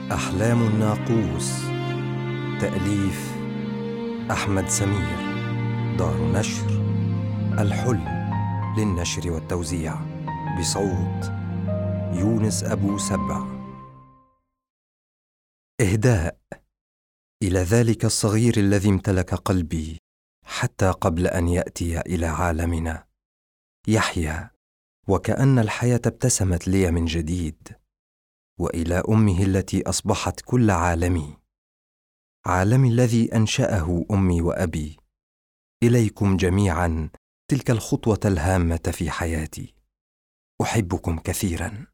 أحلام الناقوس. تأليف أحمد سمير. دار نشر الحلم للنشر والتوزيع، بصوت يونس أبو سبع. إهداء إلى ذلك الصغير الذي امتلك قلبي حتى قبل أن يأتي إلى عالمنا، يحيى وكأن الحياة ابتسمت لي من جديد، وإلى أمه التي أصبحت كل عالمي، عالمي الذي أنشأه أمي وأبي. إليكم جميعا تلك الخطوة الهامة في حياتي. أحبكم كثيرا.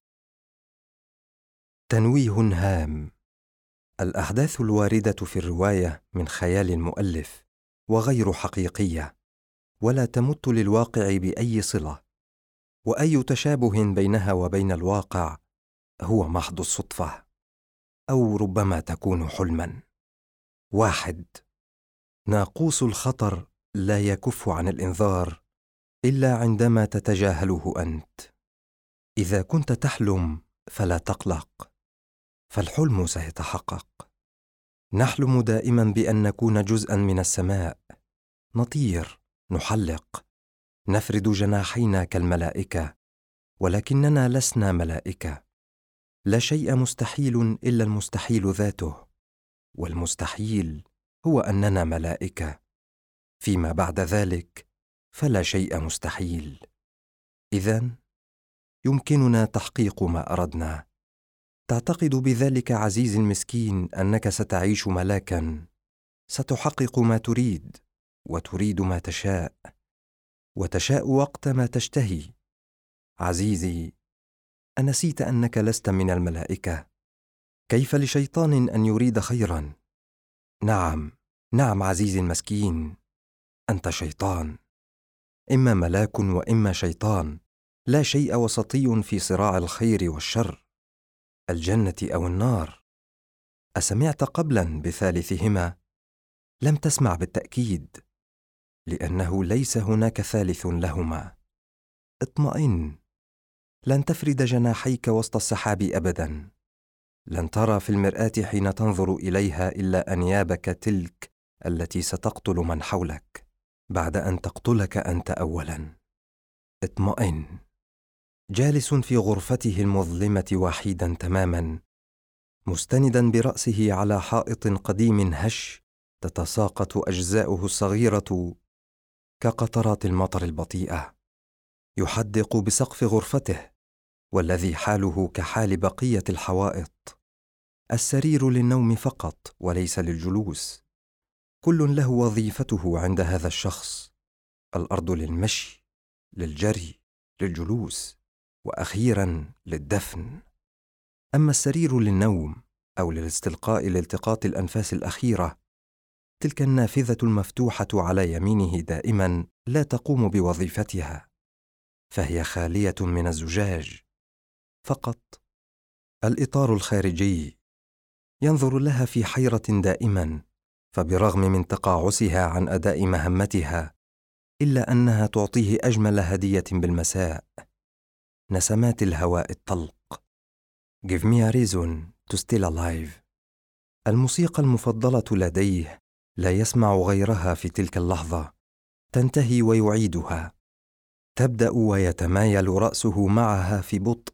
تنويه هام: الأحداث الواردة في الرواية من خيال المؤلف وغير حقيقية، ولا تمت للواقع بأي صلة، وأي تشابه بينها وبين الواقع هو محض الصدفة، أو ربما تكون حلما. 1. ناقوس الخطر لا يكف عن الإنذار إلا عندما تتجاهله أنت. إذا كنت تحلم فلا تقلق، فالحلم سيتحقق. نحلم دائما بأن نكون جزءا من السماء، نطير، نحلق، نفرد جناحينا كالملائكة، ولكننا لسنا ملائكة. لا شيء مستحيل إلا المستحيل ذاته، والمستحيل هو أننا ملائكة. فيما بعد ذلك فلا شيء مستحيل. إذن يمكننا تحقيق ما أردنا. تعتقد بذلك عزيزي المسكين أنك ستعيش ملاكا، ستحقق ما تريد، وتريد ما تشاء، وتشاء وقت ما تشتهي. عزيزي، أنسيت أنك لست من الملائكة؟ كيف لشيطان أن يريد خيرا؟ نعم عزيزي المسكين، أنت شيطان، إما ملاك وإما شيطان. لا شيء وسطي في صراع الخير والشر، الجنة أو النار. أسمعت قبلا بثالثهما؟ لم تسمع بالتأكيد، لأنه ليس هناك ثالث لهما. اطمئن، لن تفرد جناحيك وسط السحاب أبدا. لن ترى في المرآة حين تنظر إليها إلا أنيابك تلك التي ستقتل من حولك بعد أن تقتلك أنت أولا. اطمئن. جالس في غرفته المظلمة وحيدا تماما، مستندا برأسه على حائط قديم هش تتساقط أجزاؤه الصغيرة كقطرات المطر البطيئة، يحدق بسقف غرفته، والذي حاله كحال بقية الحوائط. السرير للنوم فقط وليس للجلوس. كل له وظيفته عند هذا الشخص: الأرض للمشي، للجري، للجلوس، وأخيرا للدفن. أما السرير للنوم أو للاستلقاء لالتقاط الأنفاس الأخيرة، تلك النافذة المفتوحة على يمينه دائما لا تقوم بوظيفتها، فهي خالية من الزجاج، فقط الإطار الخارجي. ينظر لها في حيرة دائما، فبرغم من تقاعسها عن أداء مهمتها، إلا أنها تعطيه أجمل هدية بالمساء: نسمات الهواء الطلق. Give me a reason to still alive. الموسيقى المفضلة لديه لا يسمع غيرها في تلك اللحظة، تنتهي ويعيدها، تبدأ ويتمايل رأسه معها في بطء،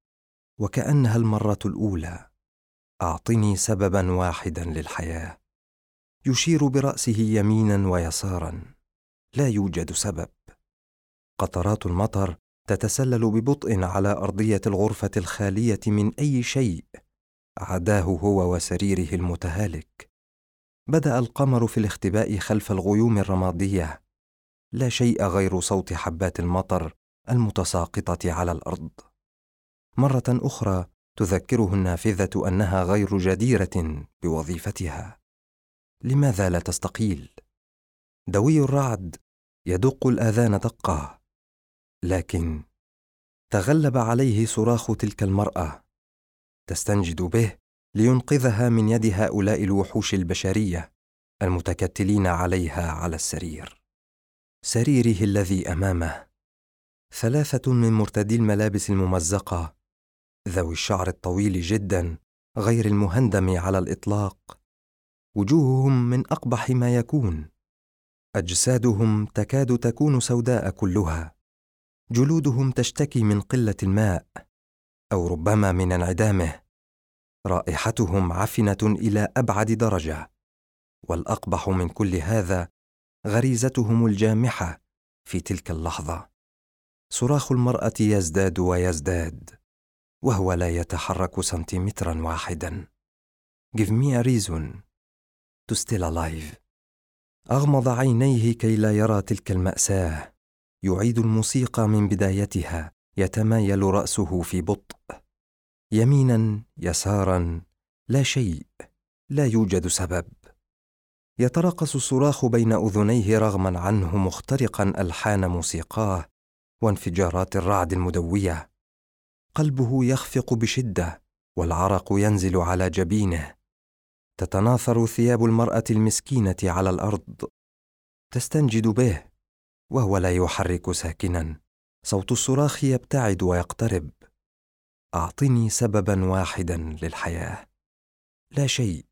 وكأنها المرة الأولى. أعطني سببا واحدا للحياة. يشير برأسه يمينا ويسارا. لا يوجد سبب. قطرات المطر تتسلل ببطء على أرضية الغرفة الخالية من أي شيء عداه هو وسريره المتهالك. بدأ القمر في الاختباء خلف الغيوم الرمادية. لا شيء غير صوت حبات المطر المتساقطة على الأرض. مرة أخرى تذكره النافذة أنها غير جديرة بوظيفتها. لماذا لا تستقيل؟ دوي الرعد يدق الآذان دقة، لكن تغلب عليه صراخ تلك المرأة، تستنجد به لينقذها من يد هؤلاء الوحوش البشرية المتكتلين عليها على السرير. سريره الذي أمامه 3 من مرتدي الملابس الممزقة، ذوي الشعر الطويل جدا غير المهندم على الإطلاق. وجوههم من أقبح ما يكون، أجسادهم تكاد تكون سوداء كلها، جلودهم تشتكي من قلة الماء أو ربما من انعدامه، رائحتهم عفنة إلى أبعد درجة، والأقبح من كل هذا غريزتهم الجامحة في تلك اللحظة. صراخ المرأة يزداد ويزداد وهو لا يتحرك سنتيمترا واحدا. Give me a reason to still alive. أغمض عينيه كي لا يرى تلك المأساة. يعيد الموسيقى من بدايتها، يتمايل رأسه في بطء، يمينا يسارا، لا شيء، لا يوجد سبب. يتراقص الصراخ بين أذنيه رغما عنه، مخترقا ألحان موسيقاه وانفجارات الرعد المدوية. قلبه يخفق بشدة والعرق ينزل على جبينه. تتناثر ثياب المرأة المسكينة على الأرض، تستنجد به وهو لا يحرك ساكنا. صوت الصراخ يبتعد ويقترب. أعطني سببا واحدا للحياة. لا شيء.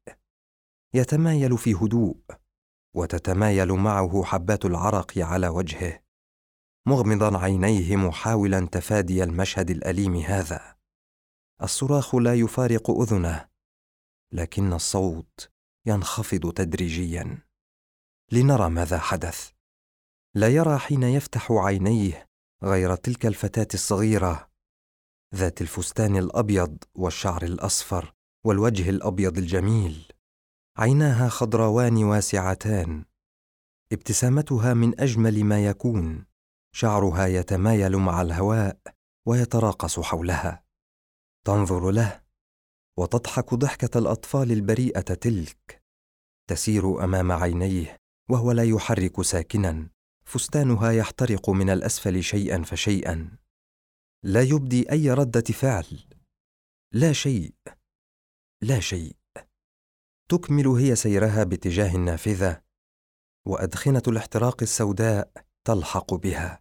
يتمايل في هدوء، وتتمايل معه حبات العرق على وجهه، مغمضا عينيه محاولا تفادي المشهد الأليم هذا. الصراخ لا يفارق أذنه، لكن الصوت ينخفض تدريجيا. لنرى ماذا حدث. لا يرى حين يفتح عينيه غير تلك الفتاة الصغيرة ذات الفستان الأبيض والشعر الأصفر والوجه الأبيض الجميل. عيناها خضراوان واسعتان، ابتسامتها من أجمل ما يكون، شعرها يتمايل مع الهواء ويتراقص حولها. تنظر له وتضحك ضحكة الأطفال البريئة تلك، تسير أمام عينيه وهو لا يحرك ساكنا. فستانها يحترق من الأسفل شيئا فشيئا، لا يبدي أي ردة فعل. لا شيء، لا شيء. تكمل هي سيرها باتجاه النافذة، وأدخنة الاحتراق السوداء تلحق بها.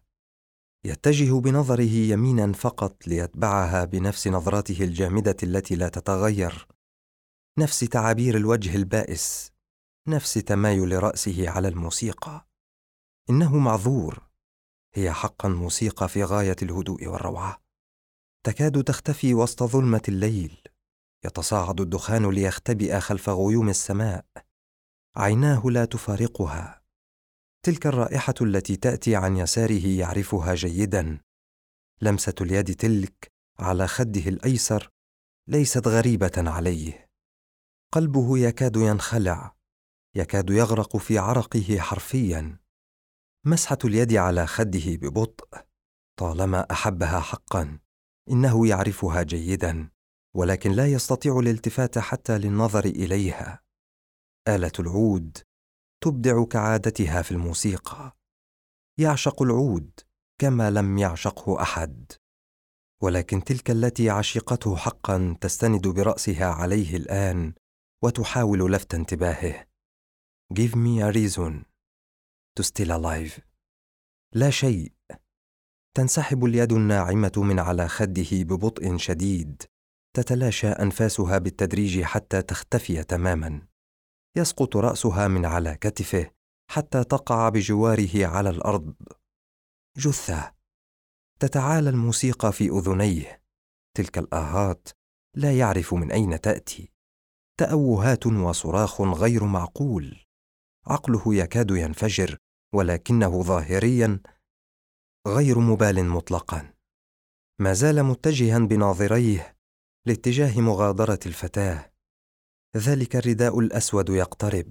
يتجه بنظره يمينا فقط ليتبعها بنفس نظراته الجامدة التي لا تتغير، نفس تعابير الوجه البائس، نفس تمايل رأسه على الموسيقى. إنه معذور. هي حقا موسيقى في غاية الهدوء والروعة، تكاد تختفي وسط ظلمة الليل. يتصاعد الدخان ليختبئ خلف غيوم السماء. عيناه لا تفارقها. تلك الرائحة التي تأتي عن يساره يعرفها جيدا. لمسة اليد تلك على خده الأيسر ليست غريبة عليه. قلبه يكاد ينخلع، يكاد يغرق في عرقه حرفيا. مسحة اليد على خده ببطء. طالما أحبها حقا إنه يعرفها جيدا، ولكن لا يستطيع الالتفات حتى للنظر إليها. آلة العود تبدع كعادتها في الموسيقى. يعشق العود كما لم يعشقه أحد، ولكن تلك التي عشقته حقا تستند برأسها عليه الآن وتحاول لفت انتباهه. Give me a reason to still alive. لا شيء. تنسحب اليد الناعمة من على خده ببطء شديد، تتلاشى أنفاسها بالتدريج حتى تختفي تماما. يسقط رأسها من على كتفه حتى تقع بجواره على الأرض. جثة. تتعالى الموسيقى في أذنيه. تلك الآهات لا يعرف من أين تأتي. تأوهات وصراخ غير معقول. عقله يكاد ينفجر، ولكنه ظاهريا غير مبال مطلقا. ما زال متجها بناظريه لاتجاه مغادرة الفتاة. ذلك الرداء الأسود يقترب.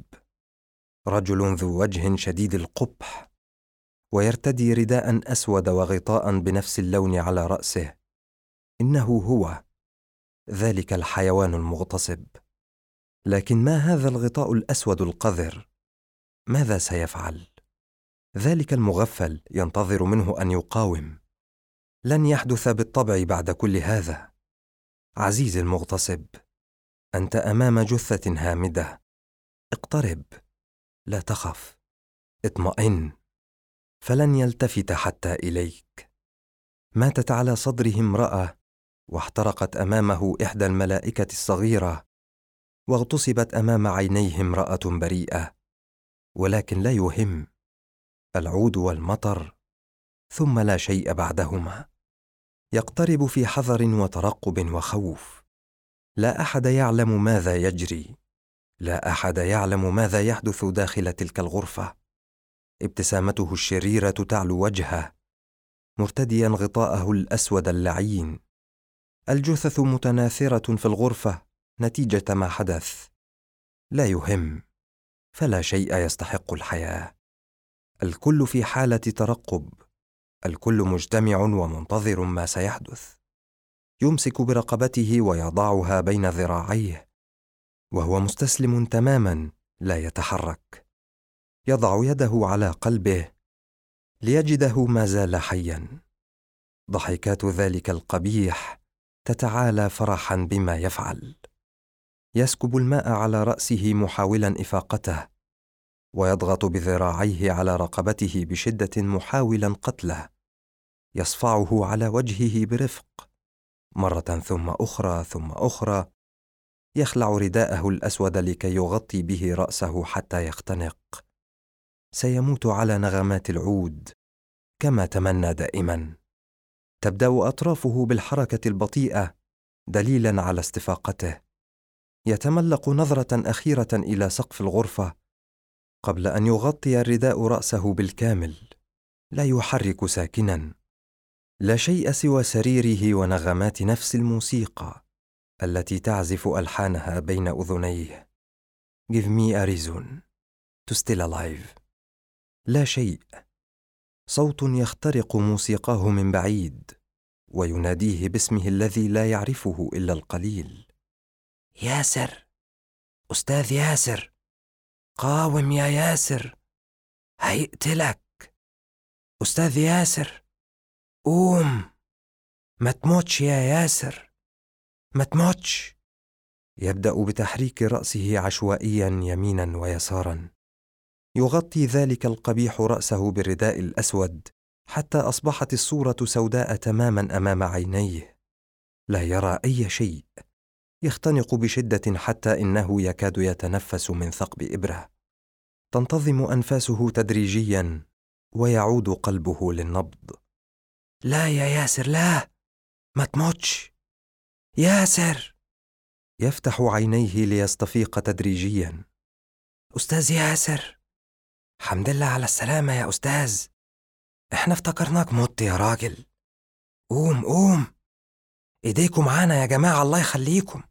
رجل ذو وجه شديد القبح، ويرتدي رداء أسود وغطاء بنفس اللون على رأسه. إنه هو ذلك الحيوان المغتصب. لكن ما هذا الغطاء الأسود القذر؟ ماذا سيفعل؟ ذلك المغفل ينتظر منه أن يقاوم. لن يحدث بالطبع بعد كل هذا. عزيزي المغتصب، أنت أمام جثة هامدة. اقترب، لا تخف، اطمئن، فلن يلتفت حتى إليك. ماتت على صدره امرأة واحترقت أمامه إحدى الملائكة الصغيرة، واغتصبت أمام عينيه امرأة بريئة. ولكن لا يهم، العود والمطر، ثم لا شيء بعدهما. يقترب في حذر وترقب وخوف. لا أحد يعلم ماذا يجري، لا أحد يعلم ماذا يحدث داخل تلك الغرفة. ابتسامته الشريرة تعلو وجهه، مرتديا غطاءه الأسود اللعين. الجثث متناثرة في الغرفة نتيجة ما حدث. لا يهم، فلا شيء يستحق الحياة. الكل في حالة ترقب، الكل مجتمع ومنتظر ما سيحدث. يمسك برقبته ويضعها بين ذراعيه، وهو مستسلم تماما، لا يتحرك. يضع يده على قلبه ليجده ما زال حيا. ضحكات ذلك القبيح تتعالى فرحا بما يفعل. يسكب الماء على رأسه محاولا إفاقته، ويضغط بذراعيه على رقبته بشدة محاولا قتله. يصفعه على وجهه برفق، مرة ثم أخرى ثم أخرى. يخلع رداءه الأسود لكي يغطي به رأسه حتى يختنق. سيموت على نغمات العود كما تمنى دائما. تبدأ أطرافه بالحركة البطيئة دليلا على استفاقته. يتملق نظرة أخيرة إلى سقف الغرفة قبل أن يغطي الرداء رأسه بالكامل. لا يحرك ساكنا، لا شيء سوى سريره ونغمات نفس الموسيقى التي تعزف ألحانها بين أذنيه. Give me a reason to still alive. لا شيء. صوت يخترق موسيقاه من بعيد ويناديه باسمه الذي لا يعرفه إلا القليل. ياسر، أستاذ ياسر، قاوم يا ياسر، هيقتلك. أستاذ ياسر، قوم، ما تموتش يا ياسر، ما تموتش. يبدأ بتحريك رأسه عشوائيا يمينا ويسارا. يغطي ذلك القبيح رأسه بالرداء الأسود حتى أصبحت الصورة سوداء تماما أمام عينيه. لا يرى أي شيء. يختنق بشدة حتى إنه يكاد يتنفس من ثقب إبرة. تنتظم أنفاسه تدريجيا ويعود قلبه للنبض. لا يا ياسر، لا، ما تموتش ياسر. يفتح عينيه ليستفيق تدريجيا. أستاذ ياسر، حمد لله على السلامة يا أستاذ. إحنا افتكرناك مت يا راجل. قوم قوم، إيديكم معانا يا جماعة، الله يخليكم.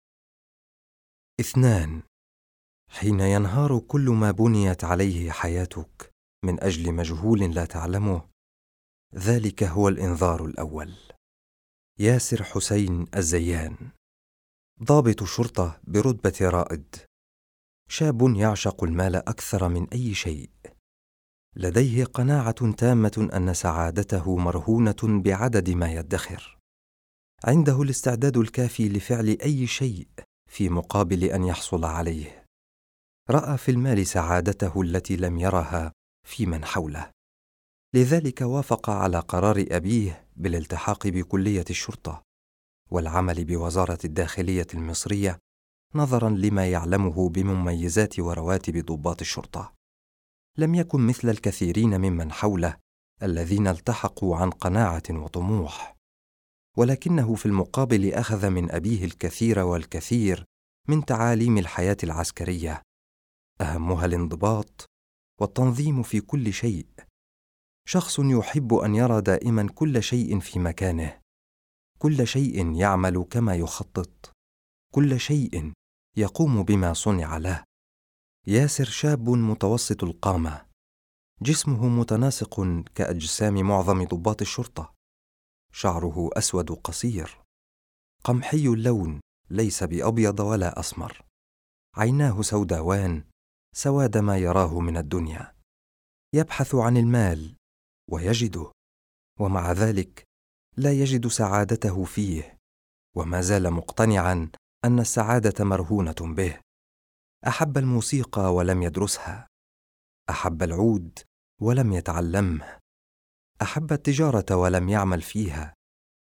2. حين ينهار كل ما بنيت عليه حياتك من أجل مجهول لا تعلمه، ذلك هو الإنذار الأول. ياسر حسين الزيان، ضابط شرطة برتبة رائد، شاب يعشق المال أكثر من أي شيء. لديه قناعة تامة أن سعادته مرهونة بعدد ما يدخر. عنده الاستعداد الكافي لفعل أي شيء في مقابل أن يحصل عليه. رأى في المال سعادته التي لم يرها في من حوله. لذلك وافق على قرار أبيه بالالتحاق بكلية الشرطة والعمل بوزارة الداخلية المصرية، نظراً لما يعلمه بمميزات ورواتب ضباط الشرطة. لم يكن مثل الكثيرين ممن حوله الذين التحقوا عن قناعة وطموح، ولكنه في المقابل أخذ من أبيه الكثير والكثير من تعاليم الحياة العسكرية، أهمها الانضباط والتنظيم في كل شيء. شخص يحب أن يرى دائما كل شيء في مكانه، كل شيء يعمل كما يخطط، كل شيء يقوم بما صنع له. ياسر شاب متوسط القامة، جسمه متناسق كأجسام معظم ضباط الشرطة. شعره أسود قصير، قمحي اللون، ليس بأبيض ولا أسمر. عيناه سوداوان، سواد ما يراه من الدنيا. يبحث عن المال ويجده، ومع ذلك لا يجد سعادته فيه، وما زال مقتنعاً أن السعادة مرهونة به. أحب الموسيقى ولم يدرسها، أحب العود ولم يتعلمه، أحب التجارة ولم يعمل فيها،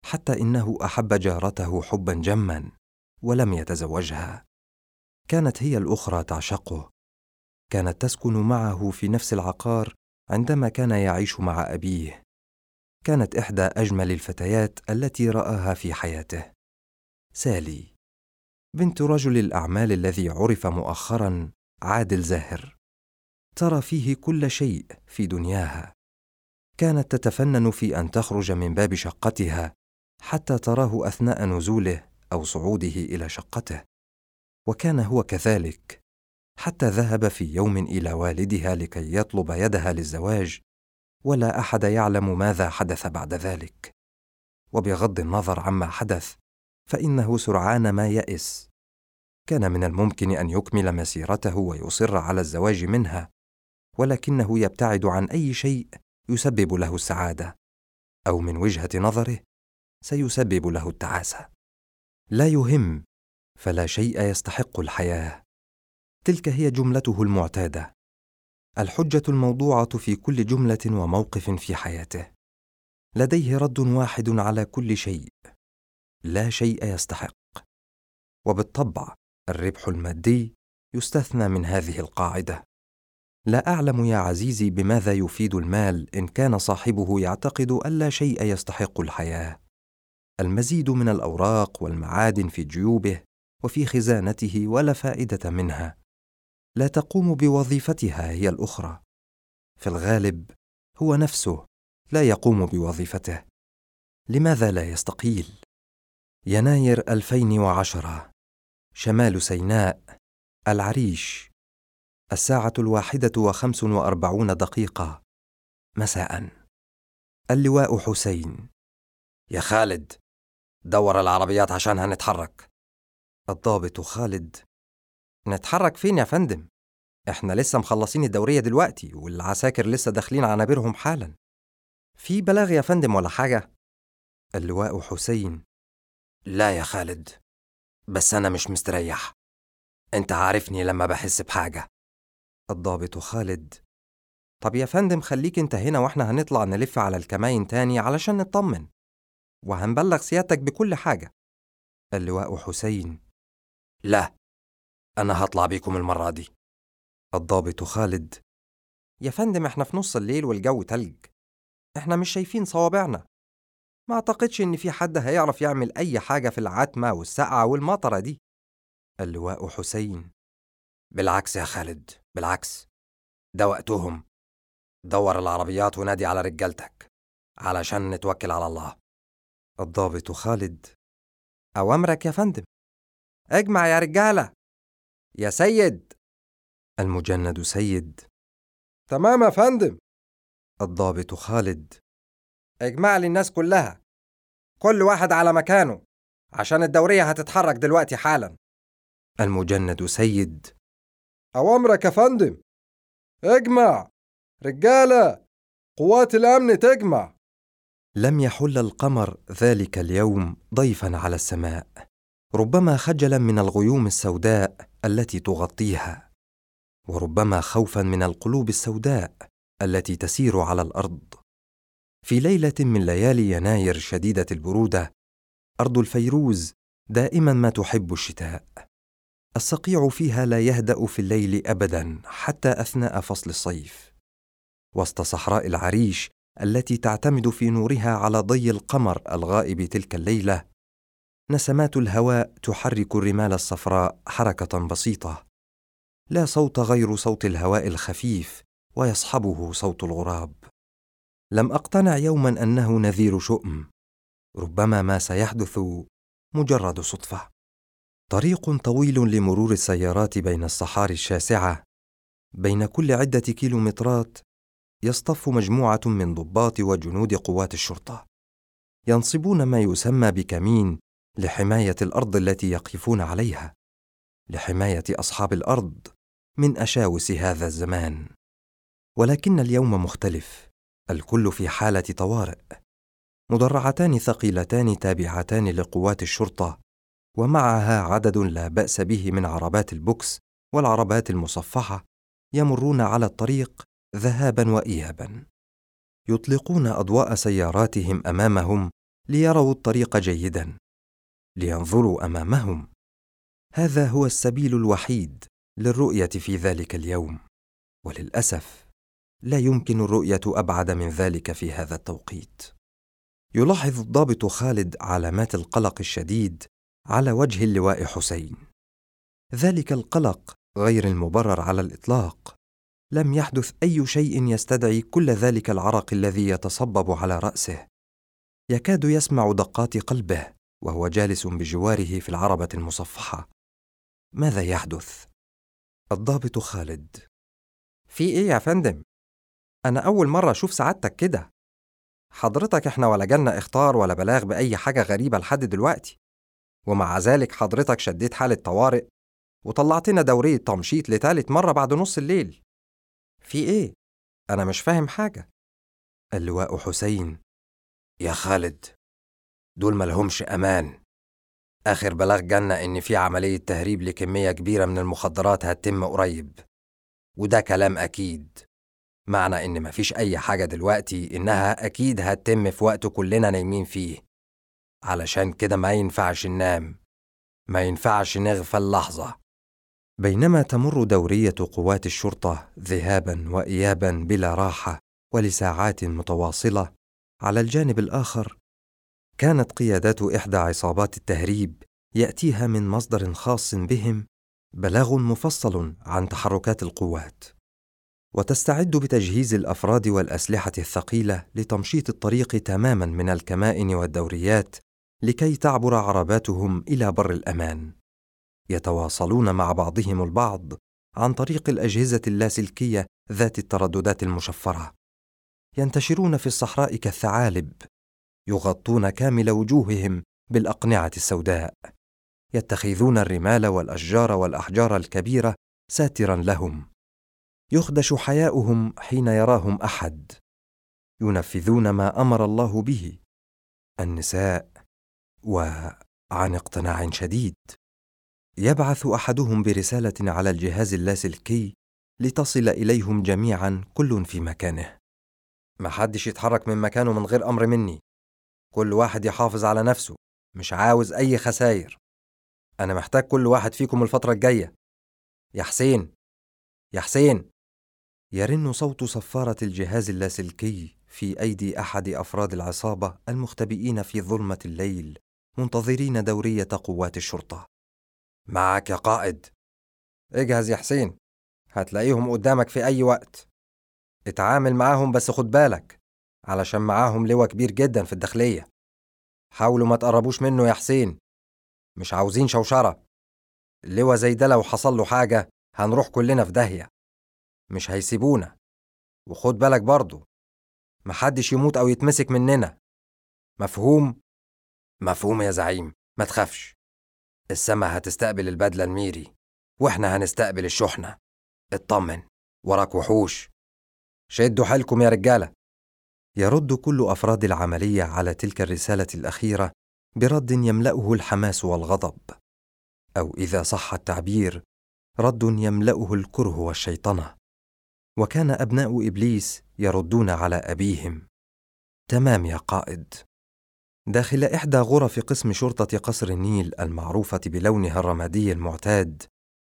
حتى إنه أحب جارته حبا جما ولم يتزوجها. كانت هي الأخرى تعشقه، كانت تسكن معه في نفس العقار عندما كان يعيش مع أبيه. كانت إحدى أجمل الفتيات التي رآها في حياته، سالي، بنت رجل الأعمال الذي عرف مؤخرا عادل زاهر. ترى فيه كل شيء في دنياها. كانت تتفنن في أن تخرج من باب شقتها حتى تراه أثناء نزوله أو صعوده إلى شقته، وكان هو كذلك، حتى ذهب في يوم إلى والدها لكي يطلب يدها للزواج، ولا أحد يعلم ماذا حدث بعد ذلك. وبغض النظر عما حدث فإنه سرعان ما يئس. كان من الممكن أن يكمل مسيرته ويصر على الزواج منها، ولكنه يبتعد عن أي شيء يسبب له السعادة، أو من وجهة نظره سيسبب له التعاسة. لا يهم، فلا شيء يستحق الحياة. تلك هي جملته المعتادة، الحجة الموضوعة في كل جملة وموقف في حياته. لديه رد واحد على كل شيء: لا شيء يستحق. وبالطبع الربح المادي يستثنى من هذه القاعدة. لا أعلم يا عزيزي بماذا يفيد المال إن كان صاحبه يعتقد أن لا شيء يستحق الحياة. المزيد من الأوراق والمعادن في جيوبه وفي خزانته ولا فائدة منها، لا تقوم بوظيفتها هي الأخرى. في الغالب هو نفسه لا يقوم بوظيفته. لماذا لا يستقيل؟ يناير 2010، شمال سيناء، العريش، 1:45 مساء. اللواء حسين: يا خالد، دور العربيات عشان هنتحرك. الضابط خالد: نتحرك فين يا فندم؟ احنا لسه مخلصين الدورية دلوقتي والعساكر لسه داخلين عنابرهم حالا. في بلاغ يا فندم ولا حاجة؟ اللواء حسين: لا يا خالد، بس أنا مش مستريح، أنت عارفني لما بحس بحاجة. الضابط خالد: طب يا فندم خليك انت هنا واحنا هنطلع نلف على الكماين تاني علشان نطمن، وهنبلغ سيادتك بكل حاجة. اللواء حسين: لا، أنا هطلع بيكم المرة دي. الضابط خالد: يا فندم احنا في نص الليل والجو تلج، احنا مش شايفين صوابعنا، ما اعتقدش ان في حد هيعرف يعمل اي حاجة في العتمة والسقعة والمطرة دي. اللواء حسين: بالعكس يا خالد، بالعكس، ده وقتهم. دور العربيات ونادي على رجالتك علشان نتوكل على الله. الضابط خالد: أوامرك يا فندم. اجمع يا رجالة. يا سيد. المجند سيد: تمام يا فندم. الضابط خالد: اجمع لي الناس كلها، كل واحد على مكانه، عشان الدورية هتتحرك دلوقتي حالا. المجند سيد: أوامرك يا فندم. اجمع رجالة، قوات الأمن تجمع. لم يحل القمر ذلك اليوم ضيفا على السماء، ربما خجلا من الغيوم السوداء التي تغطيها، وربما خوفا من القلوب السوداء التي تسير على الأرض. في ليلة من ليالي يناير شديدة البرودة، أرض الفيروز دائما ما تحب الشتاء. الصقيع فيها لا يهدأ في الليل أبدا حتى أثناء فصل الصيف. وسط صحراء العريش التي تعتمد في نورها على ضي القمر الغائب تلك الليلة، نسمات الهواء تحرك الرمال الصفراء حركة بسيطة، لا صوت غير صوت الهواء الخفيف ويصحبه صوت الغراب. لم أقتنع يوما أنه نذير شؤم، ربما ما سيحدث مجرد صدفة. طريق طويل لمرور السيارات بين الصحاري الشاسعة، بين كل عدة كيلومترات يصطف مجموعة من ضباط وجنود قوات الشرطة، ينصبون ما يسمى بكمين لحماية الأرض التي يقفون عليها، لحماية أصحاب الأرض من أشاوس هذا الزمان. ولكن اليوم مختلف، الكل في حالة طوارئ. مدرعتان ثقيلتان تابعتان لقوات الشرطة، ومعها عدد لا بأس به من عربات البوكس والعربات المصفحة، يمرون على الطريق ذهابا وإيابا، يطلقون أضواء سياراتهم أمامهم ليروا الطريق جيدا، لينظروا أمامهم. هذا هو السبيل الوحيد للرؤية في ذلك اليوم، وللأسف لا يمكن الرؤية أبعد من ذلك في هذا التوقيت. يلاحظ الضابط خالد علامات القلق الشديد على وجه اللواء حسين. ذلك القلق غير المبرر على الإطلاق. لم يحدث أي شيء يستدعي كل ذلك العرق الذي يتصبب على رأسه. يكاد يسمع دقات قلبه وهو جالس بجواره في العربة المصفحة. ماذا يحدث؟ الضابط خالد: في إيه يا فندم؟ أنا أول مرة أشوف سعادتك كده. حضرتك إحنا ولا جالنا إخطار ولا بلاغ بأي حاجة غريبة لحد دلوقتي، ومع ذلك حضرتك شديت حالة طوارئ وطلعتنا دورية تمشيط لتالت مرة بعد نص الليل. في إيه؟ أنا مش فاهم حاجة. اللواء حسين: يا خالد، دول ملهمش أمان. آخر بلاغ جالنا إن في عملية تهريب لكمية كبيرة من المخدرات هتتم قريب، وده كلام أكيد، معنى إن مفيش أي حاجة دلوقتي إنها أكيد هتتم في وقت كلنا نايمين فيه. علشان كده ما ينفعش ننام، ما ينفعش نغفل لحظة. بينما تمر دورية قوات الشرطة ذهابا وإيابا بلا راحة ولساعات متواصلة، على الجانب الآخر كانت قيادات إحدى عصابات التهريب يأتيها من مصدر خاص بهم بلاغ مفصل عن تحركات القوات، وتستعد بتجهيز الأفراد والأسلحة الثقيلة لتمشيط الطريق تماما من الكمائن والدوريات لكي تعبر عرباتهم إلى بر الأمان. يتواصلون مع بعضهم البعض عن طريق الأجهزة اللاسلكية ذات الترددات المشفرة. ينتشرون في الصحراء كالثعالب، يغطون كامل وجوههم بالأقنعة السوداء، يتخذون الرمال والأشجار والأحجار الكبيرة ساترا لهم. يخدش حياؤهم حين يراهم أحد. ينفذون ما أمر الله به النساء، وعن اقتناع شديد. يبعث أحدهم برسالة على الجهاز اللاسلكي لتصل إليهم جميعا كل في مكانه. محدش يتحرك من مكانه من غير أمر مني. كل واحد يحافظ على نفسه، مش عاوز أي خسائر. أنا محتاج كل واحد فيكم الفترة الجاية. يا حسين، يا حسين. يرن صوت صفارة الجهاز اللاسلكي في أيدي أحد أفراد العصابة المختبئين في ظلمة الليل منتظرين دورية قوات الشرطة. معك يا قائد. اجهز يا حسين، هتلاقيهم قدامك في أي وقت. اتعامل معاهم بس خد بالك، علشان معاهم لواء كبير جدا في الداخلية. حاولوا ما تقربوش منه يا حسين، مش عاوزين شوشرة. اللواء زي ده لو حصل له حاجة هنروح كلنا في داهية، مش هيسيبونا. وخد بالك برضو محدش يموت أو يتمسك مننا. مفهوم؟ مفهوم يا زعيم، ما تخافش. السما هتستقبل البدلة الميري، واحنا هنستقبل الشحنة. اطمن، وراك وحوش. شدوا حيلكم يا رجالة. يرد كل أفراد العملية على تلك الرسالة الأخيرة برد يملأه الحماس والغضب، أو إذا صح التعبير رد يملأه الكره والشيطنة. وكان أبناء إبليس يردون على أبيهم: تمام يا قائد. داخل إحدى غرف قسم شرطة قصر النيل المعروفة بلونها الرمادي المعتاد،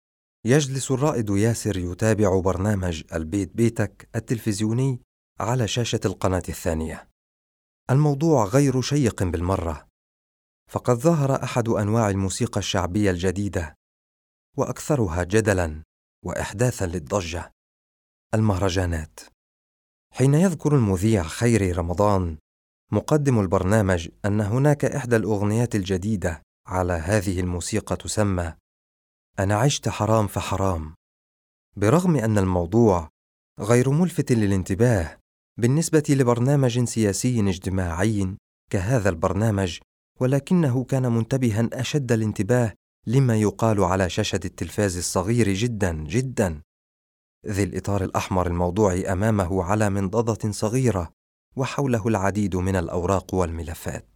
يجلس الرائد ياسر يتابع برنامج البيت بيتك التلفزيوني على شاشة القناة الثانية. الموضوع غير شيق بالمرة، فقد ظهر أحد أنواع الموسيقى الشعبية الجديدة وأكثرها جدلاً وإحداثاً للضجة: المهرجانات. حين يذكر المذيع خيري رمضان مقدم البرنامج أن هناك إحدى الأغنيات الجديدة على هذه الموسيقى تسمى أنا عشت حرام فحرام، برغم أن الموضوع غير ملفت للانتباه بالنسبة لبرنامج سياسي اجتماعي كهذا البرنامج، ولكنه كان منتبها أشد الانتباه لما يقال على شاشة التلفاز الصغير جدا جدا، ذي الإطار الأحمر الموضوع أمامه على منضدة صغيرة وحوله العديد من الأوراق والملفات.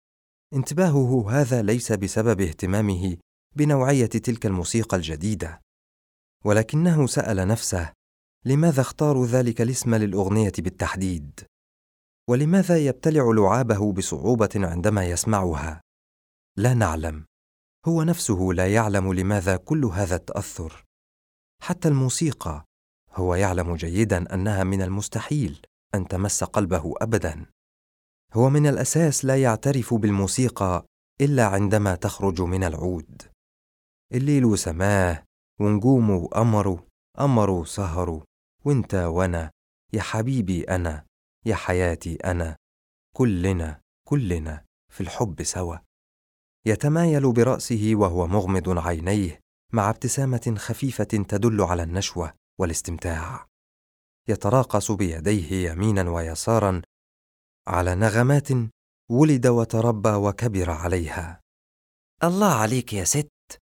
انتباهه هذا ليس بسبب اهتمامه بنوعية تلك الموسيقى الجديدة، ولكنه سأل نفسه: لماذا اختاروا ذلك الاسم للأغنية بالتحديد؟ ولماذا يبتلع لعابه بصعوبة عندما يسمعها؟ لا نعلم. هو نفسه لا يعلم لماذا كل هذا التأثر. حتى الموسيقى، هو يعلم جيدا أنها من المستحيل أن تمس قلبه أبدا. هو من الأساس لا يعترف بالموسيقى إلا عندما تخرج من العود. الليل سماه، ونجومه قمروا سهروا، وانت وانا، يا حبيبي أنا، يا حياتي أنا، كلنا في الحب سوا. يتمايل برأسه وهو مغمض عينيه مع ابتسامة خفيفة تدل على النشوة والاستمتاع. يتراقص بيديه يمينا ويسارا على نغمات ولد وتربى وكبر عليها. الله عليك يا ست.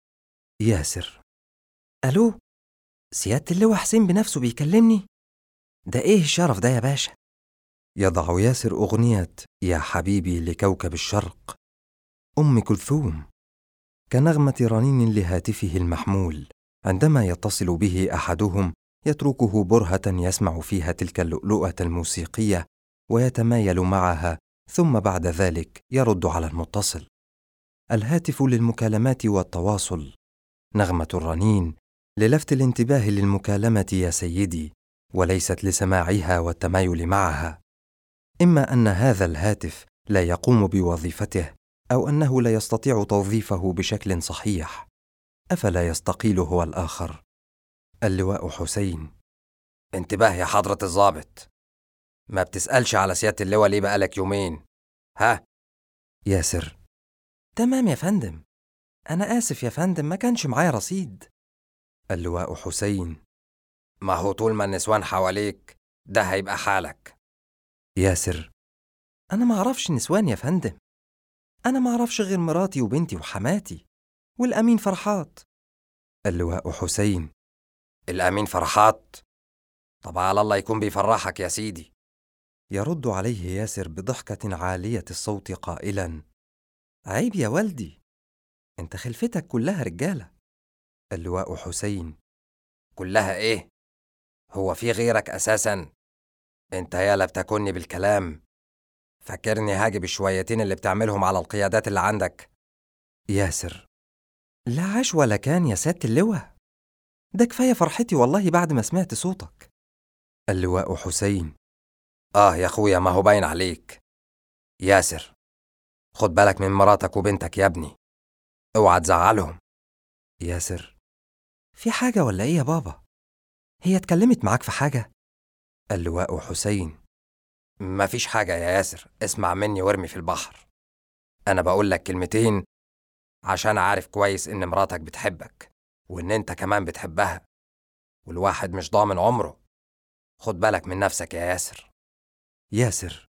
ياسر. ألو، سيادة اللواء حسين بنفسه بيكلمني؟ ده إيه الشرف ده يا باشا؟ يضع ياسر أغنية يا حبيبي لكوكب الشرق أم كلثوم كنغمة رنين لهاتفه المحمول. عندما يتصل به أحدهم يتركه برهة يسمع فيها تلك اللؤلؤة الموسيقية ويتمايل معها، ثم بعد ذلك يرد على المتصل. الهاتف للمكالمات والتواصل، نغمة الرنين للفت الانتباه للمكالمة يا سيدي، وليست لسماعها والتمايل معها. إما أن هذا الهاتف لا يقوم بوظيفته، أو أنه لا يستطيع توظيفه بشكل صحيح. أفلا يستقيل هو الآخر؟ اللواء حسين. انتباه يا حضرة الضابط، ما بتسألش على سيادة اللواء ليه بقالك يومين؟ ها؟ ياسر. تمام يا فندم، أنا آسف يا فندم، ما كانش معايا رصيد. اللواء حسين. ما هو طول ما النسوان حواليك ده هيبقى حالك. ياسر. أنا ما أعرفش نسوان يا فندم، أنا ما أعرفش غير مراتي وبنتي وحماتي والأمين فرحات. اللواء حسين. الأمين فرحات؟ طب على الله يكون بيفرحك يا سيدي. يرد عليه ياسر بضحكة عالية الصوت قائلا: عيب يا والدي، انت خلفتك كلها رجالة. اللواء حسين. كلها ايه؟ هو في غيرك أساسا؟ انت يالا بتكوني بالكلام، فاكرني هاجب الشويتين اللي بتعملهم على القيادات اللي عندك؟ ياسر. لا عاش ولا كان يا سيادة اللواء، ده كفاية فرحتي والله بعد ما سمعت صوتك. اللواء حسين. يا أخويا، ما هو باين عليك. ياسر، خد بالك من مراتك وبنتك يا ابني، اوعى تزعلهم. ياسر. في حاجة ولا ايه يا بابا؟ هي اتكلمت معاك في حاجة؟ اللواء حسين. مفيش حاجة يا ياسر، اسمع مني وارمي في البحر. أنا بقول لك كلمتين عشان عارف كويس إن مراتك بتحبك وإن أنت كمان بتحبها، والواحد مش ضامن عمره. خد بالك من نفسك يا ياسر. ياسر.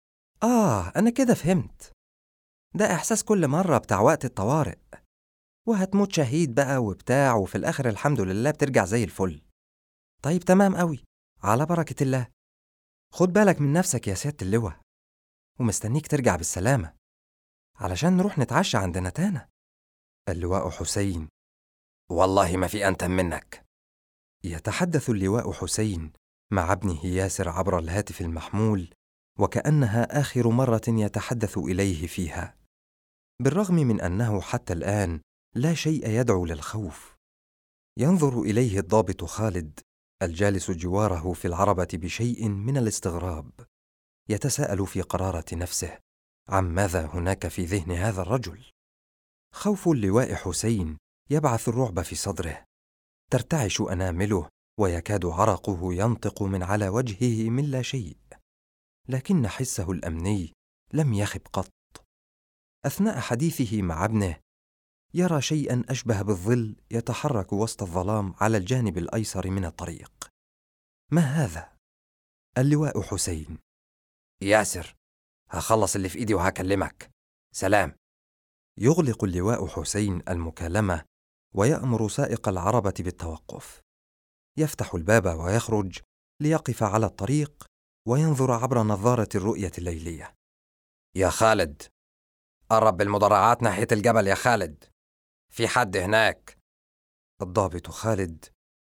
أنا كده فهمت، ده إحساس كل مرة بتاع وقت الطوارئ، وهتموت شهيد بقى وبتاع، وفي الآخر الحمد لله بترجع زي الفل. طيب تمام قوي، على بركة الله. خد بالك من نفسك يا سيادة اللواء، ومستنيك ترجع بالسلامة علشان نروح نتعشى عند نتانا. اللواء حسين. والله ما في أنتم منك. يتحدث اللواء حسين مع ابنه ياسر عبر الهاتف المحمول، وكأنها آخر مرة يتحدث إليه فيها، بالرغم من أنه حتى الآن لا شيء يدعو للخوف. ينظر إليه الضابط خالد الجالس جواره في العربة بشيء من الاستغراب، يتساءل في قرارة نفسه عن ماذا هناك في ذهن هذا الرجل. خوف اللواء حسين يبعث الرعب في صدره، ترتعش أنامله ويكاد عرقه ينطق من على وجهه من لا شيء، لكن حسه الأمني لم يخب قط. أثناء حديثه مع ابنه يرى شيئا أشبه بالظل يتحرك وسط الظلام على الجانب الأيسر من الطريق. ما هذا؟ اللواء حسين. ياسر، هخلص اللي في إيدي وهكلمك. سلام. يغلق اللواء حسين المكالمة ويأمر سائق العربة بالتوقف. يفتح الباب ويخرج ليقف على الطريق وينظر عبر نظارة الرؤية الليلية. يا خالد، قرب بالمدرعات ناحية الجبل يا خالد، في حد هناك. الضابط خالد.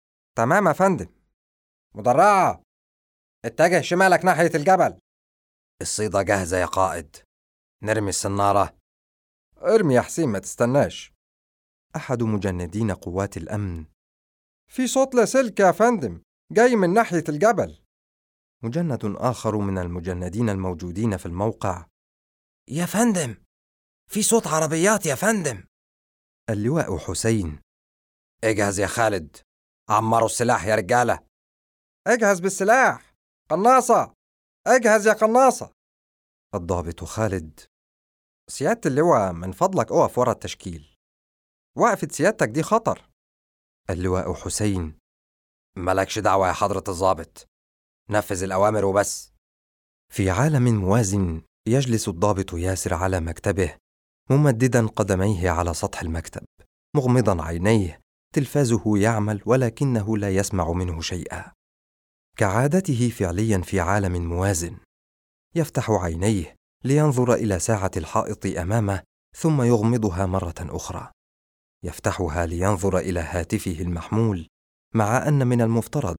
تمام يا فندم. مدرعة، اتجه شمالك ناحية الجبل. الصيدة جاهزة يا قائد، نرمي السنارة. ارمي يا حسين، ما تستناش. أحد مجندين قوات الأمن: في صوت لاسلكي يا فندم، جاي من ناحية الجبل. مجند آخر من المجندين الموجودين في الموقع: يا فندم، في صوت عربيات يا فندم. اللواء حسين: اجهز يا خالد، عمروا السلاح يا رجالة. اجهز بالسلاح، قناصة، اجهز يا قناصة. الضابط خالد: سيادة اللواء، من فضلك اقف ورا التشكيل، وقفة سيادتك دي خطر. اللواء حسين: ملكش دعوة يا حضرة الضابط، نفذ الأوامر وبس. في عالم موازن يجلس الضابط ياسر على مكتبه ممددا قدميه على سطح المكتب، مغمضا عينيه، تلفازه يعمل ولكنه لا يسمع منه شيئا. كعادته فعليا في عالم موازن، يفتح عينيه لينظر إلى ساعة الحائط أمامه ثم يغمضها مرة أخرى، يفتحها لينظر إلى هاتفه المحمول، مع أن من المفترض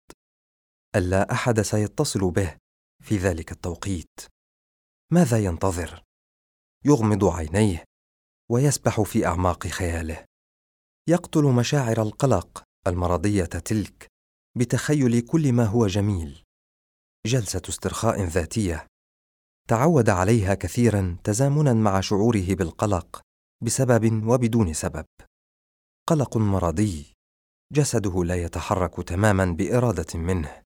ألا أحد سيتصل به في ذلك التوقيت. ماذا ينتظر؟ يغمض عينيه ويسبح في أعماق خياله، يقتل مشاعر القلق المرضية تلك بتخيل كل ما هو جميل. جلسة استرخاء ذاتية تعود عليها كثيرا تزامنا مع شعوره بالقلق بسبب وبدون سبب. قلق مرضي، جسده لا يتحرك تماما بإرادة منه،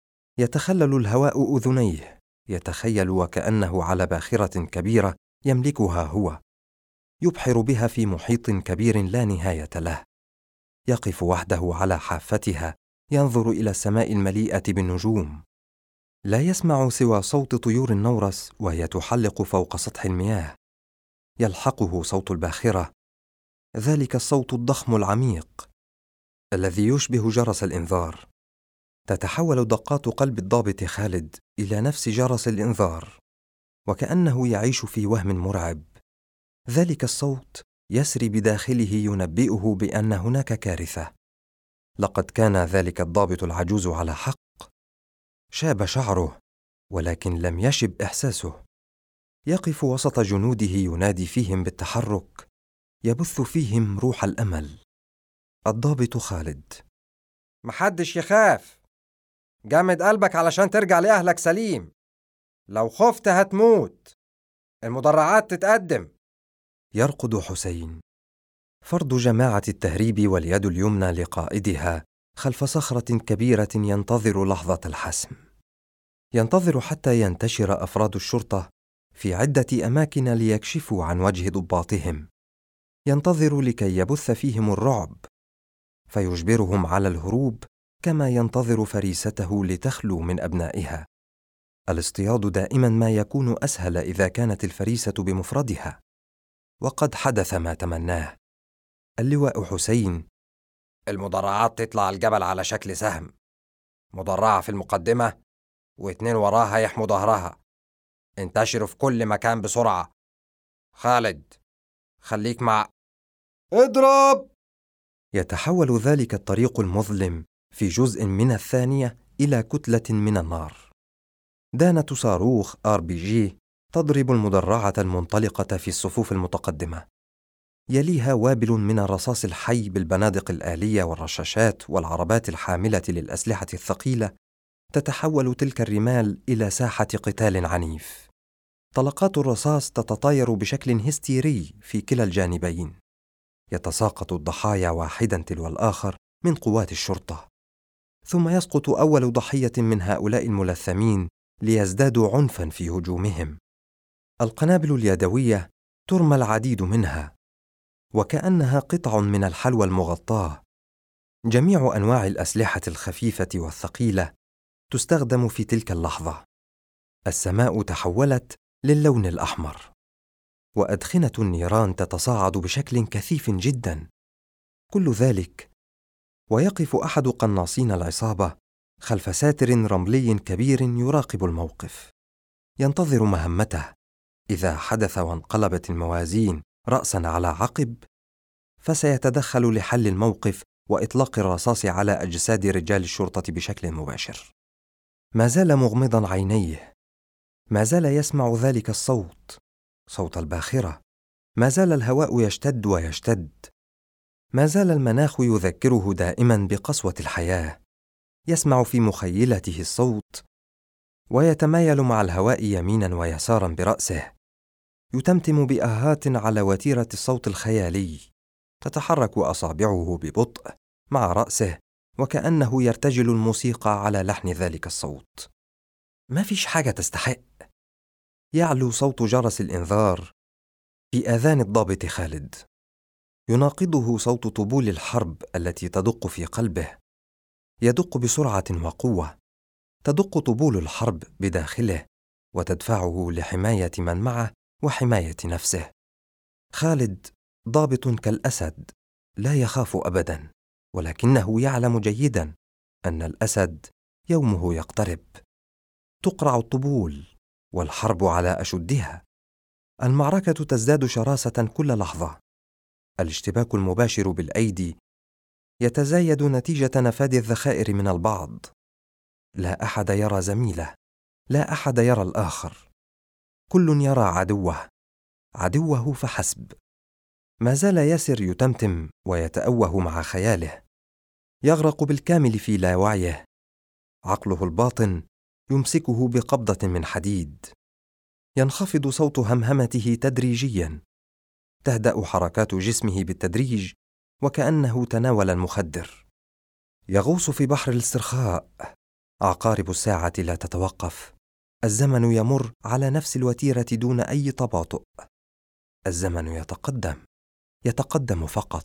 يتخلل الهواء أذنيه، يتخيل وكأنه على باخرة كبيرة يملكها هو، يبحر بها في محيط كبير لا نهاية له، يقف وحده على حافتها ينظر إلى السماء المليئة بالنجوم، لا يسمع سوى صوت طيور النورس وهي تحلق فوق سطح المياه، يلحقه صوت الباخرة، ذلك الصوت الضخم العميق الذي يشبه جرس الإنذار. تتحول دقات قلب الضابط خالد إلى نفس جرس الإنذار، وكأنه يعيش في وهم مرعب. ذلك الصوت يسري بداخله ينبئه بأن هناك كارثة. لقد كان ذلك الضابط العجوز على حق، شاب شعره ولكن لم يشب إحساسه، يقف وسط جنوده ينادي فيهم بالتحرك، يبث فيهم روح الأمل. الضابط خالد: محدش يخاف، جامد قلبك علشان ترجع لأهلك سليم، لو خفت هتموت، المدرعات تتقدم. يرقد حسين، فرد جماعة التهريب واليد اليمنى لقائدها خلف صخرة كبيرة، ينتظر لحظة الحسم، ينتظر حتى ينتشر أفراد الشرطة في عدة أماكن ليكشفوا عن وجه ضباطهم، ينتظر لكي يبث فيهم الرعب فيجبرهم على الهروب، كما ينتظر فريسته لتخلو من أبنائها. الاصطياد دائما ما يكون أسهل إذا كانت الفريسة بمفردها، وقد حدث ما تمناه. اللواء حسين: المدرعات تطلع الجبل على شكل سهم، مدرعة في المقدمة و2 وراها يحموا ظهرها، انتشروا في كل مكان بسرعة. خالد، خليك مع اضرب. يتحول ذلك الطريق المظلم في جزء من الثانية إلى كتلة من النار. دانة صاروخ RPG تضرب المدرعة المنطلقة في الصفوف المتقدمة، يليها وابل من الرصاص الحي بالبنادق الآلية والرشاشات والعربات الحاملة للأسلحة الثقيلة. تتحول تلك الرمال إلى ساحة قتال عنيف، طلقات الرصاص تتطاير بشكل هستيري في كلا الجانبين، يتساقط الضحايا واحدا تلو الآخر من قوات الشرطة، ثم يسقط أول ضحية من هؤلاء الملثمين ليزدادوا عنفا في هجومهم. القنابل اليدوية ترمى العديد منها وكأنها قطع من الحلوى المغطاة. جميع أنواع الأسلحة الخفيفة والثقيلة تستخدم في تلك اللحظة. السماء تحولت للون الأحمر، وأدخنة النيران تتصاعد بشكل كثيف جدا. كل ذلك ويقف أحد قناصين العصابة خلف ساتر رملي كبير يراقب الموقف، ينتظر مهمته. إذا حدث وانقلبت الموازين رأساً على عقب، فسيتدخل لحل الموقف وإطلاق الرصاص على أجساد رجال الشرطة بشكل مباشر. ما زال مغمضاً عينيه، ما زال يسمع ذلك الصوت، صوت الباخرة. ما زال الهواء يشتد ويشتد. ما زال المناخ يذكره دائما بقسوة الحياة. يسمع في مخيلته الصوت ويتمايل مع الهواء يمينا ويسارا برأسه. يتمتم بآهات على وتيرة الصوت الخيالي. تتحرك أصابعه ببطء مع رأسه وكأنه يرتجل الموسيقى على لحن ذلك الصوت. ما فيش حاجة تستحق. يعلو صوت جرس الإنذار في آذان الضابط خالد. يناقضه صوت طبول الحرب التي تدق في قلبه. يدق بسرعة وقوة. تدق طبول الحرب بداخله وتدفعه لحماية من معه وحماية نفسه. خالد ضابط كالأسد، لا يخاف أبدا، ولكنه يعلم جيدا أن الأسد يومه يقترب. تقرع الطبول والحرب على أشدها. المعركة تزداد شراسة كل لحظة. الاشتباك المباشر بالأيدي يتزايد نتيجة نفاذ الذخائر من البعض. لا أحد يرى زميله، لا أحد يرى الآخر. كل يرى عدوه فحسب. ما زال ياسر يتمتم ويتأوه مع خياله. يغرق بالكامل في لاوعيه. عقله الباطن يمسكه بقبضة من حديد. ينخفض صوت همهمته تدريجيا. تهدأ حركات جسمه بالتدريج وكأنه تناول المخدر. يغوص في بحر الاسترخاء. عقارب الساعة لا تتوقف. الزمن يمر على نفس الوتيرة دون أي تباطؤ. الزمن يتقدم فقط.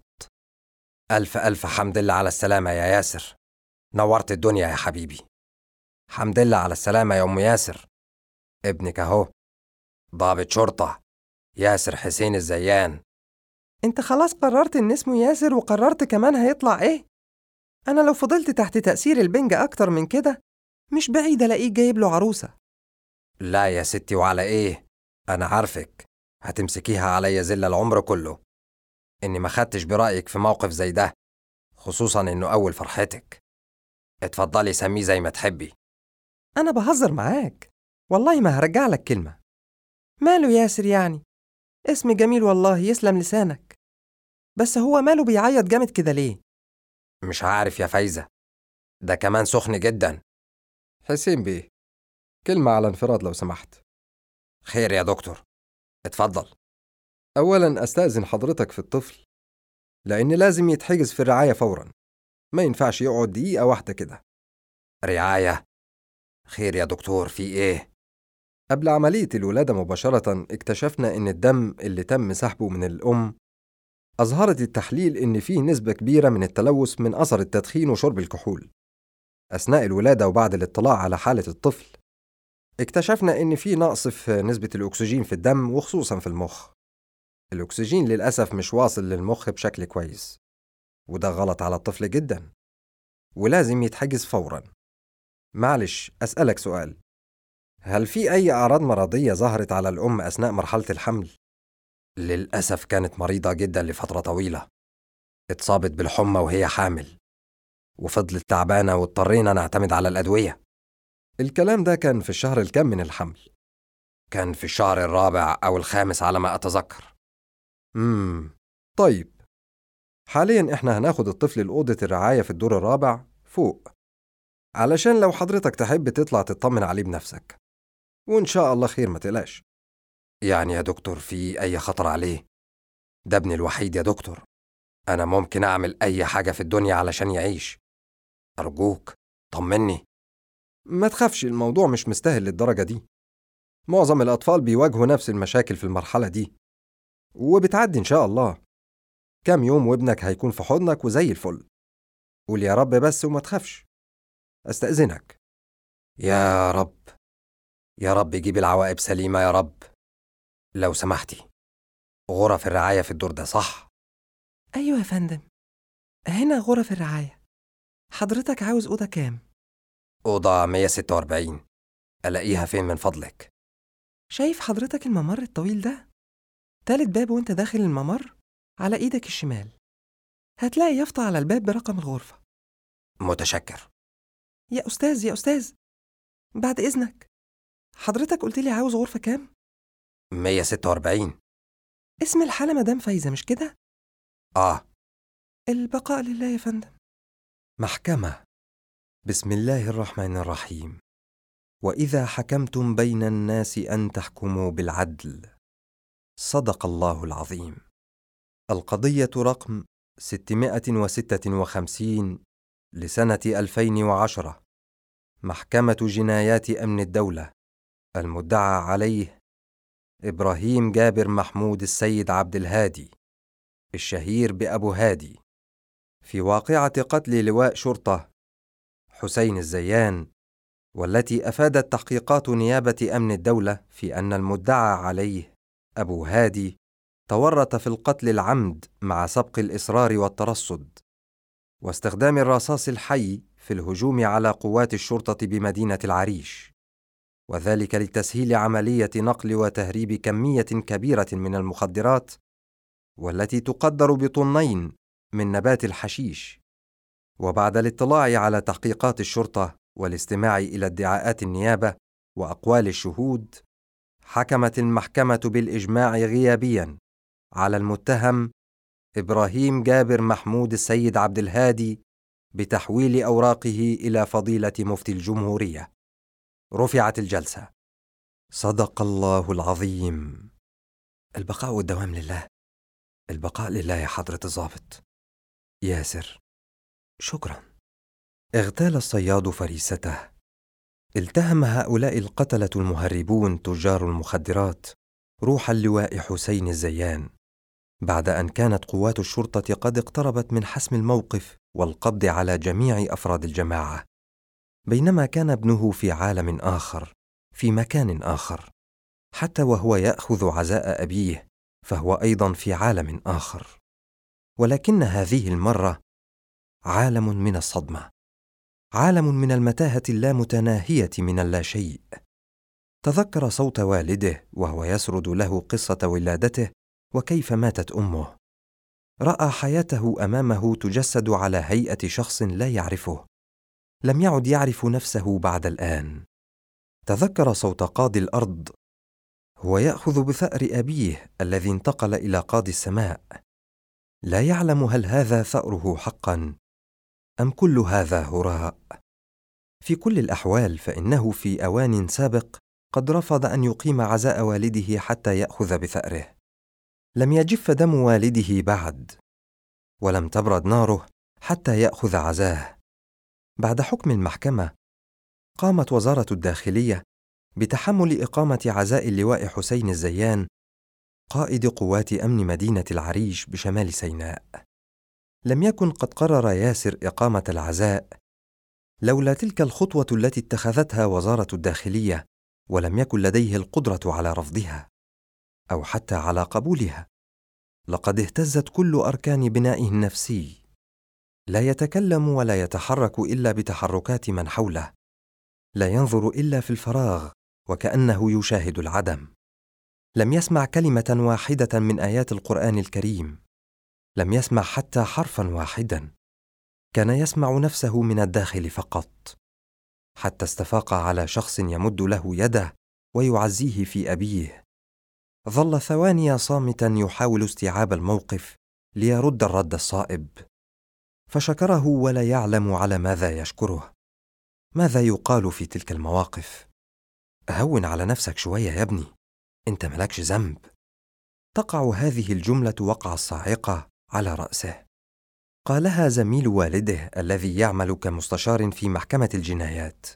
ألف حمد لله على السلامة يا ياسر. نورت الدنيا يا حبيبي. حمد لله على السلامة يا أم ياسر. ابنك أهو، ضابط شرطة، ياسر حسين الزيان. انت خلاص قررت ان اسمه ياسر، وقررت كمان هيطلع ايه؟ انا لو فضلت تحت تأثير البنج اكتر من كده مش بعيد الاقيه جايب له عروسة. لا يا ستي، وعلى ايه؟ انا عارفك هتمسكيها عليا زل العمر كله. اني ما خدتش برأيك في موقف زي ده، خصوصا انه اول فرحتك. اتفضلي سميه زي ما تحبي. انا بهزر معاك، والله ما هرجع لك كلمة. ماله ياسر يعني؟ اسم جميل والله، يسلم لسانك. بس هو ماله بيعيط جامد كده ليه؟ مش عارف يا فايزة، ده كمان سخن جدا. حسين بيه، كلمة على انفراد لو سمحت. خير يا دكتور، اتفضل. أولاً أستأذن حضرتك في الطفل، لأن لازم يتحجز في الرعاية فوراً. ما ينفعش يقعد دقيقة واحدة كده. رعاية؟ خير يا دكتور، في ايه؟ قبل عملية الولادة مباشرة اكتشفنا إن الدم اللي تم سحبه من الأم أظهرت التحليل إن فيه نسبة كبيرة من التلوث من أثر التدخين وشرب الكحول. أثناء الولادة وبعد الاطلاع على حالة الطفل اكتشفنا إن فيه نقص في نسبة الأكسجين في الدم وخصوصا في المخ. الأكسجين للأسف مش واصل للمخ بشكل كويس، وده غلط على الطفل جدا ولازم يتحجز فورا. معلش أسألك سؤال، هل في أي أعراض مرضية ظهرت على الأم أثناء مرحلة الحمل؟ للأسف كانت مريضة جدا لفترة طويلة. اتصابت بالحمى وهي حامل، وفضلت تعبانة واضطرينا نعتمد على الأدوية. الكلام ده كان في الشهر الكام من الحمل؟ كان في الشهر الرابع أو الخامس على ما أتذكر. طيب، حاليا احنا هناخد الطفل لأوضة الرعاية في الدور الرابع فوق، علشان لو حضرتك تحب تطلع تطمن عليه بنفسك، وإن شاء الله خير ما تقلقش. يعني يا دكتور في أي خطر عليه؟ ده ابني الوحيد يا دكتور، أنا ممكن أعمل أي حاجة في الدنيا علشان يعيش. أرجوك طمني. ما تخافش، الموضوع مش مستاهل للدرجة دي. معظم الأطفال بيواجهوا نفس المشاكل في المرحلة دي، وبتعدي إن شاء الله. كام يوم وابنك هيكون في حضنك وزي الفل. قول يا رب بس وما تخافش. أستأذنك. يا رب، يا رب يجيب العواقب سليمة يا رب. لو سمحتي، غرف الرعاية في الدور ده صح؟ أيوة يا فندم، هنا غرف الرعاية. حضرتك عاوز أوضة كام؟ أوضة 146. ألاقيها فين من فضلك؟ شايف حضرتك الممر الطويل ده؟ تالت باب وانت داخل الممر على ايدك الشمال، هتلاقي يافطة على الباب برقم الغرفة. متشكر. يا أستاذ بعد إذنك، حضرتك قلت لي عاوز غرفة كام؟ 146. اسم الحالة مدام فايزة مش كده؟ البقاء لله يا فندم. محكمة. بسم الله الرحمن الرحيم. وإذا حكمتم بين الناس أن تحكموا بالعدل. صدق الله العظيم. القضية رقم 656 لسنة 2010. محكمة جنايات أمن الدولة. المدعى عليه إبراهيم جابر محمود السيد عبد الهادي، الشهير بأبو هادي، في واقعة قتل لواء شرطة حسين الزيان، والتي أفادت تحقيقات نيابة أمن الدولة في أن المدعى عليه أبو هادي تورط في القتل العمد مع سبق الإصرار والترصد، واستخدام الرصاص الحي في الهجوم على قوات الشرطة بمدينة العريش، وذلك لتسهيل عملية نقل وتهريب كمية كبيرة من المخدرات، والتي تقدر بطنين من نبات الحشيش. وبعد الاطلاع على تحقيقات الشرطة والاستماع إلى ادعاءات النيابة وأقوال الشهود، حكمت المحكمة بالإجماع غيابياً على المتهم إبراهيم جابر محمود السيد عبد الهادي بتحويل أوراقه إلى فضيلة مفتي الجمهورية. رفعت الجلسة. صدق الله العظيم. البقاء والدوام لله. البقاء لله يا حضرة الضابط. ياسر. شكرا. اغتال الصياد فريسته. التهم هؤلاء القتلة المهربون تجار المخدرات روح اللواء حسين الزيان، بعد أن كانت قوات الشرطة قد اقتربت من حسم الموقف والقبض على جميع أفراد الجماعة، بينما كان ابنه في عالم آخر، في مكان آخر. حتى وهو يأخذ عزاء أبيه فهو أيضا في عالم آخر، ولكن هذه المرة عالم من الصدمة، عالم من المتاهة اللامتناهية من اللاشيء. تذكر صوت والده وهو يسرد له قصة ولادته وكيف ماتت أمه. رأى حياته أمامه تجسد على هيئة شخص لا يعرفه، لم يعد يعرف نفسه بعد الآن. تذكر صوت قاضي الأرض هو يأخذ بثأر أبيه الذي انتقل إلى قاضي السماء، لا يعلم هل هذا ثأره حقا أم كل هذا هراء. في كل الأحوال فإنه في أوان سابق قد رفض أن يقيم عزاء والده حتى يأخذ بثأره. لم يجف دم والده بعد، ولم تبرد ناره حتى يأخذ عزاه. بعد حكم المحكمة قامت وزارة الداخلية بتحمل إقامة عزاء اللواء حسين الزيان، قائد قوات أمن مدينة العريش بشمال سيناء. لم يكن قد قرر ياسر إقامة العزاء لولا تلك الخطوة التي اتخذتها وزارة الداخلية، ولم يكن لديه القدرة على رفضها أو حتى على قبولها. لقد اهتزت كل أركان بنائه النفسي، لا يتكلم ولا يتحرك إلا بتحركات من حوله، لا ينظر إلا في الفراغ وكأنه يشاهد العدم. لم يسمع كلمة واحدة من آيات القرآن الكريم، لم يسمع حتى حرفا واحدا، كان يسمع نفسه من الداخل فقط، حتى استفاق على شخص يمد له يده ويعزيه في أبيه. ظل ثواني صامتا يحاول استيعاب الموقف ليرد الرد الصائب، فشكره ولا يعلم على ماذا يشكره. ماذا يقال في تلك المواقف؟ هون على نفسك شوية يا ابني، انت ملكش ذنب. تقع هذه الجملة وقع الصاعقة على رأسه. قالها زميل والده الذي يعمل كمستشار في محكمة الجنايات،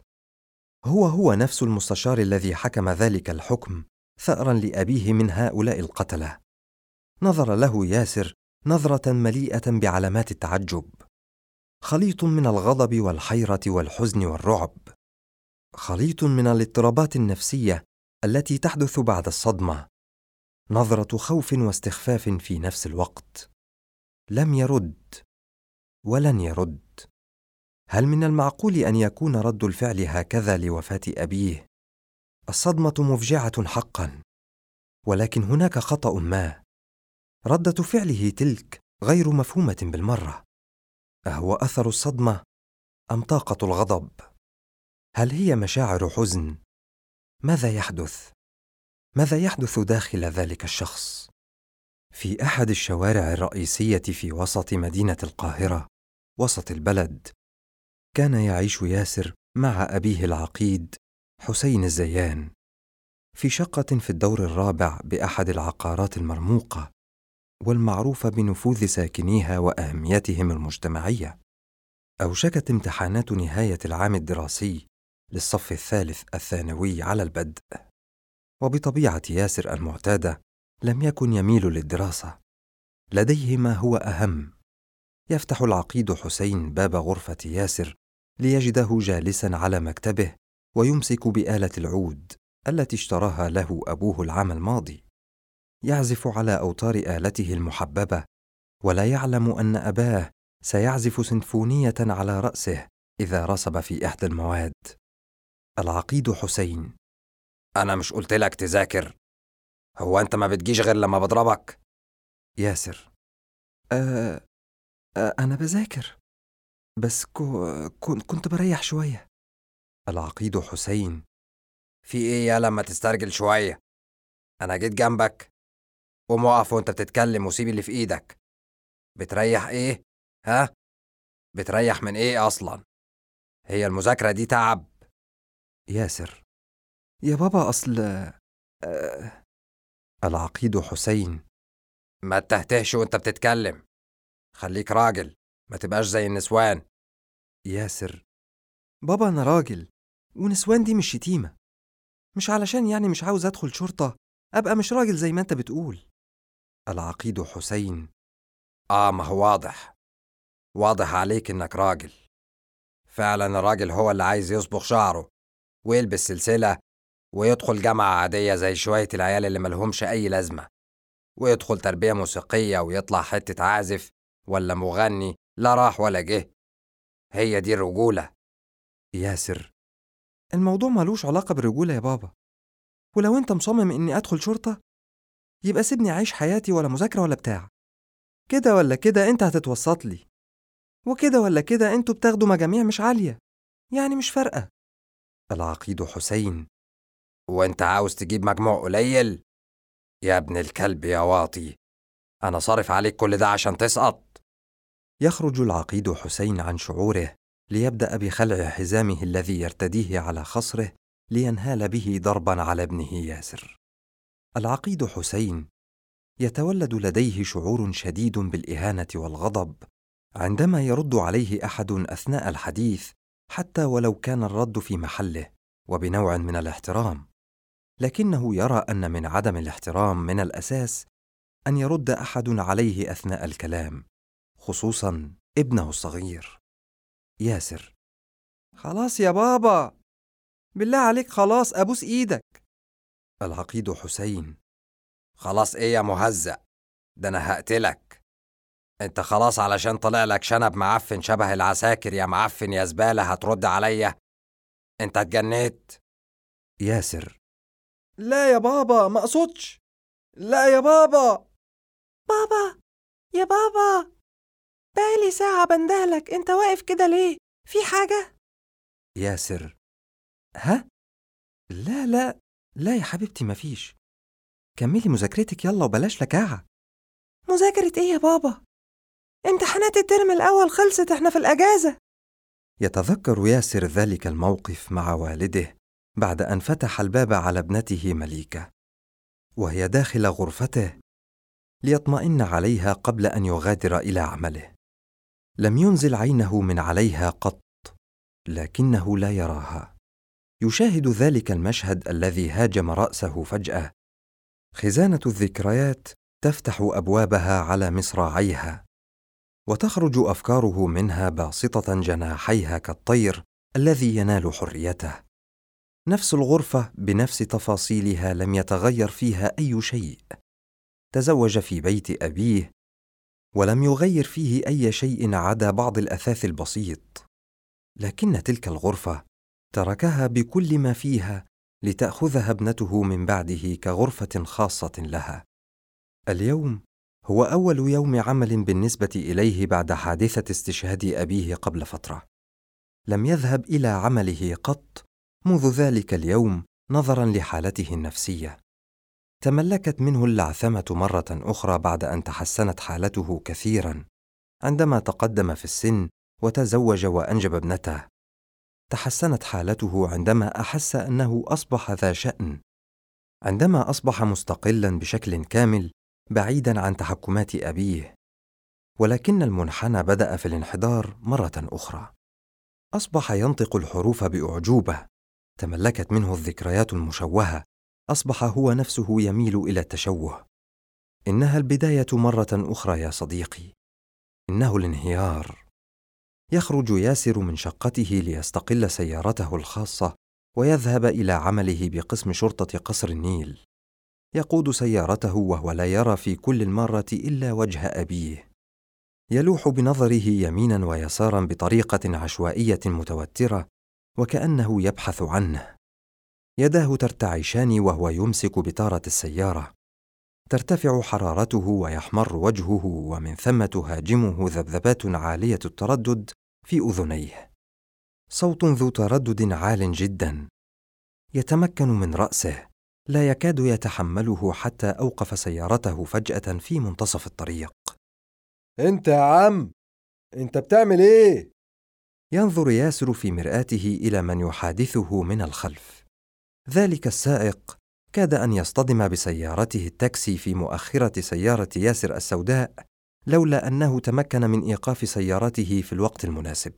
هو نفس المستشار الذي حكم ذلك الحكم ثأرا لأبيه من هؤلاء القتلة. نظر له ياسر نظرة مليئة بعلامات التعجب، خليط من الغضب والحيرة والحزن والرعب، خليط من الاضطرابات النفسية التي تحدث بعد الصدمة، نظرة خوف واستخفاف في نفس الوقت. لم يرد ولن يرد. هل من المعقول أن يكون رد الفعل هكذا لوفاة أبيه؟ الصدمة مفجعة حقا، ولكن هناك خطأ ما. ردة فعله تلك غير مفهومة بالمرة. أهو أثر الصدمة أم طاقة الغضب؟ هل هي مشاعر حزن ماذا يحدث؟ ماذا يحدث داخل ذلك الشخص؟ في أحد الشوارع الرئيسية في وسط مدينة القاهرة، وسط البلد، كان يعيش ياسر مع أبيه العقيد حسين الزيان في شقة في الدور الرابع بأحد العقارات المرموقة والمعروفة بنفوذ ساكنيها وأهميتهم المجتمعية. أوشكت امتحانات نهاية العام الدراسي للصف الثالث الثانوي على البدء، وبطبيعة ياسر المعتادة لم يكن يميل للدراسة، لديه ما هو أهم. يفتح العقيد حسين باب غرفة ياسر ليجده جالساً على مكتبه ويمسك بآلة العود التي اشتراها له أبوه العام الماضي، يعزف على أوتار آلته المحببة، ولا يعلم أن أباه سيعزف سيمفونية على رأسه إذا رسب في إحدى المواد. العقيد حسين: أنا مش قلتلك تذاكر؟ هو أنت ما بتجيش غير لما بضربك؟ ياسر: أنا بذاكر، بس كنت بريح شوية. العقيد حسين: في إيه يا لما تسترجل شوية؟ أنا جيت جنبك. قوم وقف وأنت بتتكلم وسيب اللي في إيدك. بتريح إيه؟ ها؟ بتريح من إيه أصلاً؟ هي المذاكرة دي تعب؟ ياسر: يا بابا أصل العقيد حسين: ما تتهتهش وأنت بتتكلم، خليك راجل، ما تبقاش زي النسوان. ياسر: بابا أنا راجل، ونسوان دي مش شتيمة، مش علشان يعني مش عاوز أدخل شرطة أبقى مش راجل زي ما أنت بتقول. العقيد حسين: ما هو واضح عليك إنك راجل. فعلا الراجل هو اللي عايز يصبغ شعره ويلبس سلسلة ويدخل جامعة عادية زي شوية العيال اللي ملهمش أي لازمة، ويدخل تربية موسيقية ويطلع حتة عازف ولا مغني لا راح ولا جه. هي دي الرجولة. ياسر: الموضوع ملوش علاقة بالرجولة يا بابا، ولو أنت مصمم إني أدخل شرطة يبقى سيبني أعيش حياتي، ولا مذاكرة ولا بتاع. كده ولا كده أنت هتتوسط لي، وكده ولا كده أنتوا بتاخدوا مجاميع مش عالية، يعني مش فارقة. العقيد حسين: وانت عاوز تجيب مجموع قليل؟ يا ابن الكلب يا واطي، أنا صارف عليك كل ده عشان تسقط؟ يخرج العقيد حسين عن شعوره ليبدأ بخلع حزامه الذي يرتديه على خصره لينهال به ضربا على ابنه ياسر. العقيد حسين يتولد لديه شعور شديد بالإهانة والغضب عندما يرد عليه أحد أثناء الحديث، حتى ولو كان الرد في محله وبنوع من الاحترام، لكنه يرى أن من عدم الاحترام من الأساس أن يرد أحد عليه أثناء الكلام، خصوصاً ابنه الصغير. ياسر: خلاص يا بابا، بالله عليك خلاص، أبوس إيدك. العقيد حسين: خلاص إيه يا مهزأ؟ ده أنا هقتلك. أنت خلاص علشان طلع لك شنب معفن شبه العساكر يا معفن يا زبالة هترد عليا؟ أنت اتجنيت؟ ياسر: لا يا بابا، ما أقصدش. لا يا بابا. بابا، يا بابا، بقالي ساعة بندهلك، أنت واقف كده ليه؟ في حاجة؟ ياسر: ها؟ لا لا لا يا حبيبتي، مفيش. كملي مذاكرتك يلا وبلاش لكاعة. مذاكرة إيه يا بابا؟ امتحانات الترم الأول خلصت، إحنا في الأجازة. يتذكر ياسر ذلك الموقف مع والده بعد أن فتح الباب على ابنته مليكة وهي داخل غرفته ليطمئن عليها قبل أن يغادر إلى عمله. لم ينزل عينه من عليها قط، لكنه لا يراها. يشاهد ذلك المشهد الذي هاجم رأسه فجأة. خزانة الذكريات تفتح أبوابها على مصراعيها، وتخرج أفكاره منها باسطة جناحيها كالطير الذي ينال حريته. نفس الغرفة بنفس تفاصيلها لم يتغير فيها أي شيء. تزوج في بيت أبيه ولم يغير فيه أي شيء عدا بعض الأثاث البسيط، لكن تلك الغرفة تركها بكل ما فيها لتأخذها ابنته من بعده كغرفة خاصة لها. اليوم هو أول يوم عمل بالنسبة إليه بعد حادثة استشهاد أبيه قبل فترة. لم يذهب إلى عمله قط منذ ذلك اليوم نظراً لحالته النفسية. تملكت منه اللعثمة مرة أخرى بعد أن تحسنت حالته كثيراً عندما تقدم في السن وتزوج وأنجب ابنته. تحسنت حالته عندما أحس أنه أصبح ذا شأن، عندما أصبح مستقلاً بشكل كامل بعيداً عن تحكمات أبيه. ولكن المنحنى بدأ في الانحدار مرة أخرى. أصبح ينطق الحروف بأعجوبة، تملكت منه الذكريات المشوهة، أصبح هو نفسه يميل إلى التشوه. إنها البداية مرة أخرى يا صديقي، إنه الانهيار. يخرج ياسر من شقته ليستقل سيارته الخاصة ويذهب إلى عمله بقسم شرطة قصر النيل. يقود سيارته وهو لا يرى في كل المرة إلا وجه أبيه. يلوح بنظره يمينا ويسارا بطريقة عشوائية متوترة وكأنه يبحث عنه. يداه ترتعشان وهو يمسك بطارة السيارة. ترتفع حرارته ويحمر وجهه، ومن ثم تهاجمه ذبذبات عالية التردد في أذنيه. صوت ذو تردد عال جدا يتمكن من رأسه، لا يكاد يتحمله حتى أوقف سيارته فجأة في منتصف الطريق. انت يا عم، انت بتعمل ايه؟ ينظر ياسر في مرآته إلى من يحادثه من الخلف. ذلك السائق كاد أن يصطدم بسيارته التاكسي في مؤخرة سيارة ياسر السوداء، لولا أنه تمكن من إيقاف سيارته في الوقت المناسب.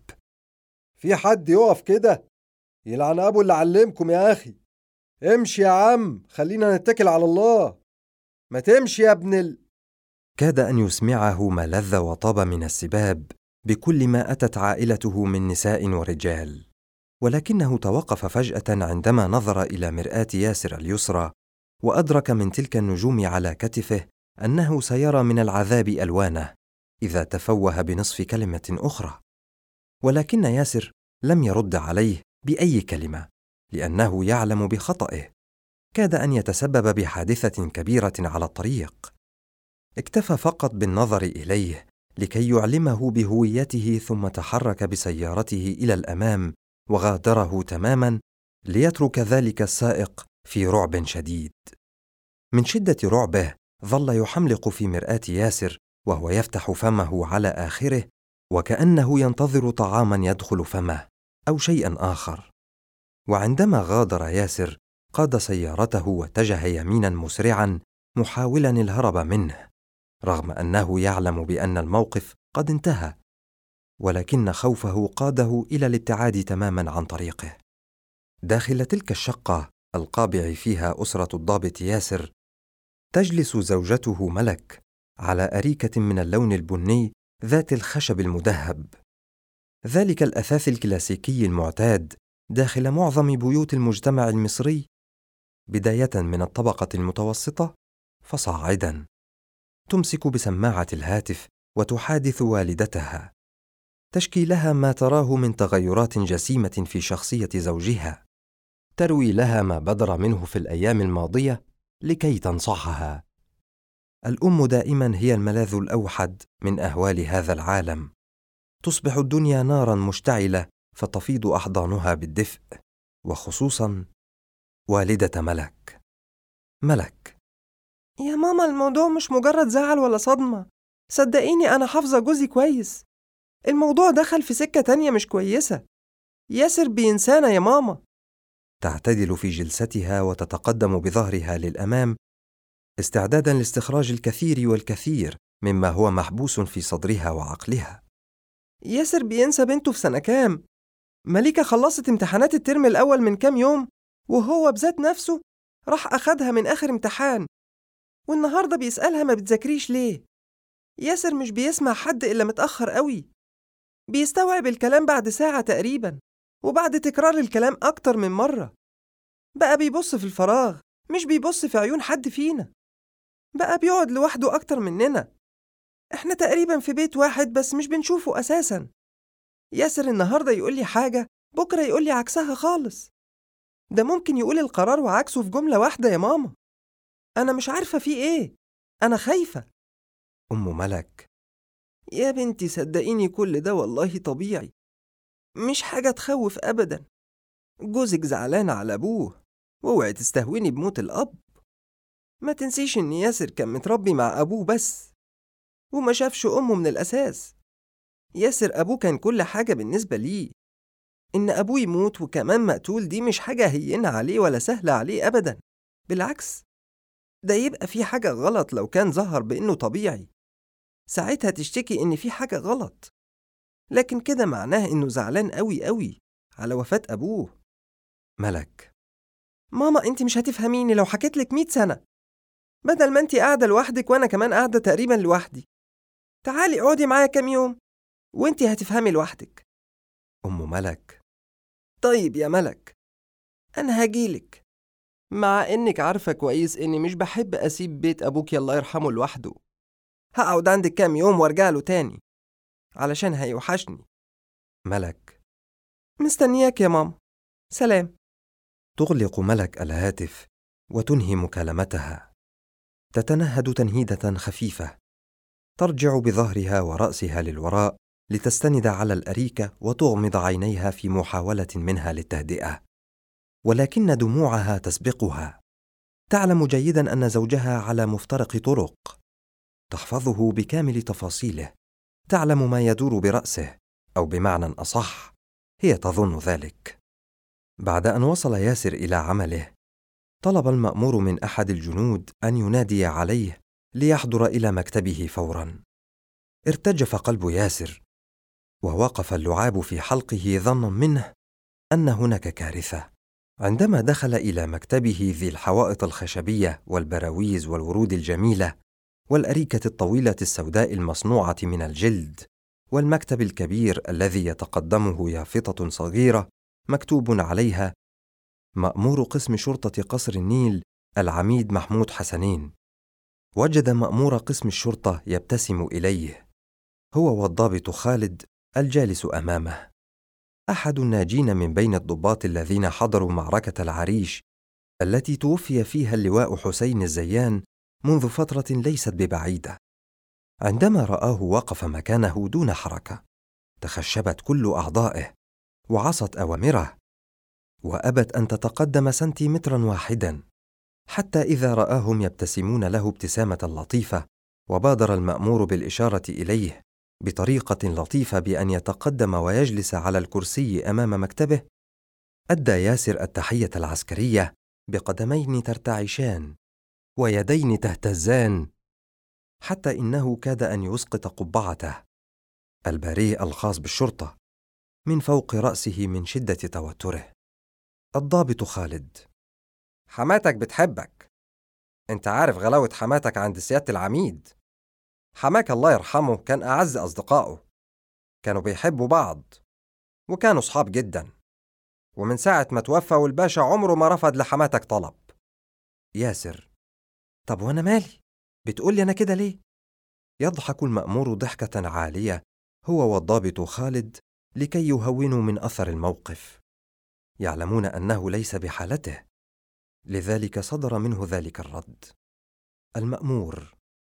في حد يقف كده؟ يلعن أبو اللي علمكم يا أخي. امشي يا عم، خلينا نتكل على الله. ما تمشي يا ابن كاد أن يسمعه ما لذ وطاب من السباب بكل ما أتت عائلته من نساء ورجال، ولكنه توقف فجأة عندما نظر إلى مرآة ياسر اليسرى وأدرك من تلك النجوم على كتفه أنه سيرى من العذاب ألوانه إذا تفوه بنصف كلمة أخرى. ولكن ياسر لم يرد عليه بأي كلمة، لأنه يعلم بخطئه. كاد أن يتسبب بحادثة كبيرة على الطريق. اكتفى فقط بالنظر إليه لكي يعلمه بهويته، ثم تحرك بسيارته إلى الأمام وغادره تماما، ليترك ذلك السائق في رعب شديد. من شدة رعبه ظل يحملق في مرآة ياسر وهو يفتح فمه على آخره، وكأنه ينتظر طعاما يدخل فمه أو شيئا آخر. وعندما غادر ياسر قاد سيارته واتجه يمينا مسرعا محاولا الهرب منه، رغم أنه يعلم بأن الموقف قد انتهى، ولكن خوفه قاده إلى الابتعاد تماما عن طريقه. داخل تلك الشقة القابع فيها أسرة الضابط ياسر، تجلس زوجته ملك على أريكة من اللون البني ذات الخشب المدهب، ذلك الأثاث الكلاسيكي المعتاد داخل معظم بيوت المجتمع المصري، بداية من الطبقة المتوسطة فصاعدا. تمسك بسماعة الهاتف وتحادث والدتها، تشكي لها ما تراه من تغيرات جسيمة في شخصية زوجها، تروي لها ما بدر منه في الأيام الماضية لكي تنصحها. الأم دائما هي الملاذ الأوحد من أهوال هذا العالم. تصبح الدنيا نارا مشتعلة فتفيض أحضانها بالدفء، وخصوصا والدة ملك. ملك: يا ماما، الموضوع مش مجرد زعل ولا صدمة، صدقيني أنا حافظة جوزي كويس. الموضوع دخل في سكة تانية مش كويسة. ياسر بينسانا يا ماما. تعتدل في جلستها وتتقدم بظهرها للأمام، استعدادا لاستخراج الكثير والكثير مما هو محبوس في صدرها وعقلها. ياسر بينسى بنته في سنة كام؟ مليكة خلصت امتحانات الترم الأول من كام يوم، وهو بذات نفسه راح أخدها من آخر امتحان، والنهاردة بيسألها ما بتذاكريش ليه؟ ياسر مش بيسمع حد إلا متأخر قوي، بيستوعب الكلام بعد ساعة تقريبا، وبعد تكرار الكلام أكتر من مرة. بقى بيبص في الفراغ، مش بيبص في عيون حد فينا. بقى بيقعد لوحده أكتر مننا. إحنا تقريبا في بيت واحد بس مش بنشوفه أساسا. ياسر النهاردة يقولي حاجة، بكرة يقولي عكسها خالص. ده ممكن يقول القرار وعكسه في جملة واحدة يا ماما. أنا مش عارفة فيه إيه، أنا خايفة. أم ملك: يا بنتي صدقيني كل ده والله طبيعي، مش حاجة تخوف أبدا. جوزك زعلان على أبوه، واوعي تستهوني بموت الأب. ما تنسيش إن ياسر كان متربي مع أبوه بس، وما شافش أمه من الأساس. ياسر أبوه كان كل حاجة بالنسبة ليه. إن أبوه يموت وكمان مقتول دي مش حاجة هينة عليه ولا سهلة عليه أبدا، بالعكس، ده يبقى في حاجة غلط لو كان ظهر بإنه طبيعي. ساعتها تشتكي إن في حاجة غلط، لكن كده معناه إنه زعلان قوي قوي على وفاة أبوه. ملك: ماما أنت مش هتفهميني لو حكيتلك 100 سنة، بدل ما أنت قاعدة لوحدك وأنا كمان قاعدة تقريبا لوحدي. تعالي اقعدي معايا كام يوم وأنت هتفهمي لوحدك. أم ملك: طيب يا ملك، أنا هجيلك، مع إنك عارفة كويس إني مش بحب أسيب بيت أبوك الله يرحمه لوحده. هقعد عندك كام يوم وارجع له تاني علشان هيوحشني. ملك: مستنياك يا ماما، سلام. تغلق ملك الهاتف وتنهي مكالمتها. تتنهد تنهيدة خفيفة، ترجع بظهرها ورأسها للوراء لتستند على الأريكة وتغمض عينيها في محاولة منها للتهدئة، ولكن دموعها تسبقها. تعلم جيدا أن زوجها على مفترق طرق، تحفظه بكامل تفاصيله، تعلم ما يدور برأسه، أو بمعنى أصح هي تظن ذلك. بعد أن وصل ياسر إلى عمله، طلب المأمور من أحد الجنود أن ينادي عليه ليحضر إلى مكتبه فوراً. ارتجف قلب ياسر، ووقف اللعاب في حلقه ظنا منه أن هناك كارثة. عندما دخل إلى مكتبه ذي الحوائط الخشبية والبراويز والورود الجميلة والأريكة الطويلة السوداء المصنوعة من الجلد، والمكتب الكبير الذي يتقدمه يافطة صغيرة مكتوب عليها مأمور قسم شرطة قصر النيل العميد محمود حسنين، وجد مأمور قسم الشرطة يبتسم إليه، هو والضابط خالد الجالس أمامه، أحد الناجين من بين الضباط الذين حضروا معركة العريش التي توفي فيها اللواء حسين الزيان منذ فترة ليست ببعيدة. عندما رآه وقف مكانه دون حركة، تخشبت كل أعضائه وعصت أوامره، وأبت أن تتقدم سنتيمترا واحدا، حتى إذا رآهم يبتسمون له ابتسامة لطيفة، وبادر المأمور بالإشارة إليه بطريقة لطيفة بأن يتقدم ويجلس على الكرسي أمام مكتبه، أدى ياسر التحية العسكرية بقدمين ترتعشان ويدين تهتزان، حتى إنه كاد أن يسقط قبعته الباريه الخاص بالشرطة من فوق رأسه من شدة توتره. الضابط خالد: حماتك بتحبك، انت عارف غلاوة حماتك عند سيادة العميد. حماك الله يرحمه كان أعز أصدقائه، كانوا بيحبوا بعض وكانوا صحاب جدا، ومن ساعة ما توفى والباشا عمره ما رفض لحماتك طلب. ياسر: طب وأنا مالي؟ بتقولي أنا كده ليه؟ يضحك المأمور ضحكة عالية هو والضابط خالد لكي يهونوا من أثر الموقف، يعلمون أنه ليس بحالته، لذلك صدر منه ذلك الرد. المأمور: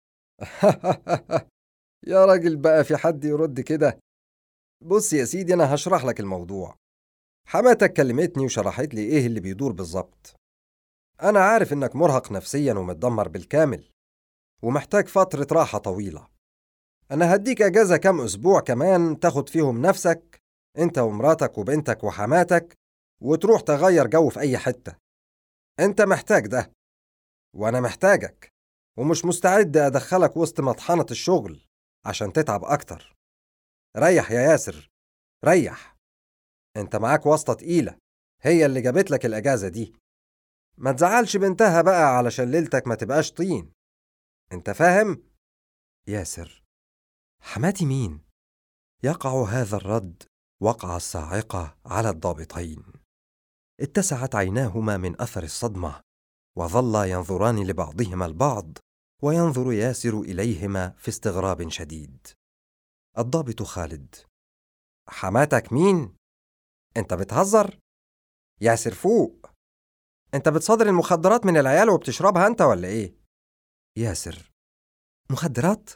يا راجل بقى في حد يرد كده؟ بص يا سيدي، أنا هشرح لك الموضوع. حماتك كلمتني وشرحت لي إيه اللي بيدور بالظبط. أنا عارف إنك مرهق نفسيا ومتدمر بالكامل ومحتاج فترة راحة طويلة. أنا هديك أجازة كام أسبوع كمان تاخد فيهم نفسك أنت ومراتك وبنتك وحماتك، وتروح تغير جو في أي حتة. أنت محتاج ده، وأنا محتاجك، ومش مستعد أدخلك وسط مطحنة الشغل عشان تتعب أكتر. ريح يا ياسر، ريح. أنت معاك واسطة تقيلة هي اللي جابت لك الأجازة دي. ما تزعلش بنتها بقى علشان ليلتك ما تبقاش طين، أنت فاهم؟ ياسر: حماتي مين؟ يقع هذا الرد وقع الصاعقة على الضابطين. اتسعت عيناهما من أثر الصدمة، وظلا ينظران لبعضهما البعض، وينظر ياسر إليهما في استغراب شديد. الضابط خالد: حماتك مين؟ أنت بتهزر؟ ياسر فوق، أنت بتصادر المخدرات من العيال وبتشربها أنت ولا إيه؟ ياسر: مخدرات؟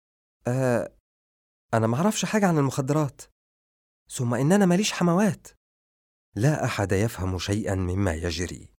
أنا معرفش حاجة عن المخدرات، ثم إن أنا ماليش حموات. لا أحد يفهم شيئا مما يجري،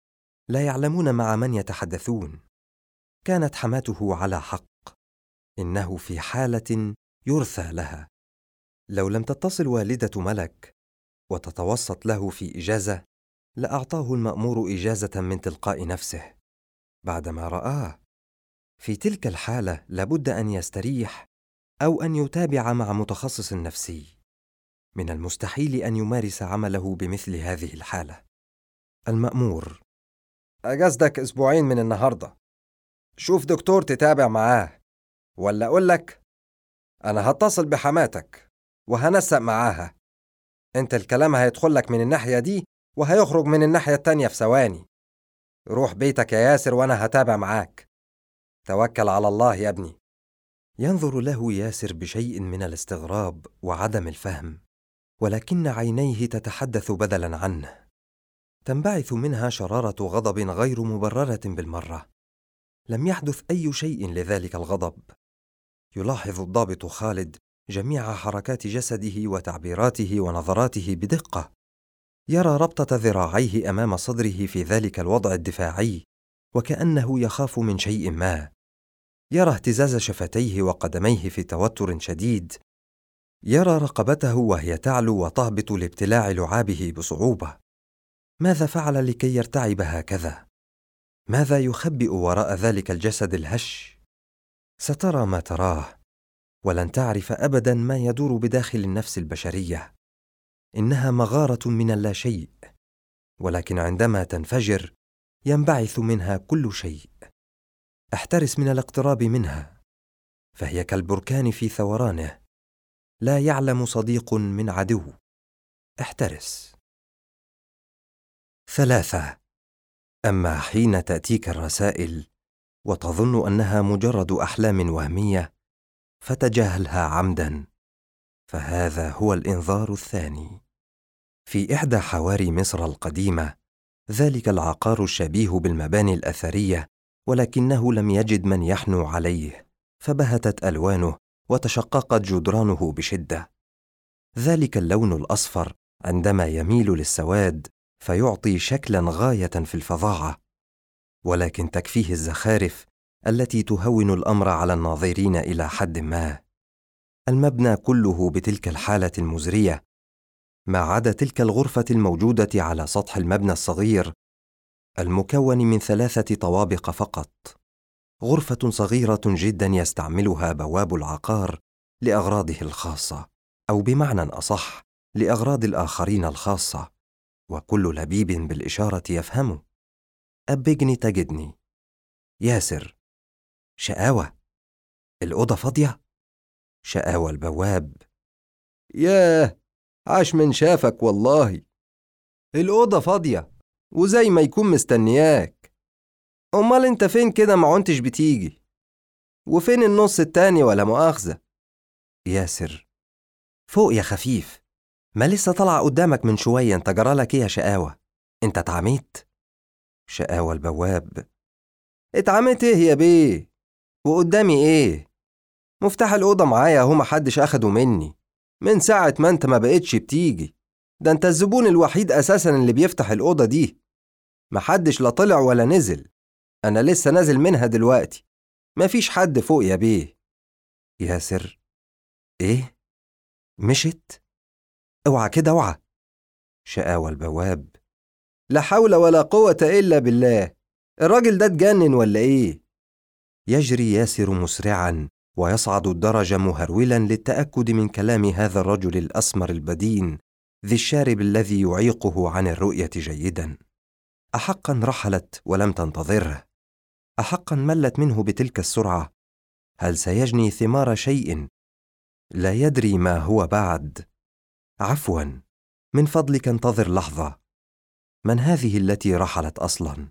لا يعلمون مع من يتحدثون. كانت حماته على حق، إنه في حالة يرثى لها. لو لم تتصل والدة ملك وتتوسط له في إجازة، لأعطاه المأمور إجازة من تلقاء نفسه بعدما رآه. في تلك الحالة لابد أن يستريح أو أن يتابع مع متخصص نفسي. من المستحيل أن يمارس عمله بمثل هذه الحالة. المأمور: أجازتك أسبوعين من النهاردة، شوف دكتور تتابع معاه، ولا أقول لك أنا هتصل بحماتك وهنسق معاها. أنت الكلام هيدخل لك من الناحية دي وهيخرج من الناحية التانية في ثواني. روح بيتك يا ياسر وأنا هتابع معاك. توكل على الله يا ابني. ينظر له ياسر بشيء من الاستغراب وعدم الفهم، ولكن عينيه تتحدث بدلاً عنه. تنبعث منها شرارة غضب غير مبررة بالمرة. لم يحدث أي شيء لذلك الغضب. يلاحظ الضابط خالد جميع حركات جسده وتعبيراته ونظراته بدقة. يرى ربطة ذراعيه أمام صدره في ذلك الوضع الدفاعي، وكأنه يخاف من شيء ما. يرى اهتزاز شفتيه وقدميه في توتر شديد. يرى رقبته وهي تعلو وتهبط لابتلاع لعابه بصعوبة. ماذا فعل لكي يرتعب هكذا؟ ماذا يخبئ وراء ذلك الجسد الهش؟ سترى ما تراه، ولن تعرف أبداً ما يدور بداخل النفس البشرية. إنها مغارة من اللاشيء، ولكن عندما تنفجر ينبعث منها كل شيء. احترس من الاقتراب منها، فهي كالبركان في ثورانه، لا يعلم صديق من عدو. احترس. 3. أما حين تأتيك الرسائل وتظن أنها مجرد أحلام وهمية، فتجاهلها عمداً، فهذا هو الإنذار الثاني. في إحدى حواري مصر القديمة، ذلك العقار الشبيه بالمباني الأثرية، ولكنه لم يجد من يحنو عليه، فبهتت ألوانه وتشققت جدرانه بشدة. ذلك اللون الأصفر عندما يميل للسواد فيعطي شكلاً غاية في الفظاعة، ولكن تكفيه الزخارف التي تهون الأمر على الناظرين إلى حد ما. المبنى كله بتلك الحالة المزرية، ما عدا تلك الغرفة الموجودة على سطح المبنى الصغير المكون من 3 طوابق فقط. غرفة صغيرة جدا يستعملها بواب العقار لأغراضه الخاصة، أو بمعنى أصح لأغراض الآخرين الخاصة، وكل لبيب بالإشارة يفهمه. أبجني تجدني. ياسر: شقاوة. الأوضة فاضية. شقاوة البواب: ياه، عاش من شافك والله. الأوضة فاضية وزي ما يكون مستنياك. أمال انت فين كده ما عنتش بتيجي؟ وفين النص التاني ولا مؤاخذة؟ ياسر: فوق يا خفيف، ما لسه طلع قدامك من شوية، انت جرالك ايه يا شقاوة؟ انت اتعميت؟ شقاوة البواب: اتعميت ايه يا بيه؟ وقدامي ايه؟ مفتاح الأوضة معايا اهو، محدش أخده مني من ساعة ما انت ما بقتش بتيجي. ده انت الزبون الوحيد أساسا اللي بيفتح الأوضة دي. محدش لا طلع ولا نزل، أنا لسه نازل منها دلوقتي. مفيش حد فوق يا بيه. ياسر: ايه؟ مشت؟ اوعى كده اوعى. شقاوة البواب: لا حول ولا قوة إلا بالله، الراجل ده اتجنن ولا ايه؟ يجري ياسر مسرعا ويصعد الدرج مهرولا للتأكد من كلام هذا الرجل الأسمر البدين ذي الشارب الذي يعيقه عن الرؤية جيدا. أحقا رحلت ولم تنتظره؟ أحقا ملت منه بتلك السرعة؟ هل سيجني ثمار شيء لا يدري ما هو بعد؟ عفوا، من فضلك انتظر لحظة. من هذه التي رحلت أصلا؟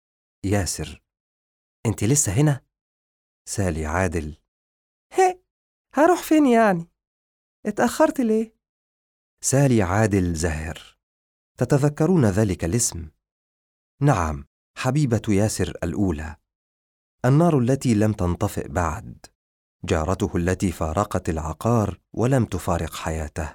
ياسر: انت لسه هنا؟ سالي عادل: هي، هروح فين يعني؟ اتأخرت ليه؟ سالي عادل زاهر. تتذكرون ذلك الاسم؟ نعم، حبيبة ياسر الأولى، النار التي لم تنطفئ بعد، جارته التي فارقت العقار ولم تفارق حياته.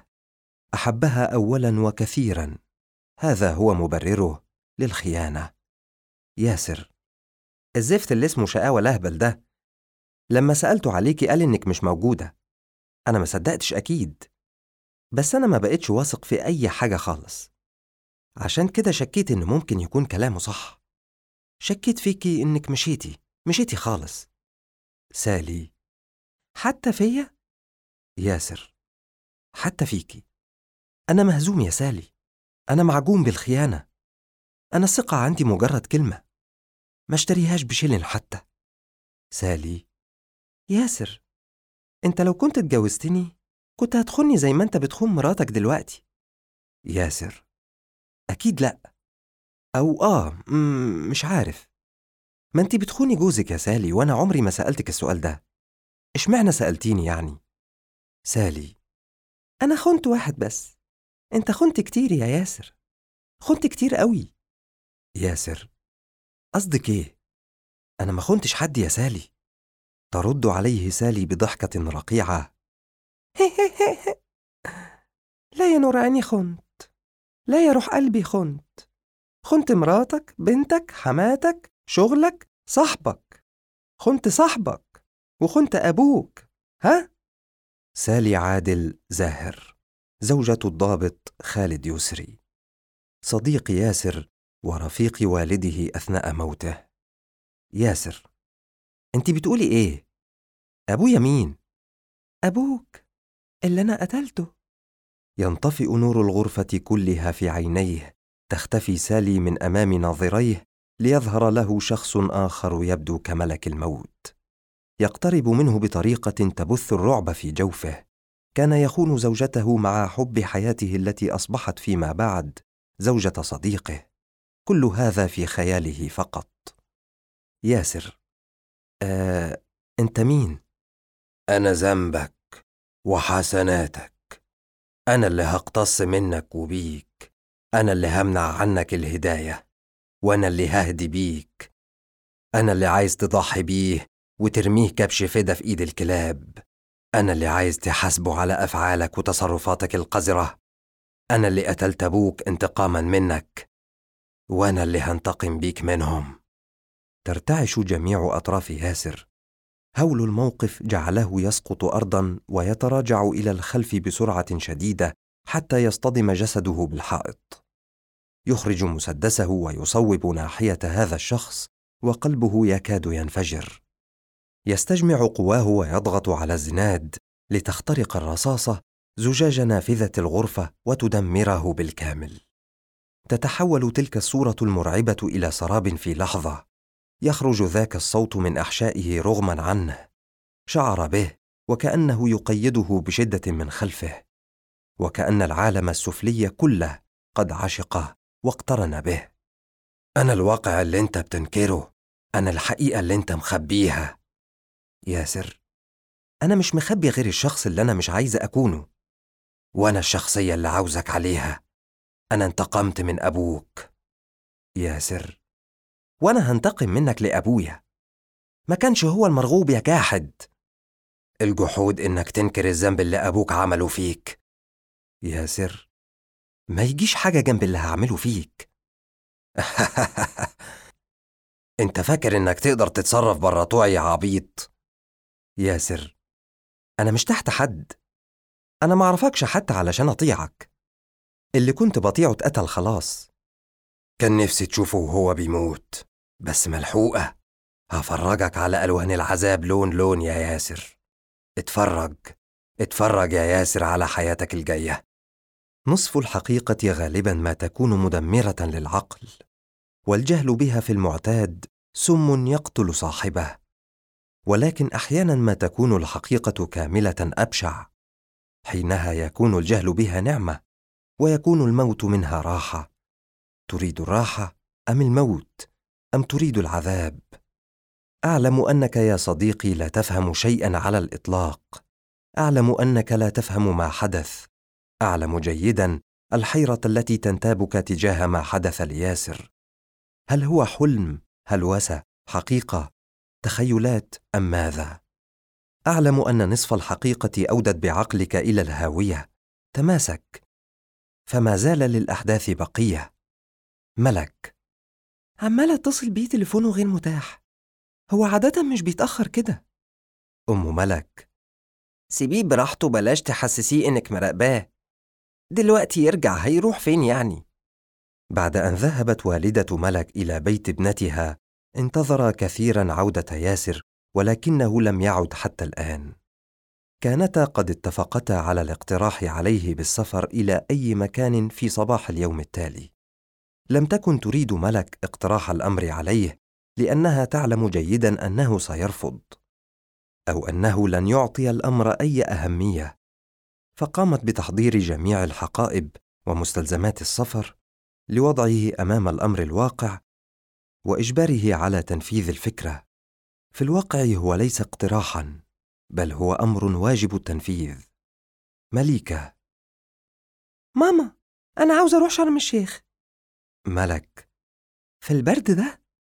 أحبها أولا وكثيرا، هذا هو مبرره للخيانة. ياسر، الزفت اللي اسمه شقاوة لهبل ده لما سألته عليكي قال إنك مش موجودة. أنا ما صدقتش أكيد، بس أنا ما بقتش واثق في أي حاجة خالص، عشان كده شكيت إن ممكن يكون كلامه صح. شكيت فيكي إنك مشيتي خالص. سالي، حتى فيا؟ ياسر، حتى فيكي. أنا مهزوم يا سالي، أنا معجون بالخيانة. أنا الثقة عندي مجرد كلمة، ما اشتريهاش بشيلن حتى. سالي، ياسر، انت لو كنت اتجوزتني كنت هتخوني زي ما انت بتخون مراتك دلوقتي. ياسر، اكيد لا، او مش عارف. ما انت بتخوني جوزك يا سالي، وانا عمري ما سألتك السؤال ده. اشمعنى سألتيني يعني؟ سالي، انا خنت واحد بس، انت خنت كتير يا ياسر، خنت كتير قوي. ياسر، قصدك ايه؟ انا ما خنتش حد يا سالي. ترد عليه سالي بضحكة رقيعة. لا يا نور عيني خنت، لا يا روح قلبي خنت مراتك، بنتك، حماتك، شغلك، صاحبك. خنت صاحبك وخنت أبوك، ها؟ سالي عادل زاهر، زوجة الضابط خالد يسري، صديق ياسر ورفيق والده أثناء موته. ياسر، انتي بتقولي ايه؟ أبويا مين؟ أبوك اللي أنا قتلته. ينطفئ نور الغرفة كلها في عينيه، تختفي سالي من أمام ناظريه ليظهر له شخص آخر يبدو كملك الموت، يقترب منه بطريقة تبث الرعب في جوفه. كان يخون زوجته مع حب حياته التي أصبحت فيما بعد زوجة صديقه. كل هذا في خياله فقط. ياسر، أنت مين؟ أنا ذنبك وحسناتك، أنا اللي هقتص منك وبيك، أنا اللي همنع عنك الهداية، وأنا اللي ههدي بيك، أنا اللي عايز تضحي بيه وترميه كبش فدا في إيد الكلاب، أنا اللي عايز تحاسبه على أفعالك وتصرفاتك القذرة، أنا اللي قتلت أبوك انتقاما منك، وأنا اللي هنتقم بيك منهم. ترتعش جميع أطراف ياسر. هول الموقف جعله يسقط أرضاً ويتراجع إلى الخلف بسرعة شديدة حتى يصطدم جسده بالحائط. يخرج مسدسه ويصوب ناحية هذا الشخص وقلبه يكاد ينفجر. يستجمع قواه ويضغط على الزناد لتخترق الرصاصة زجاج نافذة الغرفة وتدمره بالكامل. تتحول تلك الصورة المرعبة إلى سراب في لحظة. يخرج ذاك الصوت من أحشائه رغما عنه. شعر به وكأنه يقيده بشدة من خلفه، وكأن العالم السفلي كله قد عشقه واقترن به. أنا الواقع اللي أنت بتنكره، أنا الحقيقة اللي أنت مخبيها. ياسر، أنا مش مخبي غير الشخص اللي أنا مش عايز أكونه. وأنا الشخصية اللي عاوزك عليها. أنا انتقمت من أبوك. ياسر، وأنا هنتقم منك لأبويا. ما كانش هو المرغوب يا جاحد. الجحود إنك تنكر الذنب اللي أبوك عمله فيك. ياسر، ما يجيش حاجة جنب اللي هعمله فيك. أنت فاكر إنك تقدر تتصرف برا طوعي يا عبيط؟ ياسر، أنا مش تحت حد. أنا معرفكش حتى علشان أطيعك. اللي كنت بطيعه اتقتل خلاص. كان نفسي تشوفه وهو بيموت، بس ملحوقة. هفرجك على ألوان العذاب لون لون يا ياسر. اتفرج يا ياسر على حياتك الجاية. نصف الحقيقة غالبا ما تكون مدمرة للعقل، والجهل بها في المعتاد سم يقتل صاحبه. ولكن أحيانا ما تكون الحقيقة كاملة أبشع. حينها يكون الجهل بها نعمة، ويكون الموت منها راحة. تريد الراحة أم الموت؟ أم تريد العذاب؟ أعلم أنك يا صديقي لا تفهم شيئا على الإطلاق. أعلم أنك لا تفهم ما حدث. أعلم جيدا الحيرة التي تنتابك تجاه ما حدث لياسر. هل هو حلم، هلوسة، حقيقة، تخيلات أم ماذا؟ أعلم أن نصف الحقيقة أودت بعقلك إلى الهاوية. تماسك، فما زال للأحداث بقية. ملك، عمالة اتصل بيه تليفونه غير متاح، هو عادة مش بيتأخر كده. أم ملك: سيبيه براحته، بلاش تحسسيه إنك مراقباه، دلوقتي يرجع هيروح فين يعني؟ بعد أن ذهبت والدة ملك إلى بيت ابنتها، انتظر كثيرا عودة ياسر، ولكنه لم يعد حتى الآن. كانتا قد اتفقتا على الاقتراح عليه بالسفر إلى أي مكان في صباح اليوم التالي. لم تكن تريد ملك اقتراح الأمر عليه، لأنها تعلم جيدا أنه سيرفض، أو أنه لن يعطي الأمر أي أهمية، فقامت بتحضير جميع الحقائب ومستلزمات السفر لوضعه أمام الأمر الواقع وإجباره على تنفيذ الفكرة. في الواقع هو ليس اقتراحاً، بل هو أمر واجب التنفيذ. مليكة: ماما، أنا عاوزة أروح شرم الشيخ. ملك: في البرد ده؟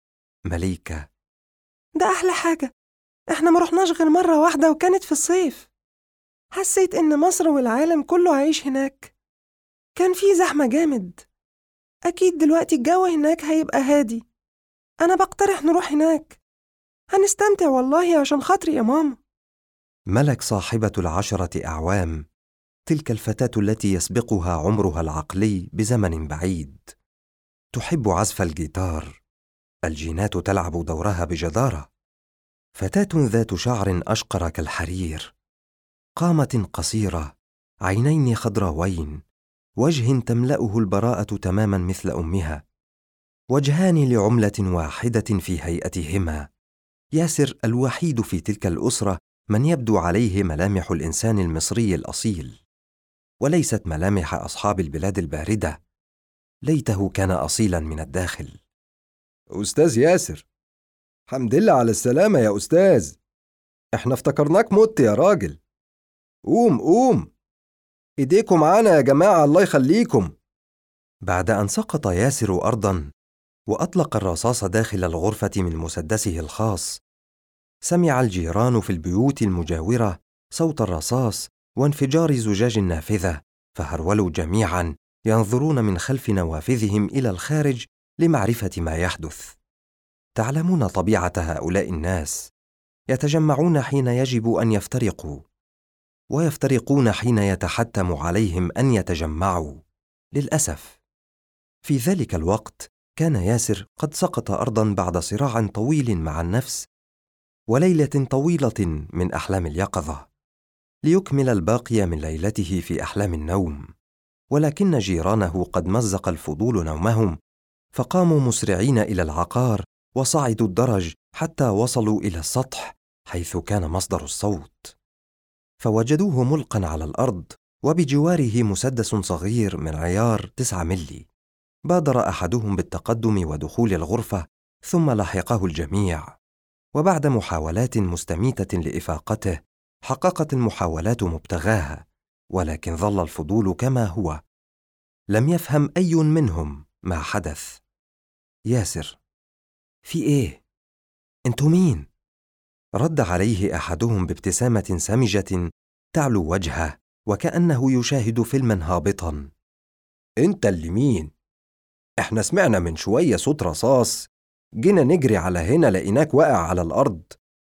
مليكة: ده أحلى حاجة، إحنا ما رحناش غير مرة واحدة وكانت في الصيف. حسيت إن مصر والعالم كله عايش هناك، كان في زحمة جامد. أكيد دلوقتي الجو هناك هيبقى هادي. أنا بقترح نروح هناك، هنستمتع والله عشان خاطري يا ماما. ملك صاحبة 10 أعوام، تلك الفتاة التي يسبقها عمرها العقلي بزمن بعيد، تحب عزف الجيتار، الجينات تلعب دورها بجدارة. فتاة ذات شعر أشقر كالحرير، قامة قصيرة، عينين خضراوين، وجه تملأه البراءة تماما مثل أمها، وجهان لعملة واحدة في هيئتهما. ياسر الوحيد في تلك الأسرة من يبدو عليه ملامح الإنسان المصري الأصيل، وليست ملامح أصحاب البلاد الباردة. ليته كان أصيلا من الداخل. أستاذ ياسر، حمد لله على السلامة يا أستاذ. إحنا افتكرناك مت يا راجل. قوم قوم، إيديكم معانا يا جماعة، الله يخليكم. بعد أن سقط ياسر أرضا وأطلق الرصاص داخل الغرفة من مسدسه الخاص، سمع الجيران في البيوت المجاورة صوت الرصاص وانفجار زجاج النافذة، فهرولوا جميعا ينظرون من خلف نوافذهم إلى الخارج لمعرفة ما يحدث. تعلمون طبيعة هؤلاء الناس، يتجمعون حين يجب أن يفترقوا، ويفترقون حين يتحتم عليهم أن يتجمعوا. للأسف في ذلك الوقت كان ياسر قد سقط أرضا بعد صراع طويل مع النفس وليلة طويلة من أحلام اليقظة، ليكمل الباقي من ليلته في أحلام النوم. ولكن جيرانه قد مزق الفضول نومهم، فقاموا مسرعين إلى العقار وصعدوا الدرج حتى وصلوا إلى السطح حيث كان مصدر الصوت، فوجدوه ملقا على الأرض وبجواره مسدس صغير من عيار 9 ملي. بادر أحدهم بالتقدم ودخول الغرفة، ثم لحقه الجميع، وبعد محاولات مستميتة لإفاقته حققت المحاولات مبتغاها، ولكن ظل الفضول كما هو. لم يفهم أي منهم ما حدث. ياسر: في إيه؟ أنتوا مين؟ رد عليه أحدهم بابتسامة سمجة تعلو وجهه وكأنه يشاهد فيلما هابطا. أنت اللي مين؟ إحنا سمعنا من شوية صوت رصاص، جينا نجري على هنا لقيناك واقع على الأرض،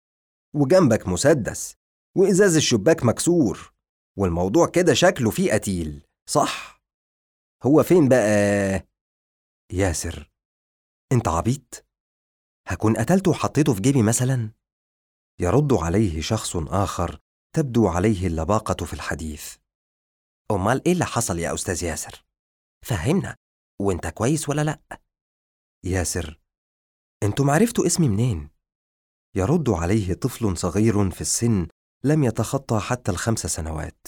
وجنبك مسدس، وإزاز الشباك مكسور، والموضوع كده شكله فيه قتيل، صح؟ هو فين بقى؟ ياسر: أنت عبيط؟ هكون قتلته وحطيته في جيبي مثلا؟ يرد عليه شخص آخر تبدو عليه اللباقة في الحديث. أمال إيه اللي حصل يا أستاذ ياسر؟ فهمنا، وإنت كويس ولا لأ؟ ياسر: أنتم عرفتوا اسمي منين؟ يرد عليه طفل صغير في السن لم يتخطى حتى 5 سنوات.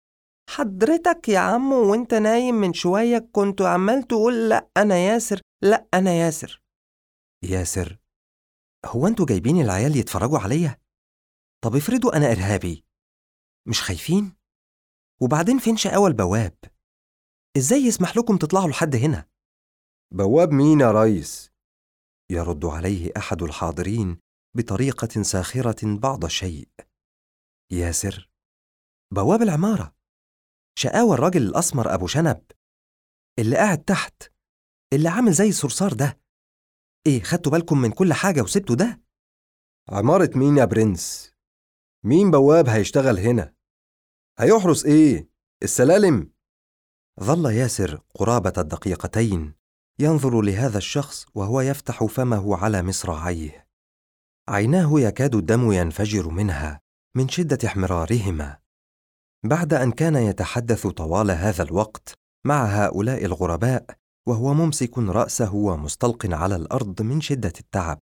حضرتك يا عم وإنت نايم من شوية كنت عمال تقول لأ أنا ياسر، لأ أنا ياسر. ياسر: هو أنتوا جايبين العيال يتفرجوا عليا؟ طب افرضوا أنا إرهابي، مش خايفين؟ وبعدين فين شقاوة البواب؟ إزاي يسمح لكم تطلعوا لحد هنا؟ بواب مين يا ريس؟ يرد عليه أحد الحاضرين بطريقة ساخرة بعض الشيء. ياسر: بواب العمارة، شقاوة الراجل الأسمر أبو شنب اللي قاعد تحت، اللي عامل زي الصرصار ده. إيه، خدتوا بالكم من كل حاجة وسبتوا ده؟ عمارة مين يا برنس؟ مين بواب هيشتغل هنا؟ هيحرس إيه؟ السلالم؟ ظل ياسر قرابة الدقيقتين ينظر لهذا الشخص وهو يفتح فمه على مصراعيه. عيناه يكاد الدم ينفجر منها من شدة احمرارهما. بعد أن كان يتحدث طوال هذا الوقت مع هؤلاء الغرباء وهو ممسك رأسه ومستلق على الأرض من شدة التعب،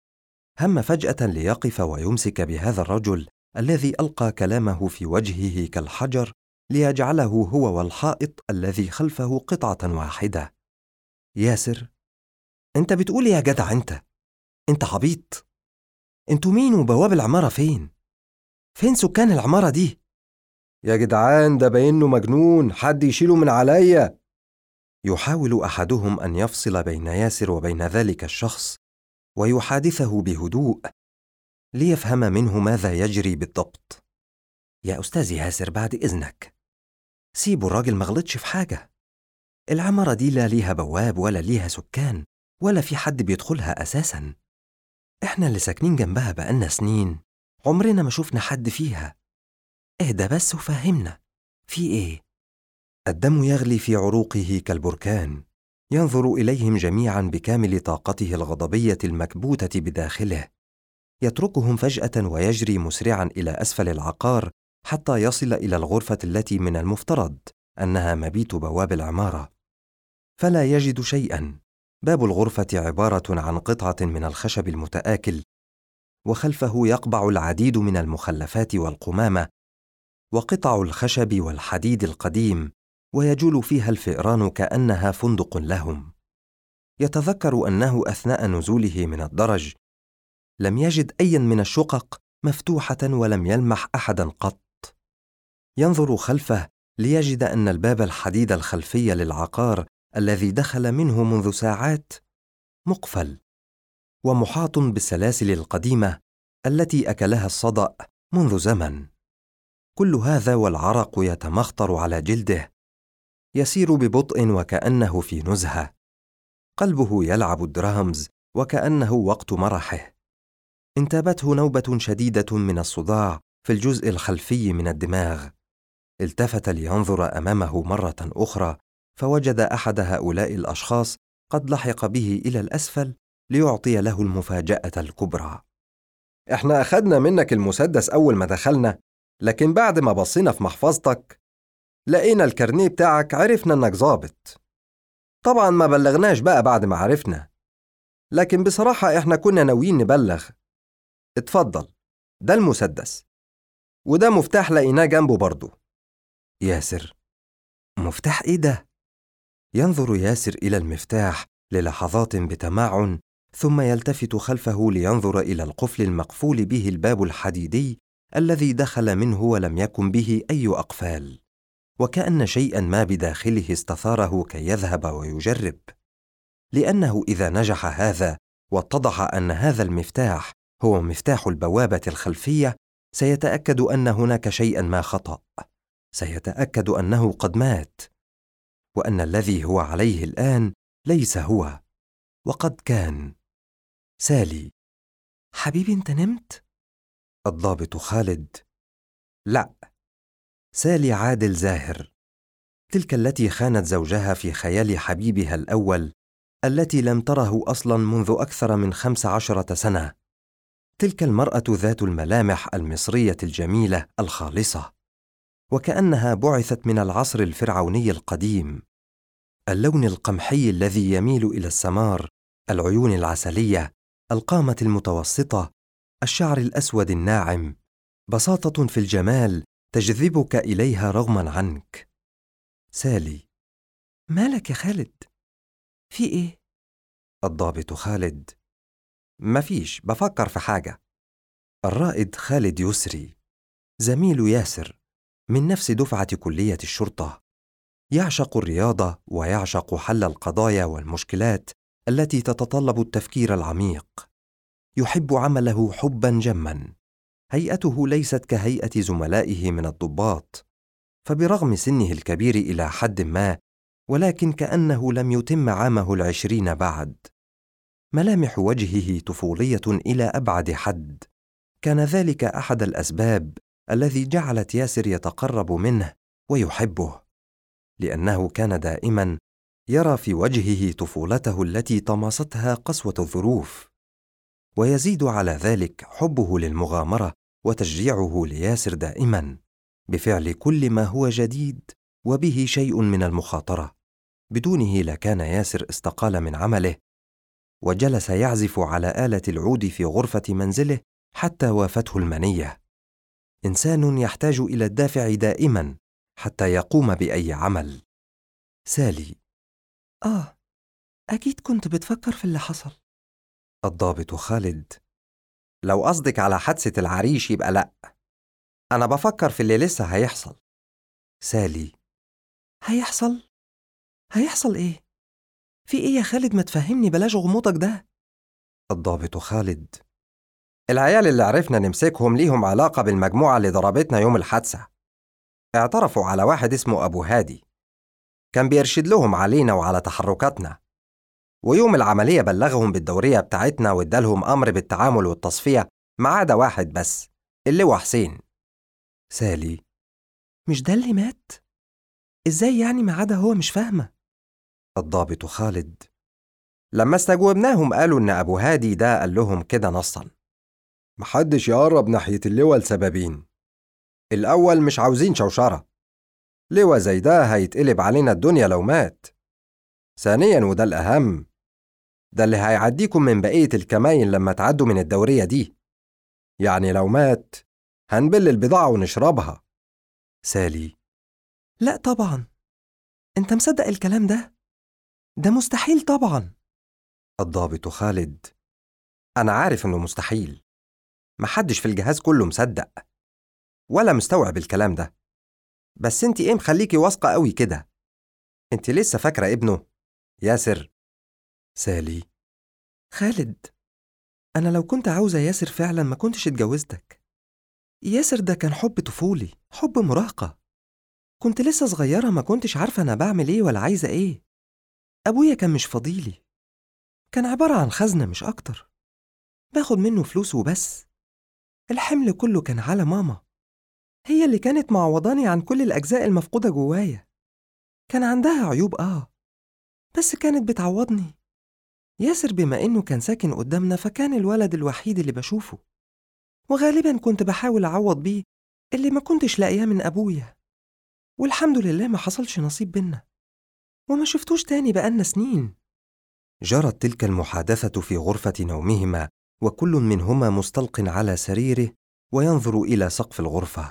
هم فجأة ليقف ويمسك بهذا الرجل الذي ألقى كلامه في وجهه كالحجر ليجعله هو والحائط الذي خلفه قطعة واحدة. ياسر، أنت بتقول يا جدع أنت عبيط؟ أنتوا مين وبواب العمارة فين؟ فين سكان العمارة دي؟ يا جدعان ده باينه مجنون، حد يشيله من عليا. يحاول أحدهم أن يفصل بين ياسر وبين ذلك الشخص ويحادثه بهدوء ليفهم منه ماذا يجري بالضبط. يا أستاذ ياسر، بعد إذنك سيبوا الراجل، مغلطش في حاجة. العمارة دي لا ليها بواب ولا ليها سكان ولا في حد بيدخلها أساساً. إحنا اللي ساكنين جنبها بقالنا سنين، عمرنا ما شفنا حد فيها. اهدى بس وفهمنا في إيه؟ الدم يغلي في عروقه كالبركان، ينظر إليهم جميعاً بكامل طاقته الغضبية المكبوتة بداخله. يتركهم فجأة ويجري مسرعاً إلى أسفل العقار حتى يصل إلى الغرفة التي من المفترض أنها مبيت بواب العمارة، فلا يجد شيئاً. باب الغرفة عبارة عن قطعة من الخشب المتآكل، وخلفه يقبع العديد من المخلفات والقمامة وقطع الخشب والحديد القديم، ويجول فيها الفئران كأنها فندق لهم. يتذكر أنه أثناء نزوله من الدرج لم يجد أيا من الشقق مفتوحة ولم يلمح أحدا قط. ينظر خلفه ليجد أن الباب الحديد الخلفي للعقار الذي دخل منه منذ ساعات مقفل ومحاط بالسلاسل القديمة التي أكلها الصدأ منذ زمن. كل هذا والعرق يتمخطر على جلده. يسير ببطء وكأنه في نزهة، قلبه يلعب الدرامز وكأنه وقت مرحه. انتابته نوبة شديدة من الصداع في الجزء الخلفي من الدماغ. التفت لينظر أمامه مرة أخرى، فوجد أحد هؤلاء الأشخاص قد لحق به إلى الأسفل ليعطي له المفاجأة الكبرى. احنا أخدنا منك المسدس أول ما دخلنا، لكن بعد ما بصينا في محفظتك لقينا الكارنيه بتاعك، عرفنا إنك ظابط. طبعا ما بلغناش بقى بعد ما عرفنا، لكن بصراحة احنا كنا ناويين نبلغ. اتفضل، ده المسدس، وده مفتاح لقيناه جنبه برضه. ياسر، مفتاح إيه ده؟ ينظر ياسر إلى المفتاح للحظات بتمعن، ثم يلتفت خلفه لينظر إلى القفل المقفول به الباب الحديدي الذي دخل منه ولم يكن به أي أقفال، وكأن شيئاً ما بداخله استثاره كي يذهب ويجرب، لأنه إذا نجح هذا واتضح أن هذا المفتاح هو مفتاح البوابة الخلفية، سيتأكد أن هناك شيئاً ما خطأ، سيتأكد أنه قد مات، وأن الذي هو عليه الآن ليس هو وقد كان. سالي، حبيبي أنت نمت؟ الضابط خالد: لا. سالي عادل زاهر، تلك التي خانت زوجها في خيال حبيبها الأول، التي لم تره أصلاً منذ أكثر من 15 سنة، تلك المرأة ذات الملامح المصرية الجميلة الخالصة، وكأنها بعثت من العصر الفرعوني القديم. اللون القمحي الذي يميل إلى السمار، العيون العسلية، القامة المتوسطة، الشعر الأسود الناعم، بساطة في الجمال تجذبك إليها رغماً عنك. سالي: مالك يا خالد؟ في إيه؟ الضابط خالد: مفيش، بفكر في حاجة. الرائد خالد يسري، زميل ياسر من نفس دفعة كلية الشرطة، يعشق الرياضة ويعشق حل القضايا والمشكلات التي تتطلب التفكير العميق. يحب عمله حباً جماً. هيئته ليست كهيئة زملائه من الضباط، فبرغم سنه الكبير إلى حد ما، ولكن كأنه لم يتم عامه 20 بعد. ملامح وجهه طفولية إلى أبعد حد. كان ذلك أحد الأسباب الذي جعلت ياسر يتقرب منه ويحبه، لأنه كان دائما يرى في وجهه طفولته التي طمستها قسوة الظروف. ويزيد على ذلك حبه للمغامرة وتشجيعه لياسر دائما بفعل كل ما هو جديد وبه شيء من المخاطرة. بدونه لكان ياسر استقال من عمله وجلس يعزف على آلة العود في غرفة منزله حتى وافته المنية. إنسان يحتاج إلى الدافع دائما حتى يقوم بأي عمل. سالي: أكيد كنت بتفكر في اللي حصل. الضابط خالد: لو قصدك على حادثة العريش يبقى لأ، أنا بفكر في اللي لسه هيحصل. سالي: هيحصل إيه؟ في إيه يا خالد؟ ما تفهمني، بلاش غموضك ده. الضابط خالد: العيال اللي عرفنا نمسكهم ليهم علاقة بالمجموعة اللي ضربتنا يوم الحادثة. اعترفوا على واحد اسمه أبو هادي، كان بيرشد لهم علينا وعلى تحركاتنا، ويوم العملية بلغهم بالدورية بتاعتنا وادالهم أمر بالتعامل والتصفية ما عدا واحد بس، اللواء حسين. سالي: مش ده اللي مات؟ إزاي يعني ما عدا هو؟ مش فاهمة. الضابط خالد: لما استجوبناهم قالوا إن أبو هادي ده قال لهم كده نصا: محدش يقرب ناحية اللواء لسببين. الأول، مش عاوزين شوشرة، لواء زي ده هيتقلب علينا الدنيا لو مات. ثانيا، وده الأهم، ده اللي هيعديكم من بقية الكماين لما تعدوا من الدورية دي، يعني لو مات هنبل البضاعة ونشربها. سالي: لا طبعا، أنت مصدق الكلام ده؟ ده مستحيل طبعا. الضابط خالد: أنا عارف إنه مستحيل، محدش في الجهاز كله مصدق ولا مستوعب الكلام ده، بس انتي ايه مخليكي واثقة قوي كده؟ انتي لسه فاكرة ابنه ياسر؟ سالي: خالد، أنا لو كنت عاوزة ياسر فعلا ما كنتش اتجوزتك. ياسر ده كان حب طفولي، حب مراهقة. كنت لسه صغيرة، ما كنتش عارفة أنا بعمل إيه ولا عايزة إيه. أبويا كان مش فضيلي، كان عبارة عن خزنة مش أكتر، باخد منه فلوس وبس. الحمل كله كان على ماما، هي اللي كانت معوضاني عن كل الأجزاء المفقودة جوايا. كان عندها عيوب بس كانت بتعوضني. ياسر بما إنه كان ساكن قدامنا فكان الولد الوحيد اللي بشوفه، وغالبا كنت بحاول أعوض بيه اللي ما كنتش لاقياه من أبويا. والحمد لله ما حصلش نصيب بينا، وما شفتوش تاني بقالنا سنين. جرت تلك المحادثة في غرفة نومهما، وكل منهما مستلق على سريره وينظر إلى سقف الغرفة.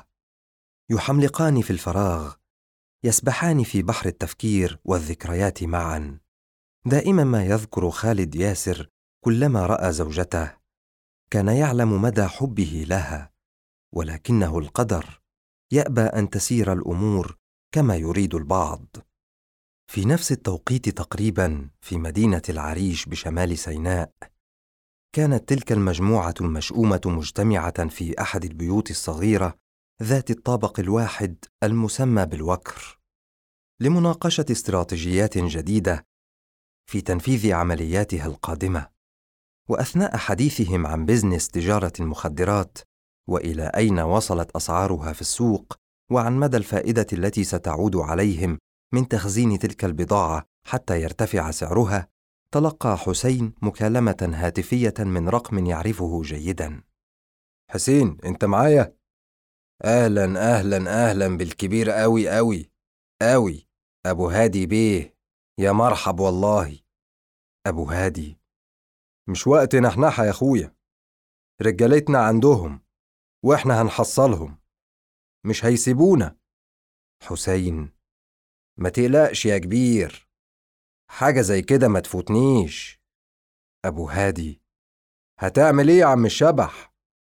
يحملقان في الفراغ، يسبحان في بحر التفكير والذكريات معا. دائما ما يذكر خالد ياسر كلما رأى زوجته، كان يعلم مدى حبه لها، ولكنه القدر يأبى أن تسير الأمور كما يريد البعض. في نفس التوقيت تقريبا في مدينة العريش بشمال سيناء، كانت تلك المجموعة المشؤومة مجتمعة في أحد البيوت الصغيرة ذات الطابق الواحد المسمى بالوكر، لمناقشة استراتيجيات جديدة في تنفيذ عملياتها القادمة. وأثناء حديثهم عن بزنس تجارة المخدرات وإلى أين وصلت أسعارها في السوق، وعن مدى الفائدة التي ستعود عليهم من تخزين تلك البضاعة حتى يرتفع سعرها، تلقى حسين مكالمة هاتفية من رقم يعرفه جيدا. حسين، انت معايا؟ أهلا أهلا أهلا بالكبير أوي أوي أوي، أبو هادي بيه، يا مرحب والله. أبو هادي: مش وقت نحنحة يا أخويا، رجالتنا عندهم وإحنا هنحصلهم، مش هيسيبونا. حسين: ما تقلقش يا كبير، حاجة زي كده ما تفوتنيش. أبو هادي: هتعمل إيه يا عم الشبح؟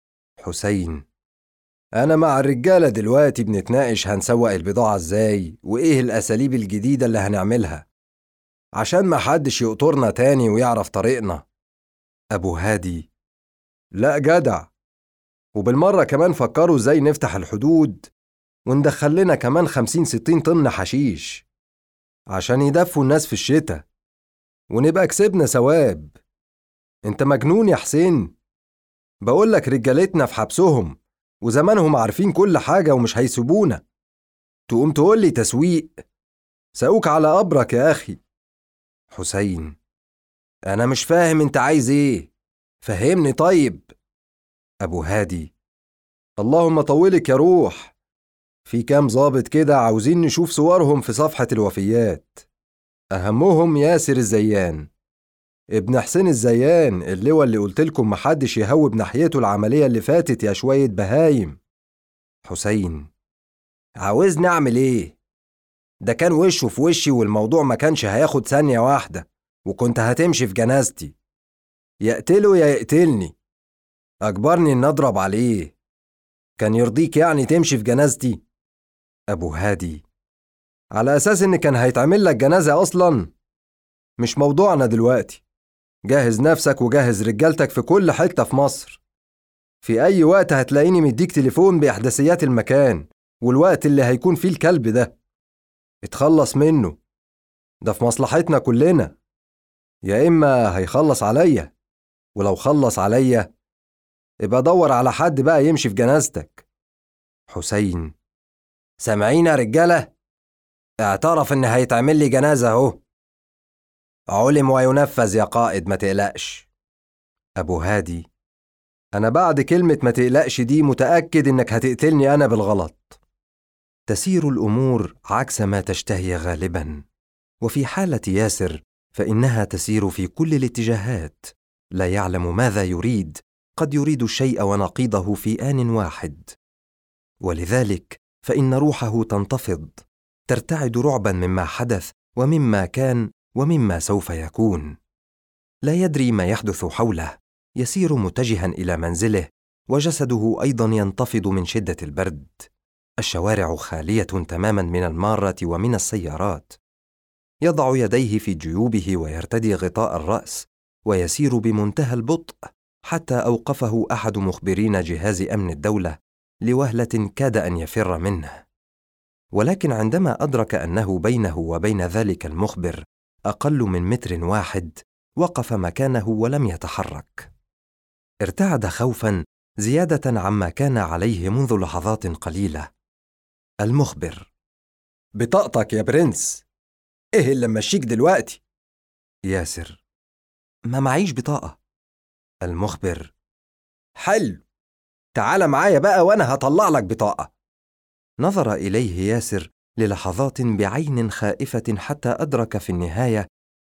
حسين: أنا مع الرجالة دلوقتي بنتناقش هنسوق البضاعة إزاي وإيه الأساليب الجديدة اللي هنعملها عشان ما حدش يقطرنا تاني ويعرف طريقنا. أبو هادي: لا جدع، وبالمرة كمان فكروا إزاي نفتح الحدود وندخل لنا كمان 50-60 طن حشيش عشان يدفوا الناس في الشتاء ونبقى كسبنا ثواب. انت مجنون يا حسين؟ بقولك رجالتنا في حبسهم وزمانهم عارفين كل حاجة ومش هيسيبونا، تقوم تقولي تسويق؟ ساوك على قبرك يا أخي. حسين، أنا مش فاهم أنت عايز إيه، فهمني طيب. أبو هادي: اللهم طولك يا روح، في كام ضابط كده عاوزين نشوف صورهم في صفحة الوفيات، أهمهم ياسر الزيان ابن حسين الزيان، اللواء اللي قلتلكم محدش يهوب ناحيته العملية اللي فاتت يا شوية بهايم. حسين: عاوزني أعمل إيه؟ ده كان وشه في وشي والموضوع ما كانش هياخد ثانية واحدة وكنت هتمشي في جنازتي. يقتله يا يقتلني، أجبرني إن أضرب عليه. كان يرضيك يعني تمشي في جنازتي؟ أبو هادي: على أساس إن كان هيتعمل لك جنازة أصلاً؟ مش موضوعنا دلوقتي. جهز نفسك وجهز رجالتك في كل حتة في مصر. في أي وقت هتلاقيني مديك تليفون بإحداثيات المكان والوقت اللي هيكون فيه الكلب ده. اتخلص منه، ده في مصلحتنا كلنا، يا إما هيخلص عليا، ولو خلص عليا ابقى دور على حد بقى يمشي في جنازتك. حسين: سامعين يا رجالة؟ اعترف إن هيتعمل لي جنازة أهو. علم وينفذ يا قائد، ما تقلقش. أبو هادي: أنا بعد كلمة ما تقلقش دي متأكد إنك هتقتلني أنا بالغلط. تسير الأمور عكس ما تشتهي غالباً، وفي حالة ياسر فإنها تسير في كل الاتجاهات، لا يعلم ماذا يريد، قد يريد الشيء ونقيضه في آن واحد، ولذلك فإن روحه تنتفض، ترتعد رعباً مما حدث ومما كان ومما سوف يكون. لا يدري ما يحدث حوله، يسير متجها إلى منزله وجسده أيضاً ينتفض من شدة البرد. الشوارع خالية تماماً من المارة ومن السيارات. يضع يديه في جيوبه ويرتدي غطاء الرأس ويسير بمنتهى البطء حتى أوقفه أحد مخبرين جهاز أمن الدولة لوهلة كاد أن يفر منه، ولكن عندما أدرك أنه بينه وبين ذلك المخبر أقل من 1 متر، وقف مكانه ولم يتحرك. ارتعد خوفاً زيادة عما كان عليه منذ لحظات قليلة. المخبر: بطاقتك يا برنس، إيه اللي مشيك دلوقتي؟ ياسر: ما معيش بطاقة. المخبر: حلو، تعال معايا بقى وأنا هطلع لك بطاقة. نظر إليه ياسر للحظات بعين خائفة حتى أدرك في النهاية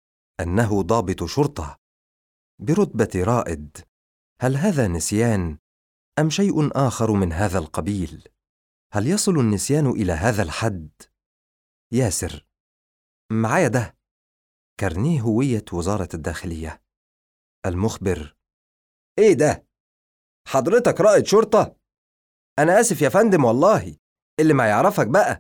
أنه ضابط شرطة برتبة رائد. هل هذا نسيان أم شيء آخر من هذا القبيل؟ هل يصل النسيان إلى هذا الحد؟ ياسر: معايا ده، كارنيه هوية وزارة الداخلية. المخبر: إيه ده؟ حضرتك رائد شرطة؟ أنا آسف يا فندم والله، اللي ما يعرفك بقى.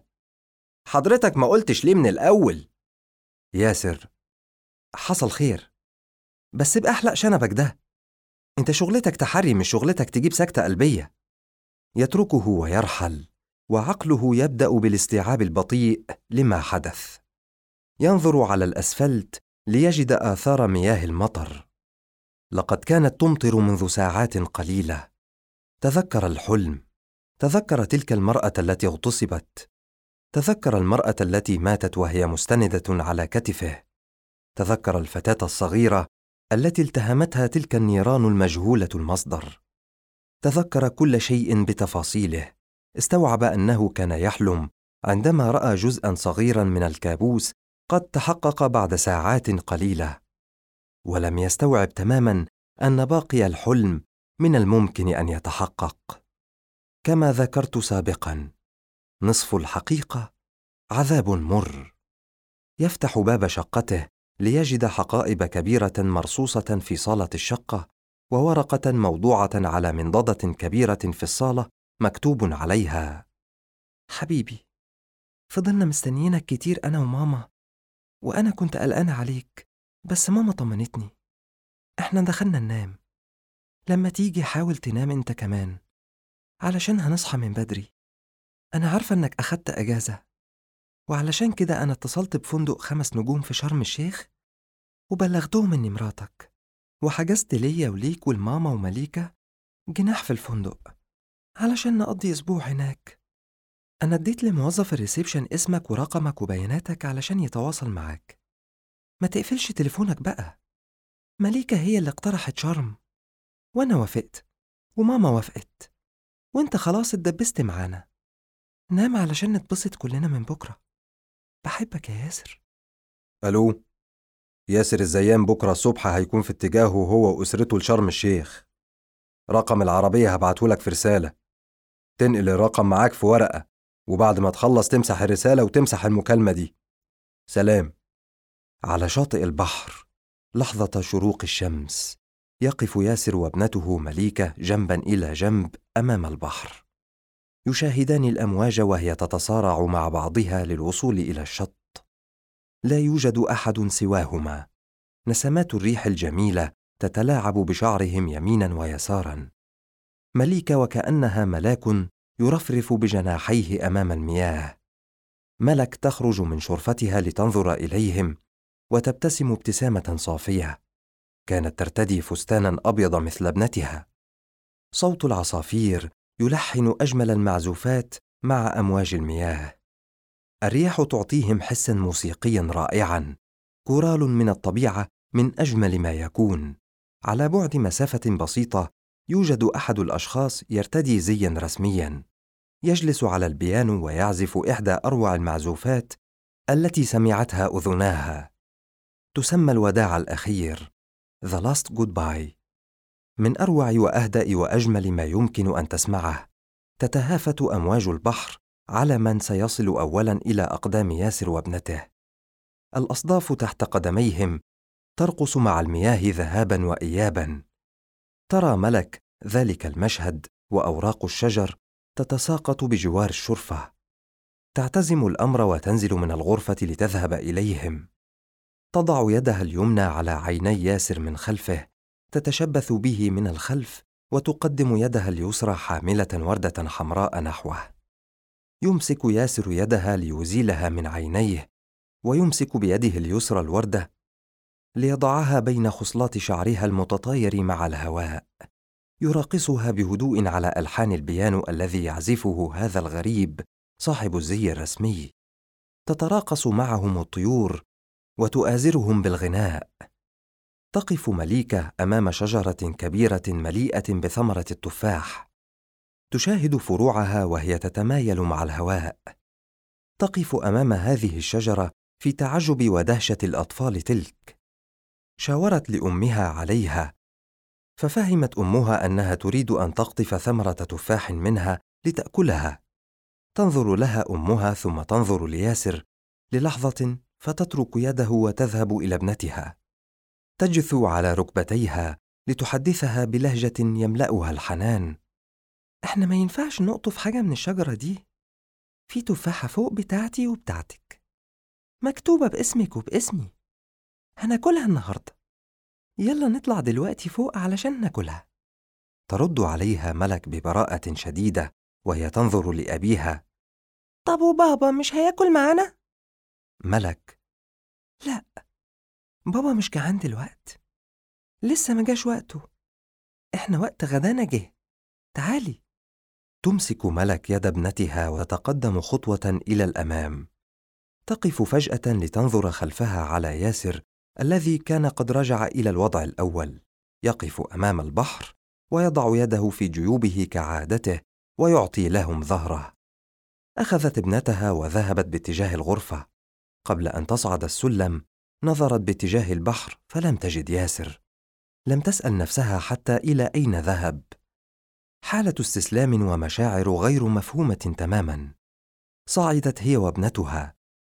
حضرتك ما قلتش ليه من الأول؟ ياسر: حصل خير، بس ابقى احلق شنبك ده، انت شغلتك تحري مش شغلتك تجيب سكتة قلبية. يتركه ويرحل، وعقله يبدأ بالاستيعاب البطيء لما حدث. ينظر على الأسفلت ليجد آثار مياه المطر. لقد كانت تمطر منذ ساعات قليلة. تذكر الحلم، تذكر تلك المرأة التي اغتصبت، تذكر المرأة التي ماتت وهي مستندة على كتفه، تذكر الفتاة الصغيرة التي التهمتها تلك النيران المجهولة المصدر. تذكر كل شيء بتفاصيله. استوعب أنه كان يحلم عندما رأى جزءاً صغيراً من الكابوس قد تحقق بعد ساعات قليلة، ولم يستوعب تماماً أن باقي الحلم من الممكن أن يتحقق. كما ذكرت سابقاً، نصف الحقيقة عذاب مر. يفتح باب شقته ليجد حقائب كبيرة مرصوصة في صالة الشقة، وورقة موضوعة على منضدة كبيرة في الصالة مكتوب عليها: حبيبي، فضلنا مستنيينك كتير أنا وماما، وأنا كنت قلقانة عليك، بس ماما طمنتني. إحنا دخلنا ننام، لما تيجي حاول تنام أنت كمان علشان هنصحى من بدري. أنا عارفة إنك أخدت أجازة، وعلشان كده أنا اتصلت بفندق 5 نجوم في شرم الشيخ وبلغتهم إني مراتك. وحجزت ليا وليك والماما ومليكة جناح في الفندق علشان نقضي أسبوع هناك. أنا اديت لموظف الريسبشن اسمك ورقمك وبياناتك علشان يتواصل معاك. ما تقفلش تليفونك بقى. مليكة هي اللي اقترحت شرم، وأنا وافقت، وماما وافقت، وانت خلاص اتدبست معانا. نام علشان نتبسط كلنا من بكرة. بحبك يا ياسر. ألو، ياسر الزيان بكرة الصبح هيكون في اتجاهه هو وأسرته لشرم الشيخ. رقم العربية هبعتهولك في رسالة، تنقل الرقم معاك في ورقة، وبعد ما تخلص تمسح الرسالة وتمسح المكالمة دي. سلام. على شاطئ البحر لحظة شروق الشمس يقف ياسر وابنته مليكة جنبا إلى جنب أمام البحر، يشاهدان الأمواج وهي تتصارع مع بعضها للوصول إلى الشط. لا يوجد أحد سواهما. نسمات الريح الجميلة تتلاعب بشعرهم يمينا ويسارا. مليكة وكأنها ملاك يرفرف بجناحيه أمام المياه. ملك تخرج من شرفتها لتنظر إليهم وتبتسم ابتسامة صافية. كانت ترتدي فستانا أبيض مثل ابنتها. صوت العصافير يلحن أجمل المعزوفات مع أمواج المياه. الرياح تعطيهم حسا موسيقيا رائعا، كورال من الطبيعة من أجمل ما يكون. على بعد مسافة بسيطة يوجد أحد الأشخاص يرتدي زيا رسميا، يجلس على البيانو ويعزف إحدى أروع المعزوفات التي سمعتها أذناها. تسمى الوداع الأخير The Last Goodbye. من أروع وأهدأ وأجمل ما يمكن أن تسمعه. تتهافت أمواج البحر على من سيصل أولاً إلى أقدام ياسر وابنته. الأصداف تحت قدميهم ترقص مع المياه ذهاباً وإياباً. ترى ملك ذلك المشهد وأوراق الشجر تتساقط بجوار الشرفة. تعتزم الأمر وتنزل من الغرفة لتذهب إليهم. تضع يدها اليمنى على عيني ياسر من خلفه، تتشبث به من الخلف، وتقدم يدها اليسرى حاملة وردة حمراء نحوه. يمسك ياسر يدها ليزيلها من عينيه، ويمسك بيده اليسرى الوردة ليضعها بين خصلات شعرها المتطاير مع الهواء. يراقصها بهدوء على ألحان البيانو الذي يعزفه هذا الغريب صاحب الزي الرسمي. تتراقص معهم الطيور وتؤازرهم بالغناء. تقف مليكة أمام شجرة كبيرة مليئة بثمرة التفاح. تشاهد فروعها وهي تتمايل مع الهواء. تقف أمام هذه الشجرة في تعجب ودهشة الأطفال تلك. شاورت لأمها عليها، ففهمت أمها أنها تريد أن تقطف ثمرة تفاح منها لتأكلها. تنظر لها أمها ثم تنظر لياسر للحظة، فتترك يده وتذهب إلى ابنتها. تجثو على ركبتيها لتحدثها بلهجة يملأها الحنان. إحنا ما ينفعش نقطف حاجة من الشجرة دي. في تفاحة فوق بتاعتي وبتاعتك، مكتوبة باسمك وباسمي. هناكلها النهاردة. يلا نطلع دلوقتي فوق علشان ناكلها. ترد عليها ملك ببراءة شديدة وهي تنظر لأبيها. طب وبابا مش هياكل معانا؟ ملك: لا، بابا مش جعان دلوقت، لسه ما جاش وقته. احنا وقت غدانا جه، تعالي. تمسك ملك يد ابنتها وتتقدم خطوة إلى الأمام. تقف فجأة لتنظر خلفها على ياسر الذي كان قد رجع إلى الوضع الأول. يقف أمام البحر ويضع يده في جيوبه كعادته ويعطي لهم ظهره. أخذت ابنتها وذهبت باتجاه الغرفة. قبل أن تصعد السلم نظرت باتجاه البحر فلم تجد ياسر. لم تسأل نفسها حتى إلى أين ذهب. حالة استسلام ومشاعر غير مفهومة تماما. صعدت هي وابنتها.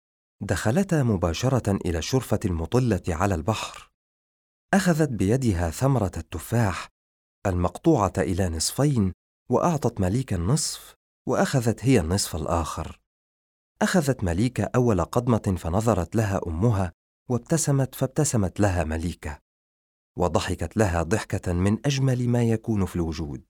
دخلتا مباشرة إلى الشرفة المطلة على البحر. أخذت بيدها ثمرة التفاح المقطوعة إلى نصفين، وأعطت مليكة النصف، وأخذت هي النصف الآخر. أخذت مليكة أول قضمة فنظرت لها أمها وابتسمت، فابتسمت لها مليكة وضحكت لها ضحكة من أجمل ما يكون في الوجود.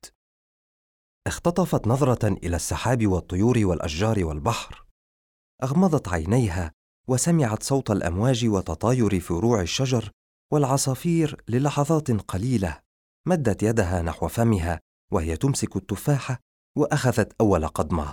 اختطفت نظرة إلى السحاب والطيور والأشجار والبحر. أغمضت عينيها وسمعت صوت الأمواج وتطاير فروع الشجر والعصافير للحظات قليلة مدت يدها نحو فمها وهي تمسك التفاحة وأخذت أول قضمة.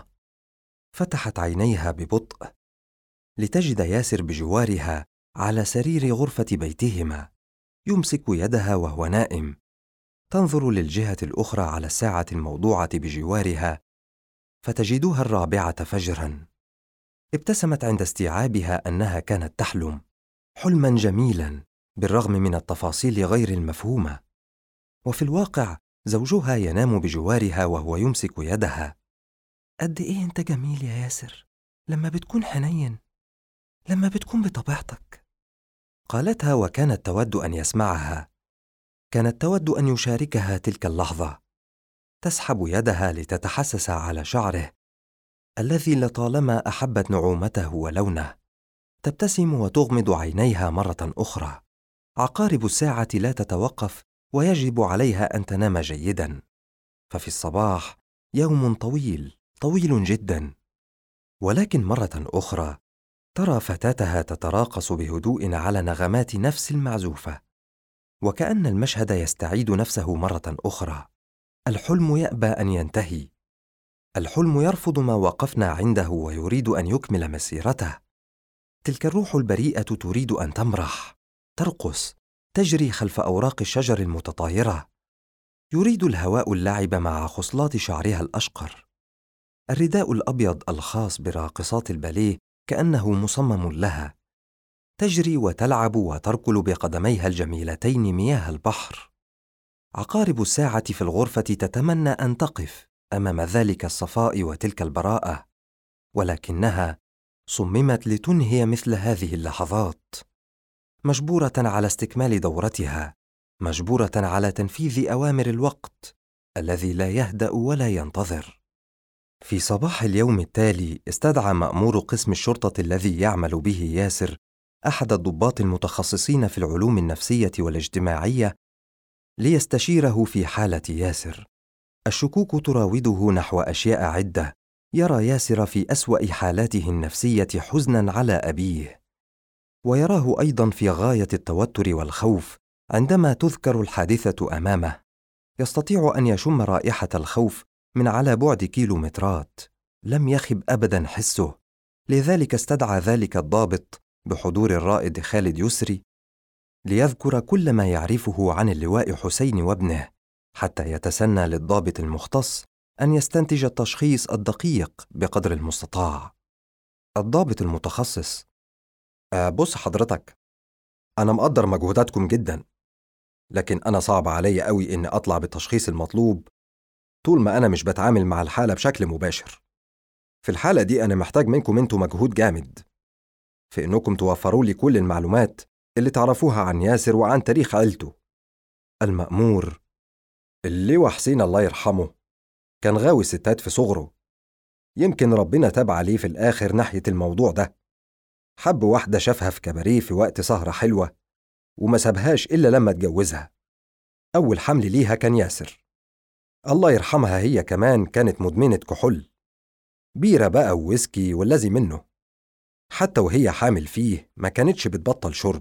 فتحت عينيها ببطء لتجد ياسر بجوارها على سرير غرفة بيتهما، يمسك يدها وهو نائم. تنظر للجهة الأخرى على الساعة الموضوعة بجوارها فتجدها 4 فجراً. ابتسمت عند استيعابها أنها كانت تحلم حلماً جميلاً بالرغم من التفاصيل غير المفهومة، وفي الواقع زوجها ينام بجوارها وهو يمسك يدها. قد إيه أنت جميل يا ياسر لما بتكون حنين، لما بتكون بطبيعتك، قالتها وكانت تود أن يسمعها. كانت تود أن يشاركها تلك اللحظة. تسحب يدها لتتحسس على شعره الذي لطالما أحبت نعومته ولونه. تبتسم وتغمض عينيها مرة أخرى. عقارب الساعة لا تتوقف ويجب عليها أن تنام جيداً، ففي الصباح يوم طويل جداً. ولكن مرة أخرى ترى فتاتها تتراقص بهدوء على نغمات نفس المعزوفة، وكأن المشهد يستعيد نفسه مرة أخرى. الحلم يأبى أن ينتهي. الحلم يرفض ما وقفنا عنده ويريد أن يكمل مسيرته. تلك الروح البريئة تريد أن تمرح، ترقص، تجري خلف أوراق الشجر المتطايرة. يريد الهواء اللعب مع خصلات شعرها الأشقر. الرداء الأبيض الخاص براقصات الباليه كأنه مصمم لها. تجري وتلعب وتركل بقدميها الجميلتين مياه البحر. عقارب الساعة في الغرفة تتمنى أن تقف أمام ذلك الصفاء وتلك البراءة، ولكنها صممت لتنهي مثل هذه اللحظات. مجبورة على استكمال دورتها، مجبورة على تنفيذ أوامر الوقت الذي لا يهدأ ولا ينتظر. في صباح اليوم التالي استدعى مأمور قسم الشرطة الذي يعمل به ياسر أحد الضباط المتخصصين في العلوم النفسية والاجتماعية ليستشيره في حالة ياسر. الشكوك تراوده نحو أشياء عدة. يرى ياسر في أسوأ حالاته النفسية حزناً على أبيه، ويراه أيضاً في غاية التوتر والخوف عندما تذكر الحادثة أمامه. يستطيع أن يشم رائحة الخوف من على بعد كيلومترات. لم يخب أبداً حسه. لذلك استدعى ذلك الضابط بحضور الرائد خالد يسري ليذكر كل ما يعرفه عن اللواء حسين وابنه، حتى يتسنى للضابط المختص أن يستنتج التشخيص الدقيق بقدر المستطاع. الضابط المتخصص: بص حضرتك، أنا مقدر مجهوداتكم جدا، لكن أنا صعب علي قوي إني أطلع بالتشخيص المطلوب طول ما أنا مش بتعامل مع الحالة بشكل مباشر. في الحالة دي أنا محتاج منكم أنتوا مجهود جامد في إنكم توفروا لي كل المعلومات اللي تعرفوها عن ياسر وعن تاريخ عيلته. المأمور: اللواء حسين الله يرحمه كان غاوي ستات في صغره. يمكن ربنا تاب عليه في الآخر ناحية الموضوع ده. حب واحدة شافها في كباريه في وقت سهرة حلوة وما سابهاش إلا لما اتجوزها. أول حمل ليها كان ياسر. الله يرحمها هي كمان كانت مدمنة كحول، بيرة بقى وويسكي والذي منه. حتى وهي حامل فيه ما كانتش بتبطل شرب.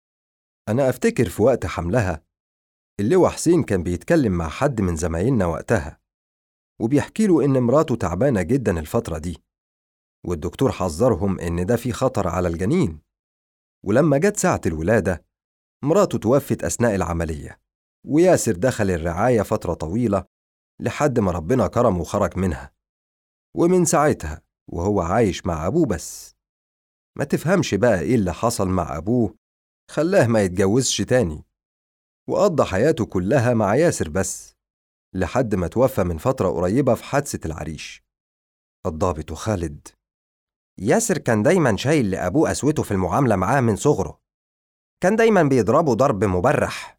أنا أفتكر في وقت حملها اللواء حسين كان بيتكلم مع حد من زمايلنا وقتها وبيحكي له إن مراته تعبانة جدا الفترة دي، والدكتور حذرهم إن ده فيه خطر على الجنين. ولما جت ساعة الولادة مراته توفت أثناء العملية، وياسر دخل الرعاية فترة طويلة لحد ما ربنا كرمه وخرج منها. ومن ساعتها وهو عايش مع أبوه بس. ما تفهمش بقى إيه اللي حصل مع أبوه خلاه ما يتجوزش تاني، وقضى حياته كلها مع ياسر بس لحد ما توفى من فترة قريبة في حادثة العريش. الضابط خالد: ياسر كان دايما شايل لأبوه قسوته في المعاملة معاه من صغره. كان دايما بيضربه ضرب مبرح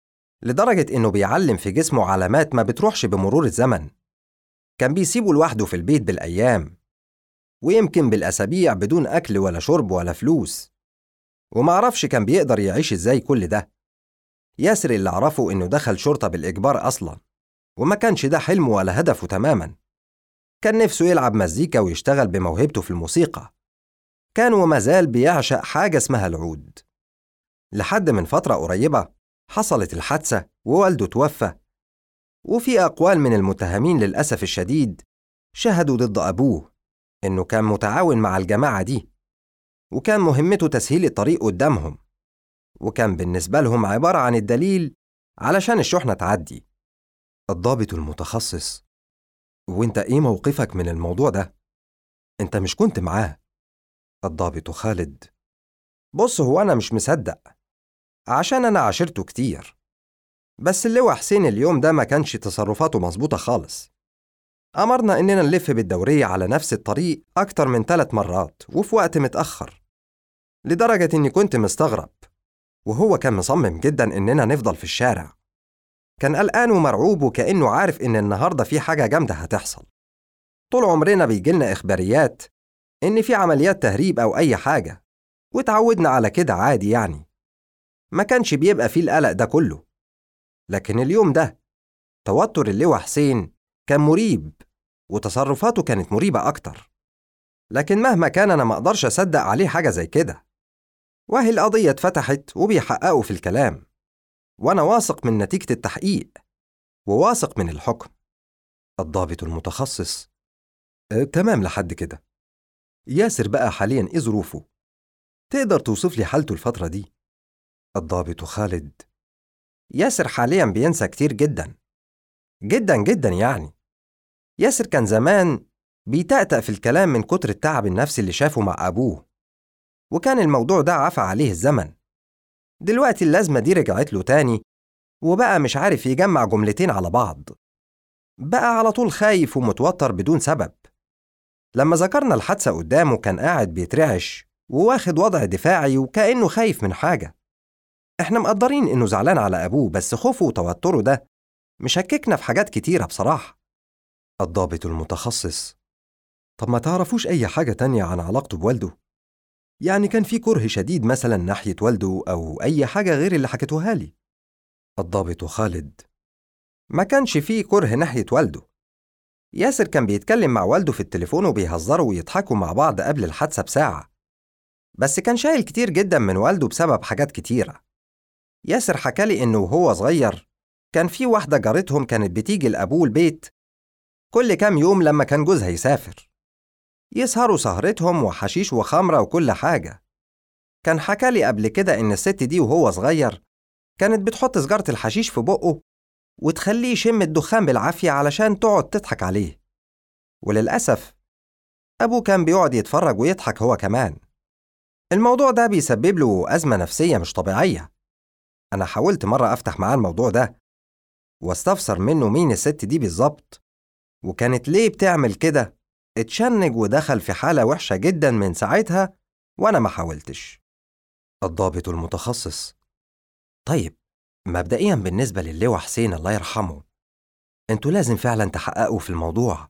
لدرجة إنه بيعلم في جسمه علامات ما بتروحش بمرور الزمن. كان بيسيبه لوحده في البيت بالأيام ويمكن بالأسابيع بدون أكل ولا شرب ولا فلوس، ومعرفش كان بيقدر يعيش إزاي كل ده. ياسر اللي عرفه إنه دخل شرطة بالإجبار أصلا، وما كانش ده حلمه ولا هدفه تماما. كان نفسه يلعب مزيكا ويشتغل بموهبته في الموسيقى. كان وما زال بيعشق حاجة اسمها العود. لحد من فترة قريبة حصلت الحادثة ووالده توفى، وفي أقوال من المتهمين للأسف الشديد شهدوا ضد أبوه إنه كان متعاون مع الجماعة دي، وكان مهمته تسهيل الطريق قدامهم، وكان بالنسبة لهم عبارة عن الدليل علشان الشحنة تعدي. الضابط المتخصص: وانت ايه موقفك من الموضوع ده؟ انت مش كنت معاه؟ الضابط خالد: بص، هو أنا مش مصدق عشان أنا عاشرته كتير، بس اللواء حسين اليوم ده ما كانش تصرفاته مظبوطة خالص. أمرنا إننا نلف بالدورية على نفس الطريق أكتر من 3 مرات وفي وقت متأخر، لدرجة إني كنت مستغرب، وهو كان مصمم جدا إننا نفضل في الشارع. كان قلقان ومرعوب وكأنه عارف إن النهاردة في حاجة جامدة هتحصل. طول عمرنا بيجيلنا إخباريات إن في عمليات تهريب أو أي حاجة، وتعودنا على كده عادي يعني، ما كانش بيبقى فيه القلق ده كله. لكن اليوم ده توتر اللواء حسين كان مريب، وتصرفاته كانت مريبة أكتر. لكن مهما كان أنا ما أقدرش أصدق عليه حاجة زي كده، وهي القضية اتفتحت وبيحققوا في الكلام، وأنا واثق من نتيجة التحقيق وواثق من الحكم. الضابط المتخصص: تمام لحد كده. ياسر بقى حاليا ايه ظروفه؟ تقدر توصف لي حالته الفترة دي؟ الضابط خالد: ياسر حاليا بينسى كتير جدا جدا جدا يعني. ياسر كان زمان بيتأتأ في الكلام من كتر التعب النفسي اللي شافه مع أبوه، وكان الموضوع ده عفى عليه الزمن. دلوقتي اللازمة دي رجعت له تاني، وبقى مش عارف يجمع جملتين على بعض، بقى على طول خايف ومتوتر بدون سبب. لما ذكرنا الحادثة قدامه كان قاعد بيترعش وواخد وضع دفاعي وكأنه خايف من حاجة. احنا مقدرين انه زعلان على أبوه، بس خوفه وتوتره ده مشككنا في حاجات كتيرة بصراحة. الضابط المتخصص: طب ما تعرفوش أي حاجة تانية عن علاقته بوالده؟ يعني كان في كره شديد مثلا ناحية والده أو أي حاجة غير اللي حكيتوها لي؟ الضابط خالد: ما كانش فيه كره ناحية والده. ياسر كان بيتكلم مع والده في التليفون وبيهزروا ويضحكوا مع بعض قبل الحادثة بساعة، بس كان شايل كتير جدا من والده بسبب حاجات كتيرة. ياسر حكالي إنه وهو صغير كان في واحدة جارتهم كانت بتيجي لأبوه البيت كل كام يوم لما كان جوزها يسافر، يسهروا سهرتهم وحشيش وخمرة وكل حاجة. كان حكالي قبل كده إن الست دي وهو صغير كانت بتحط سجارة الحشيش في بقه وتخليه يشم الدخان بالعافية علشان تقعد تضحك عليه، وللأسف أبوه كان بيقعد يتفرج ويضحك هو كمان. الموضوع ده بيسبب له أزمة نفسية مش طبيعية. أنا حاولت مرة أفتح معاه الموضوع ده واستفسر منه مين الست دي بالظبط وكانت ليه بتعمل كده. اتشنج ودخل في حالة وحشة جدا من ساعتها، وأنا ما حاولتش. الضابط المتخصص: طيب، مبدئيا بالنسبة للواء حسين الله يرحمه، انتوا لازم فعلا تحققوا في الموضوع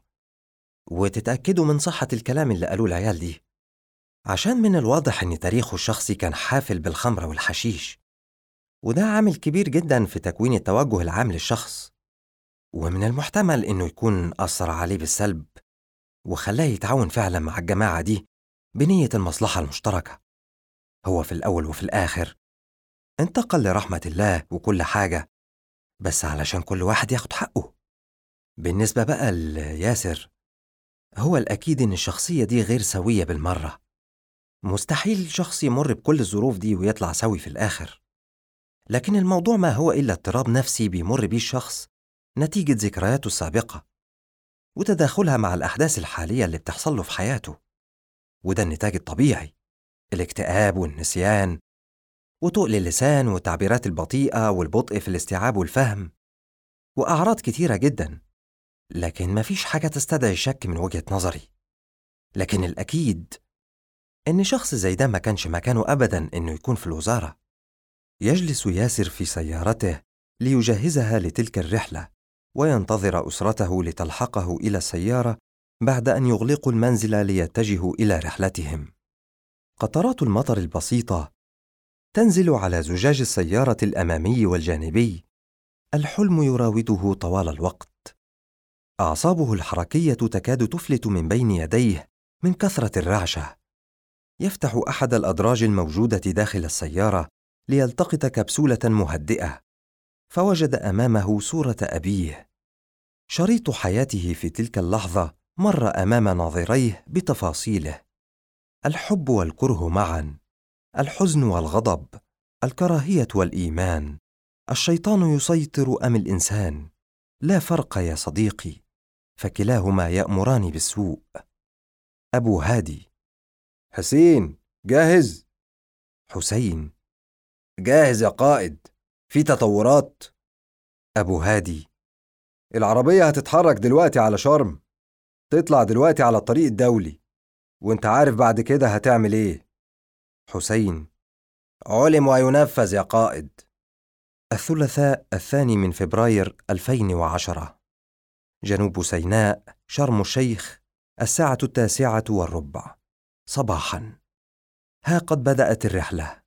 وتتأكدوا من صحة الكلام اللي قالوه العيال دي، عشان من الواضح ان تاريخه الشخصي كان حافل بالخمرة والحشيش، وده عامل كبير جدا في تكوين التوجه العام للشخص، ومن المحتمل انه يكون أثر عليه بالسلب وخلاه يتعاون فعلا مع الجماعة دي بنية المصلحة المشتركة. هو في الأول وفي الآخر انتقل لرحمة الله وكل حاجة، بس علشان كل واحد ياخد حقه. بالنسبة بقى لياسر، هو الأكيد إن الشخصية دي غير سوية بالمرة. مستحيل شخص يمر بكل الظروف دي ويطلع سوي في الآخر، لكن الموضوع ما هو إلا اضطراب نفسي بيمر بيه الشخص نتيجة ذكرياته السابقة وتداخلها مع الأحداث الحالية اللي بتحصل له في حياته، وده النتاج الطبيعي: الاكتئاب والنسيان وتقل اللسان والتعبيرات البطيئة والبطء في الاستيعاب والفهم وأعراض كتيرة جدا. لكن مفيش حاجة تستدعي الشك من وجهة نظري. لكن الأكيد إن شخص زي ده ما كانش مكانه أبدا إنه يكون في الوزارة. يجلس ياسر في سيارته ليجهزها لتلك الرحلة وينتظر أسرته لتلحقه إلى السيارة بعد أن يغلقوا المنزل ليتجهوا إلى رحلتهم. قطرات المطر البسيطة تنزل على زجاج السيارة الأمامي والجانبي. الحلم يراوده طوال الوقت. أعصابه الحركية تكاد تفلت من بين يديه من كثرة الرعشة. يفتح أحد الأدراج الموجودة داخل السيارة ليلتقط كبسولة مهدئة، فوجد أمامه صورة أبيه. شريط حياته في تلك اللحظة مر أمام ناظريه بتفاصيله: الحب والكره معا، الحزن والغضب، الكراهية والإيمان، الشيطان يسيطر أم الإنسان؟ لا فرق يا صديقي، فكلاهما يأمران بالسوء. أبو هادي: حسين، جاهز؟ حسين: جاهز يا قائد، في تطورات. أبو هادي: العربية هتتحرك دلوقتي على شرم، تطلع دلوقتي على الطريق الدولي، وانت عارف بعد كده هتعمل ايه. حسين: علم وينفذ يا قائد. الثلاثاء 2 فبراير 2010، جنوب سيناء، شرم الشيخ، 9:09 صباحا. ها قد بدأت الرحلة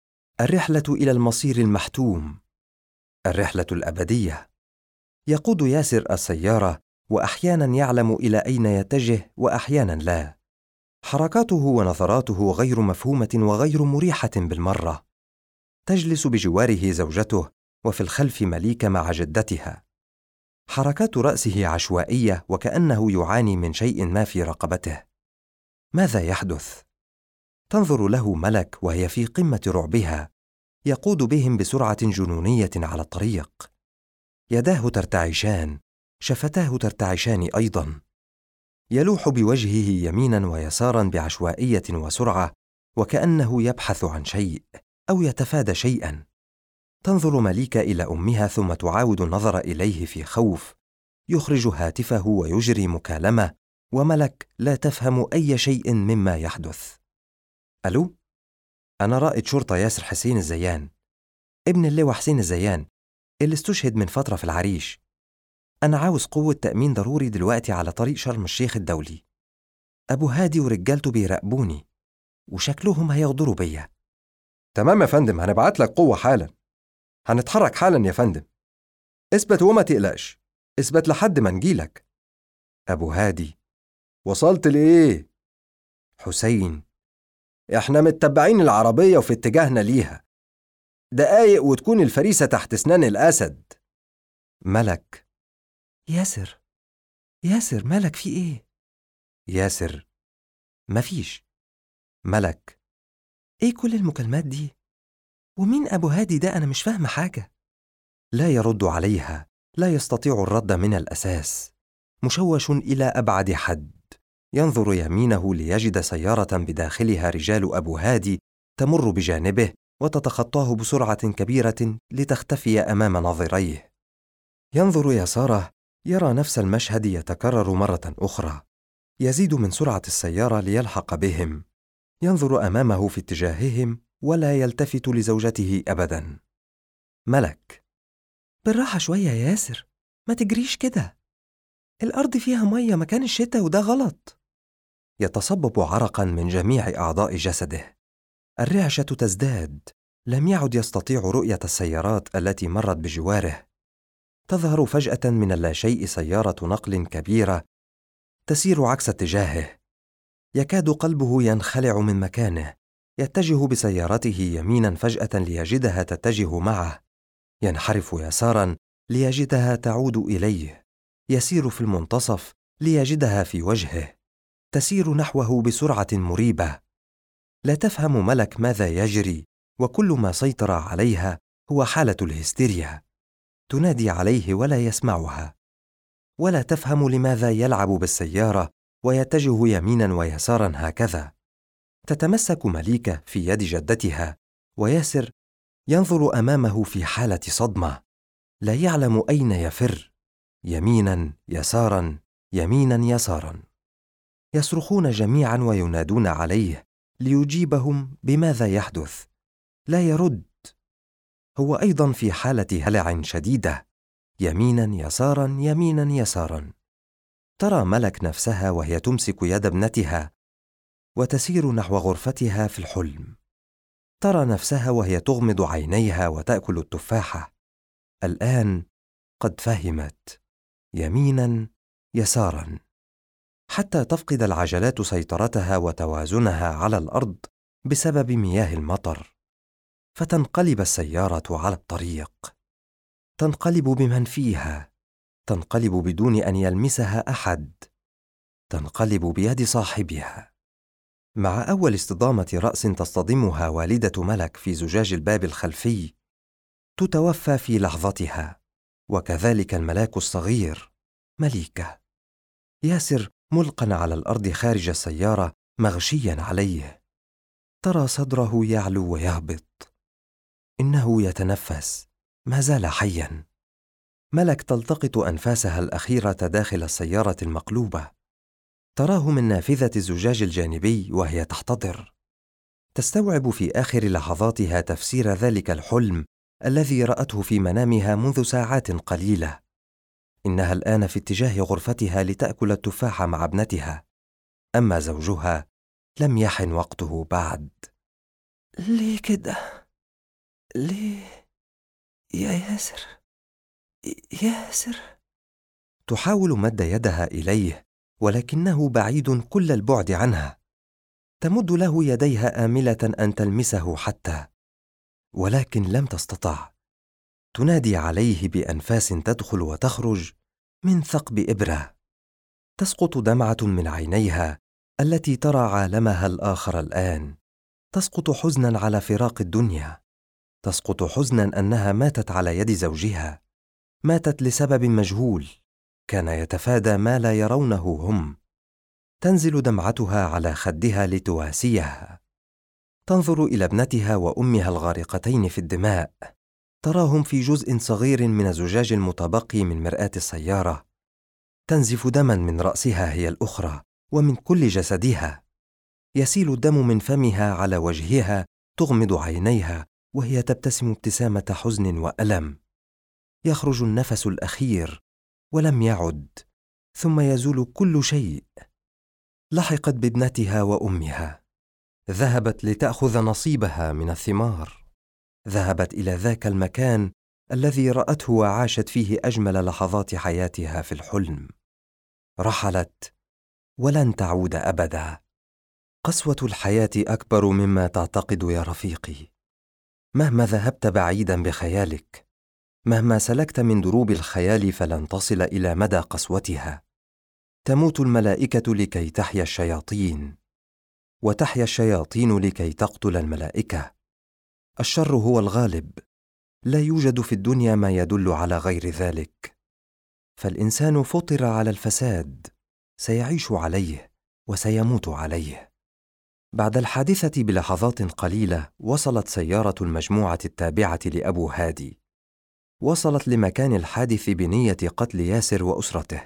إلى المصير المحتوم، الرحلة الأبدية. يقود ياسر السيارة، وأحيانا يعلم إلى أين يتجه وأحيانا لا. حركاته ونظراته غير مفهومة وغير مريحة بالمرة. تجلس بجواره زوجته، وفي الخلف مليكة مع جدتها. حركات رأسه عشوائية وكأنه يعاني من شيء ما في رقبته. ماذا يحدث؟ تنظر له ملك وهي في قمة رعبها، يقود بهم بسرعة جنونية على الطريق. يداه ترتعشان، شفتاه ترتعشان أيضا. يلوح بوجهه يمينا ويسارا بعشوائية وسرعة، وكأنه يبحث عن شيء أو يتفادى شيئا. تنظر مليكة إلى أمها ثم تعاود النظر إليه في خوف. يخرج هاتفه ويجري مكالمة، وملك لا تفهم أي شيء مما يحدث. ألو؟ أنا رائد شرطة ياسر حسين الزيان، ابن اللواء حسين الزيان اللي استشهد من فترة في العريش. أنا عاوز قوة تأمين ضروري دلوقتي على طريق شرم الشيخ الدولي. أبو هادي ورجالته بيراقبوني، وشكلهم هيغدروا بيا. تمام يا فندم، هنبعت لك قوة حالا. هنتحرك حالا يا فندم. اثبت وما تقلقش، اثبت لحد ما نجيلك. أبو هادي: وصلت لإيه؟ حسين: احنا متبعين العربية وفي اتجاهنا ليها، دقايق وتكون الفريسة تحت اسنان الأسد. ملك: ياسر مالك في ايه؟ ياسر: مفيش. ملك: ايه كل المكالمات دي؟ ومين أبو هادي ده؟ أنا مش فاهمة حاجة. لا يرد عليها، لا يستطيع الرد من الأساس. مشوش إلى أبعد حد. ينظر يمينه ليجد سيارة بداخلها رجال أبو هادي تمر بجانبه وتتخطاه بسرعة كبيرة لتختفي أمام ناظريه. ينظر يساره، يرى نفس المشهد يتكرر مرة أخرى. يزيد من سرعة السيارة ليلحق بهم. ينظر أمامه في اتجاههم ولا يلتفت لزوجته أبدا. ملك: بالراحة شوية يا ياسر، ما تجريش كده، الأرض فيها مية مكان الشتاء وده غلط. يتصبب عرقا من جميع أعضاء جسده. الرعشة تزداد. لم يعد يستطيع رؤية السيارات التي مرت بجواره. تظهر فجأة من اللاشيء سيارة نقل كبيرة تسير عكس اتجاهه. يكاد قلبه ينخلع من مكانه. يتجه بسيارته يمينا فجأة ليجدها تتجه معه. ينحرف يسارا ليجدها تعود إليه. يسير في المنتصف ليجدها في وجهه. تسير نحوه بسرعة مريبة. لا تفهم ملك ماذا يجري، وكل ما سيطر عليها هو حالة الهستيريا. تنادي عليه ولا يسمعها، ولا تفهم لماذا يلعب بالسيارة ويتجه يمينا ويسارا هكذا. تتمسك مليكة في يد جدتها، وياسر ينظر أمامه في حالة صدمة. لا يعلم أين يفر، يمينا يسارا، يمينا يسارا. يصرخون جميعا وينادون عليه ليجيبهم بماذا يحدث. لا يرد. هو أيضا في حالة هلع شديدة، يمينا يسارا، يمينا يسارا. ترى ملك نفسها وهي تمسك يد ابنتها وتسير نحو غرفتها في الحلم. ترى نفسها وهي تغمض عينيها وتأكل التفاحة. الآن قد فهمت، يمينا يسارا، حتى تفقد العجلات سيطرتها وتوازنها على الأرض بسبب مياه المطر. فتنقلب السيارة على الطريق، تنقلب بمن فيها، تنقلب بدون أن يلمسها أحد، تنقلب بيد صاحبها. مع أول اصطدامة رأس تصطدمها والدة ملك في زجاج الباب الخلفي تتوفى في لحظتها، وكذلك الملاك الصغير مليكة. ياسر ملقى على الأرض خارج السيارة مغشيا عليه، ترى صدره يعلو ويهبط، إنه يتنفس، ما زال حيا. ملك تلتقط أنفاسها الأخيرة داخل السيارة المقلوبة، تراه من نافذة الزجاج الجانبي وهي تحتضر، تستوعب في آخر لحظاتها تفسير ذلك الحلم الذي رأته في منامها منذ ساعات قليلة. إنها الآن في اتجاه غرفتها لتأكل التفاح مع ابنتها، أما زوجها لم يحن وقته بعد. ليه كده؟ ليه؟ يا ياسر، ياسر. تحاول مد يدها إليه ولكنه بعيد كل البعد عنها، تمد له يديها آملة أن تلمسه حتى، ولكن لم تستطع. تنادي عليه بأنفاس تدخل وتخرج من ثقب إبرة، تسقط دمعة من عينيها التي ترى عالمها الآخر الآن، تسقط حزنا على فراق الدنيا، تسقط حزنا أنها ماتت على يد زوجها، ماتت لسبب مجهول كان يتفادى ما لا يرونه هم. تنزل دمعتها على خدها لتواسيها، تنظر إلى ابنتها وأمها الغارقتين في الدماء، تراهم في جزء صغير من الزجاج المتبقي من مرآة السيارة، تنزف دما من رأسها هي الأخرى ومن كل جسدها، يسيل الدم من فمها على وجهها، تغمض عينيها وهي تبتسم ابتسامة حزن وألم. يخرج النفس الأخير ولم يعد، ثم يزول كل شيء. لحقت بابنتها وأمها، ذهبت لتأخذ نصيبها من الثمار، ذهبت إلى ذاك المكان الذي رأته وعاشت فيه أجمل لحظات حياتها في الحلم. رحلت ولن تعود أبدا. قسوة الحياة أكبر مما تعتقد يا رفيقي. مهما ذهبت بعيدا بخيالك، مهما سلكت من دروب الخيال، فلن تصل إلى مدى قسوتها. تموت الملائكة لكي تحيا الشياطين، وتحيا الشياطين لكي تقتل الملائكة. الشر هو الغالب، لا يوجد في الدنيا ما يدل على غير ذلك. فالإنسان فطر على الفساد، سيعيش عليه وسيموت عليه. بعد الحادثة بلحظات قليلة وصلت سيارة المجموعة التابعة لأبو هادي، وصلت لمكان الحادث بنية قتل ياسر وأسرته،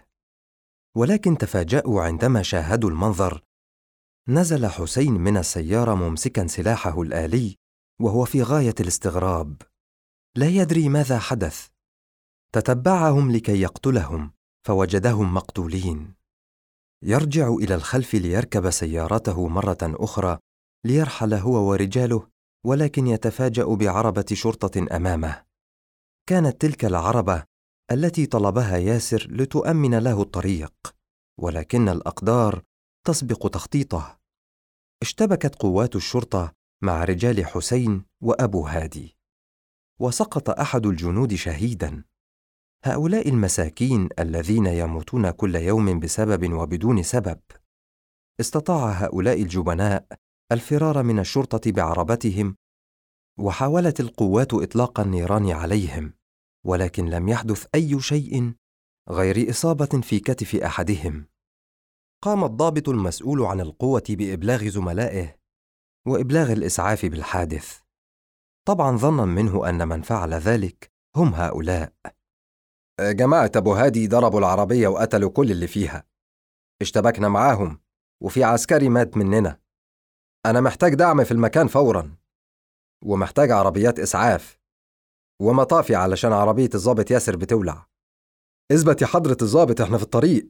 ولكن تفاجأوا عندما شاهدوا المنظر. نزل حسين من السيارة ممسكا سلاحه الآلي وهو في غاية الاستغراب، لا يدري ماذا حدث. تتبعهم لكي يقتلهم فوجدهم مقتولين. يرجع إلى الخلف ليركب سيارته مرة أخرى ليرحل هو ورجاله، ولكن يتفاجأ بعربة شرطة أمامه. كانت تلك العربة التي طلبها ياسر لتؤمن له الطريق، ولكن الأقدار تسبق تخطيطه. اشتبكت قوات الشرطة مع رجال حسين وأبو هادي، وسقط أحد الجنود شهيداً. هؤلاء المساكين الذين يموتون كل يوم بسبب وبدون سبب، استطاع هؤلاء الجبناء الفرار من الشرطة بعربتهم، وحاولت القوات إطلاق النيران عليهم، ولكن لم يحدث أي شيء غير إصابة في كتف أحدهم. قام الضابط المسؤول عن القوة بإبلاغ زملائه وإبلاغ الإسعاف بالحادث، طبعا ظنا منه أن من فعل ذلك هم هؤلاء. جماعة أبو هادي ضربوا العربية وقتلوا كل اللي فيها، اشتبكنا معاهم وفي عسكري مات مننا. أنا محتاج دعم في المكان فورا، ومحتاج عربيات إسعاف ومطافي علشان عربية الضابط ياسر بتولع. اثبت يا حضرة الضابط، احنا في الطريق.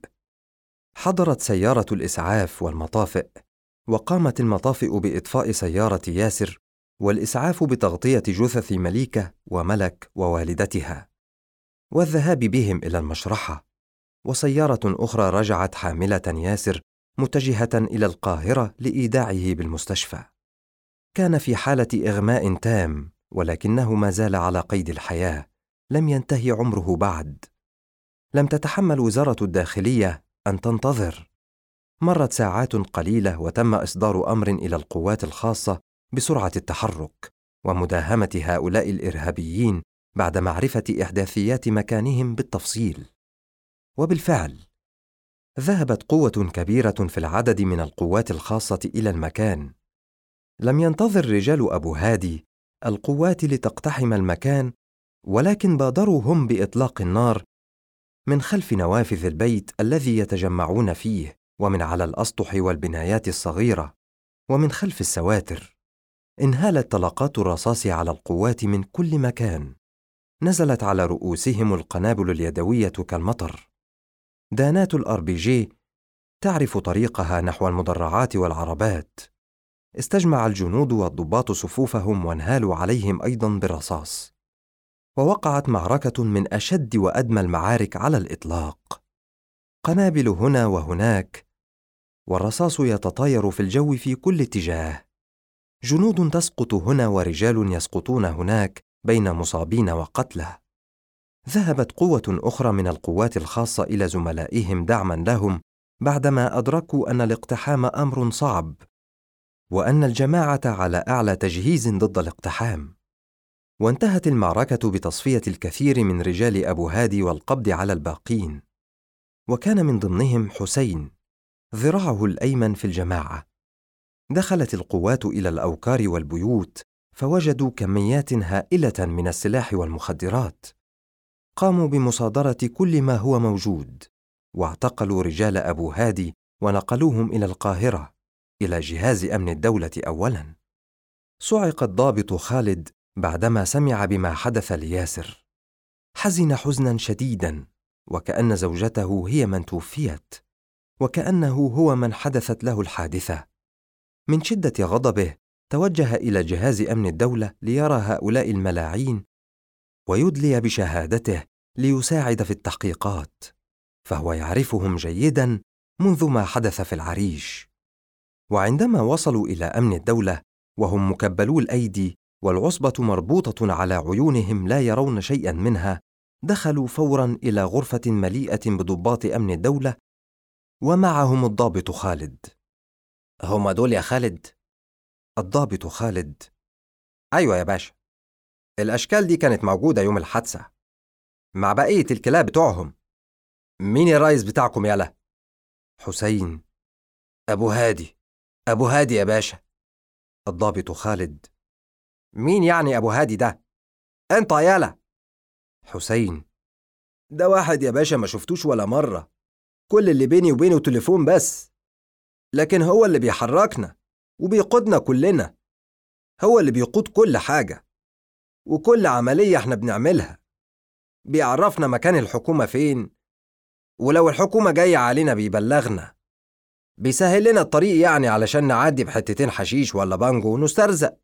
حضرت سيارة الإسعاف والمطافئ، وقامت المطافئ بإطفاء سيارة ياسر، والإسعاف بتغطية جثث مليكة وملك ووالدتها، والذهاب بهم إلى المشرحة. وسيارة أخرى رجعت حاملة ياسر متجهة إلى القاهرة لإيداعه بالمستشفى. كان في حالة إغماء تام ولكنه ما زال على قيد الحياة، لم ينتهي عمره بعد. لم تتحمل وزارة الداخلية أن تنتظر. مرت ساعات قليلة وتم إصدار أمر إلى القوات الخاصة بسرعة التحرك ومداهمة هؤلاء الإرهابيين بعد معرفة إحداثيات مكانهم بالتفصيل. وبالفعل ذهبت قوة كبيرة في العدد من القوات الخاصة إلى المكان. لم ينتظر رجال أبو هادي القوات لتقتحم المكان، ولكن بادروا هم بإطلاق النار من خلف نوافذ البيت الذي يتجمعون فيه، ومن على الأسطح والبنايات الصغيرة، ومن خلف السواتر. انهالت طلقات الرصاص على القوات من كل مكان. نزلت على رؤوسهم القنابل اليدوية كالمطر. دانات الRPG تعرف طريقها نحو المدرعات والعربات. استجمع الجنود والضباط صفوفهم وانهالوا عليهم أيضا بالرصاص. ووقعت معركة من أشد وأدمى المعارك على الإطلاق. قنابل هنا وهناك، والرصاص يتطاير في الجو في كل اتجاه. جنود تسقط هنا ورجال يسقطون هناك بين مصابين وقتلى. ذهبت قوة أخرى من القوات الخاصة إلى زملائهم دعما لهم بعدما أدركوا أن الاقتحام أمر صعب، وأن الجماعة على أعلى تجهيز ضد الاقتحام. وانتهت المعركة بتصفية الكثير من رجال أبو هادي والقبض على الباقين، وكان من ضمنهم حسين ذراعه الأيمن في الجماعة. دخلت القوات إلى الأوكار والبيوت فوجدوا كميات هائلة من السلاح والمخدرات. قاموا بمصادرة كل ما هو موجود، واعتقلوا رجال أبو هادي ونقلوهم إلى القاهرة إلى جهاز أمن الدولة أولاً. صعق الضابط خالد بعدما سمع بما حدث لياسر. حزن حزناً شديداً، وكأن زوجته هي من توفيت، وكأنه هو من حدثت له الحادثة. من شدة غضبه توجه إلى جهاز أمن الدولة ليرى هؤلاء الملاعين ويدلي بشهادته ليساعد في التحقيقات، فهو يعرفهم جيداً منذ ما حدث في العريش. وعندما وصلوا إلى أمن الدولة وهم مكبلو الأيدي والعصبة مربوطة على عيونهم لا يرون شيئاً منها، دخلوا فوراً إلى غرفة مليئة بضباط أمن الدولة ومعهم الضابط خالد. هم دول يا خالد؟ الضابط خالد: أيوة يا باشا، الأشكال دي كانت موجودة يوم الحادثة مع بقية الكلاب بتوعهم. مين الرئيس بتاعكم يالا؟ حسين: أبو هادي. أبو هادي يا باشا. الضابط خالد: مين يعني أبو هادي ده؟ أنت يالا. حسين: ده واحد يا باشا ما شفتوش ولا مرة، كل اللي بيني وبينه تليفون بس، لكن هو اللي بيحركنا وبيقودنا كلنا، هو اللي بيقود كل حاجة وكل عملية احنا بنعملها. بيعرفنا مكان الحكومة فين، ولو الحكومة جاية علينا بيبلغنا، بيسهل لنا الطريق يعني علشان نعدي بحتتين حشيش ولا بانجو ونسترزق،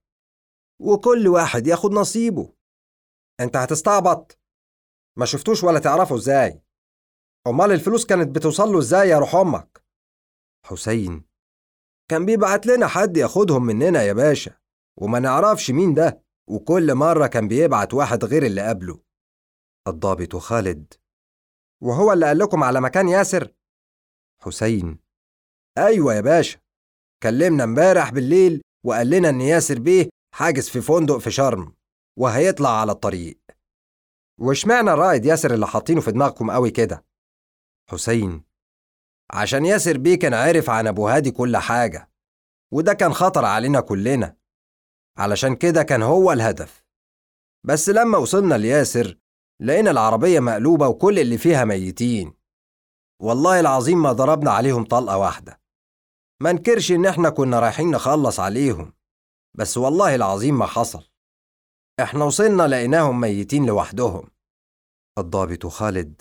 وكل واحد ياخد نصيبه. انت هتستعبط؟ ما شفتوش ولا تعرفه ازاي؟ امال الفلوس كانت بتوصل له ازاي يا روح امك؟ حسين: كان بيبعت لنا حد ياخدهم مننا يا باشا، وما نعرفش مين ده، وكل مرة كان بيبعت واحد غير اللي قبله. الضابط خالد: وهو اللي قال لكم على مكان ياسر؟ حسين: أيوة يا باشا، كلمنا امبارح بالليل وقال لنا إن ياسر بيه حاجز في فندق في شرم وهيطلع على الطريق. واشمعنى الرائد ياسر اللي حاطينه في دماغكم قوي كده؟ حسين: عشان ياسر بيه كان عارف عن أبو هادي كل حاجة، وده كان خطر علينا كلنا، علشان كده كان هو الهدف. بس لما وصلنا لياسر لقينا العربية مقلوبة وكل اللي فيها ميتين. والله العظيم ما ضربنا عليهم طلقة واحدة. ما نكرش إن احنا كنا رايحين نخلص عليهم، بس والله العظيم ما حصل. احنا وصلنا لقيناهم ميتين لوحدهم. الضابط خالد: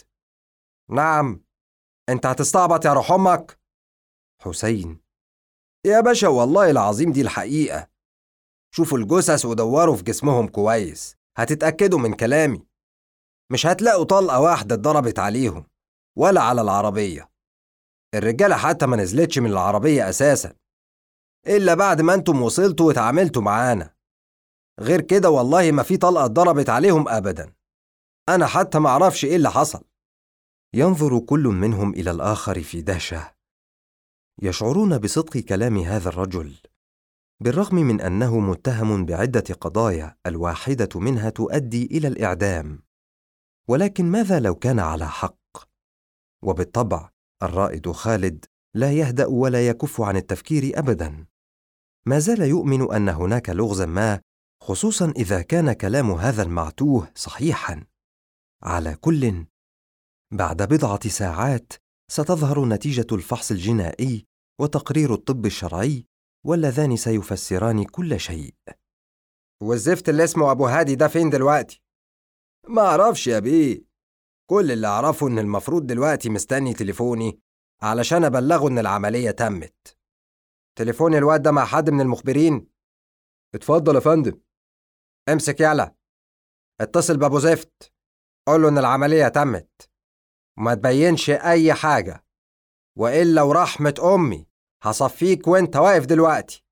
نعم. انت هتستعبط يا روح امك؟ حسين: يا باشا والله العظيم دي الحقيقة. شوفوا الجثث ودوروا في جسمهم كويس، هتتأكدوا من كلامي. مش هتلاقوا طلقة واحدة اتضربت عليهم ولا على العربية. الرجالة حتى ما نزلتش من العربية أساسا إلا بعد ما انتم وصلتوا وتعاملتوا معانا. غير كده والله ما في طلقة ضربت عليهم أبدا. أنا حتى ما أعرفش إيه اللي حصل. ينظر كل منهم إلى الآخر في دهشة. يشعرون بصدق كلام هذا الرجل، بالرغم من أنه متهم بعدة قضايا الواحدة منها تؤدي إلى الإعدام. ولكن ماذا لو كان على حق؟ وبالطبع الرائد خالد لا يهدأ ولا يكف عن التفكير أبدا. ما زال يؤمن أن هناك لغزا ما، خصوصا إذا كان كلام هذا المعتوه صحيحا. على كل، بعد بضعة ساعات ستظهر نتيجة الفحص الجنائي وتقرير الطب الشرعي، واللذان سيفسران كل شيء. والزفت اللي اسمه أبو هادي ده فين دلوقتي؟ ما أعرفش يا بيه. كل اللي أعرفه إن المفروض دلوقتي مستني تليفوني علشان أبلغه إن العملية تمت. تليفون الواد ده مع حد من المخبرين؟ اتفضل يا فندم. امسك يلا، اتصل بأبو زفت، قول له إن العملية تمت وما تبينش أي حاجة، وإلا ورحمة أمي هصفيك وإنت واقف دلوقتي.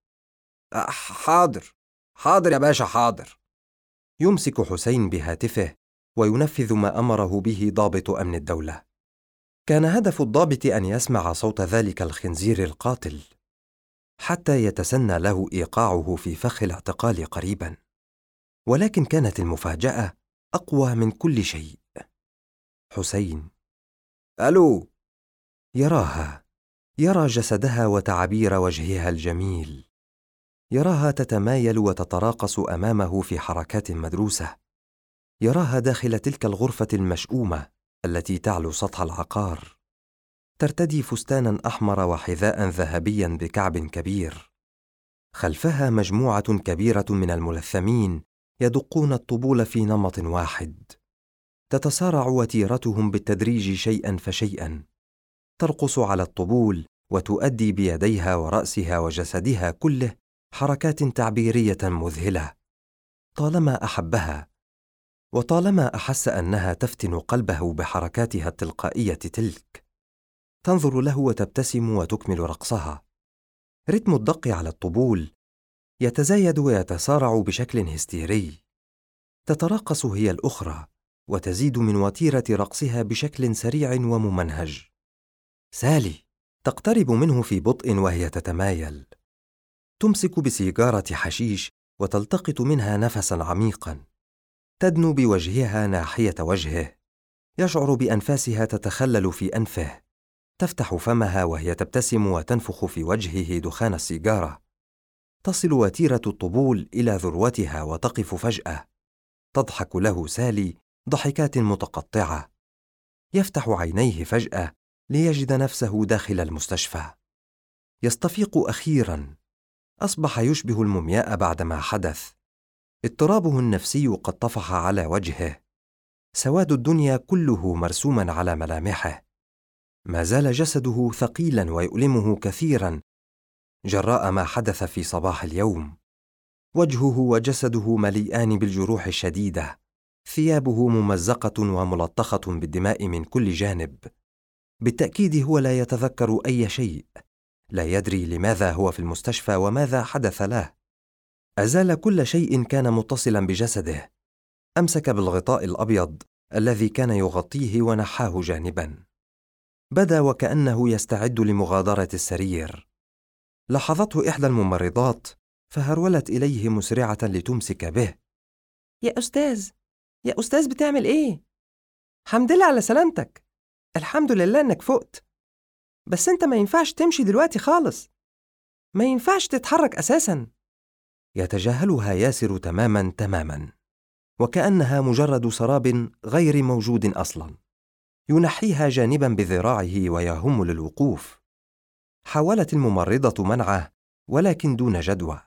حاضر يا باشا، حاضر. يمسك حسين بهاتفه وينفذ ما أمره به ضابط أمن الدولة. كان هدف الضابط أن يسمع صوت ذلك الخنزير القاتل، حتى يتسنى له إيقاعه في فخ الاعتقال قريبا. ولكن كانت المفاجأة أقوى من كل شيء. حسين. ألو. يراها، يرى جسدها وتعابير وجهها الجميل، يراها تتمايل وتتراقص أمامه في حركات مدروسة، يراها داخل تلك الغرفة المشؤومة التي تعلو سطح العقار، ترتدي فستانا أحمر وحذاء ذهبيا بكعب كبير. خلفها مجموعة كبيرة من الملثمين يدقون الطبول في نمط واحد، تتسارع وتيرتهم بالتدريج شيئا فشيئا، ترقص على الطبول وتؤدي بيديها ورأسها وجسدها كله حركات تعبيرية مذهلة. طالما أحبها، وطالما أحس أنها تفتن قلبه بحركاتها التلقائية تلك. تنظر له وتبتسم وتكمل رقصها. رتم الدق على الطبول يتزايد ويتسارع بشكل هستيري. تتراقص هي الأخرى وتزيد من وتيرة رقصها بشكل سريع وممنهج. سالي تقترب منه في بطء وهي تتمايل، تمسك بسيجارة حشيش وتلتقط منها نفسا عميقا، تدنو بوجهها ناحية وجهه، يشعر بأنفاسها تتخلل في أنفه، تفتح فمها وهي تبتسم وتنفخ في وجهه دخان السيجارة. تصل وتيرة الطبول إلى ذروتها وتقف فجأة. تضحك له سالي ضحكات متقطعة. يفتح عينيه فجأة ليجد نفسه داخل المستشفى. يستفيق أخيراً. أصبح يشبه المومياء بعدما حدث. اضطرابه النفسي قد طفح على وجهه. سواد الدنيا كله مرسوماً على ملامحه. ما زال جسده ثقيلاً ويؤلمه كثيراً جراء ما حدث في صباح اليوم. وجهه وجسده مليئان بالجروح الشديدة. ثيابه ممزقة وملطخة بالدماء من كل جانب. بالتأكيد هو لا يتذكر أي شيء، لا يدري لماذا هو في المستشفى وماذا حدث له. أزال كل شيء كان متصلا بجسده. أمسك بالغطاء الأبيض الذي كان يغطيه ونحاه جانبا. بدا وكأنه يستعد لمغادرة السرير. لاحظته إحدى الممرضات فهرولت إليه مسرعة لتمسك به. يا أستاذ بتعمل إيه؟ حمد لله على سلامتك. الحمد لله إنك فقت. بس أنت ما ينفعش تمشي دلوقتي خالص. ما ينفعش تتحرك أساساً. يتجاهلها ياسر تماماً، وكأنها مجرد سراب غير موجود أصلاً. ينحيها جانباً بذراعه ويهم للوقوف. حاولت الممرضة منعه ولكن دون جدوى.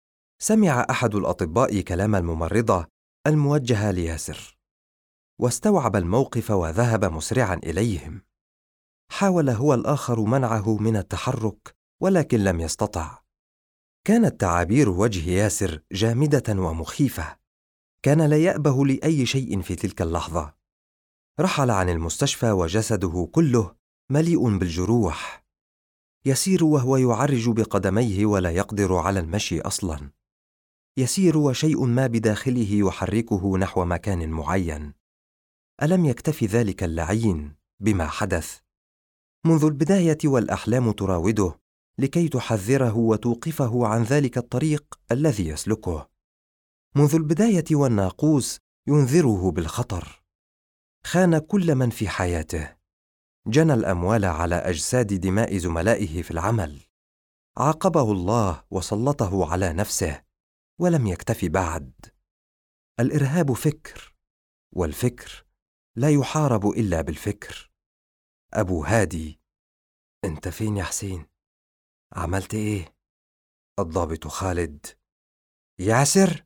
سمع أحد الأطباء كلام الممرضة الموجه لياسر، واستوعب الموقف وذهب مسرعاً إليهم. حاول هو الآخر منعه من التحرك ولكن لم يستطع. كانت تعابير وجه ياسر جامدة ومخيفة. كان لا يأبه لأي شيء في تلك اللحظة. رحل عن المستشفى وجسده كله مليء بالجروح. يسير وهو يعرج بقدميه ولا يقدر على المشي أصلاً. يسير وشيء ما بداخله يحركه نحو مكان معين. ألم يكتف ذلك اللعين بما حدث؟ منذ البداية والأحلام تراوده لكي تحذره وتوقفه عن ذلك الطريق الذي يسلكه. منذ البداية والناقوس ينذره بالخطر. خان كل من في حياته، جنى الأموال على أجساد دماء زملائه في العمل، عاقبه الله وسلطه على نفسه، ولم يكتف بعد. الإرهاب فكر، والفكر لا يحارب إلا بالفكر. أبو هادي: أنت فين يا حسين؟ عملت إيه؟ الضابط خالد: ياسر.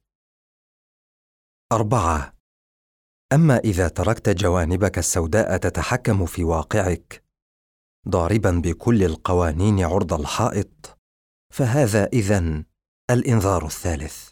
4. أما إذا تركت جوانبك السوداء تتحكم في واقعك، ضاربا بكل القوانين عرض الحائط، فهذا إذن الإنذار الثالث.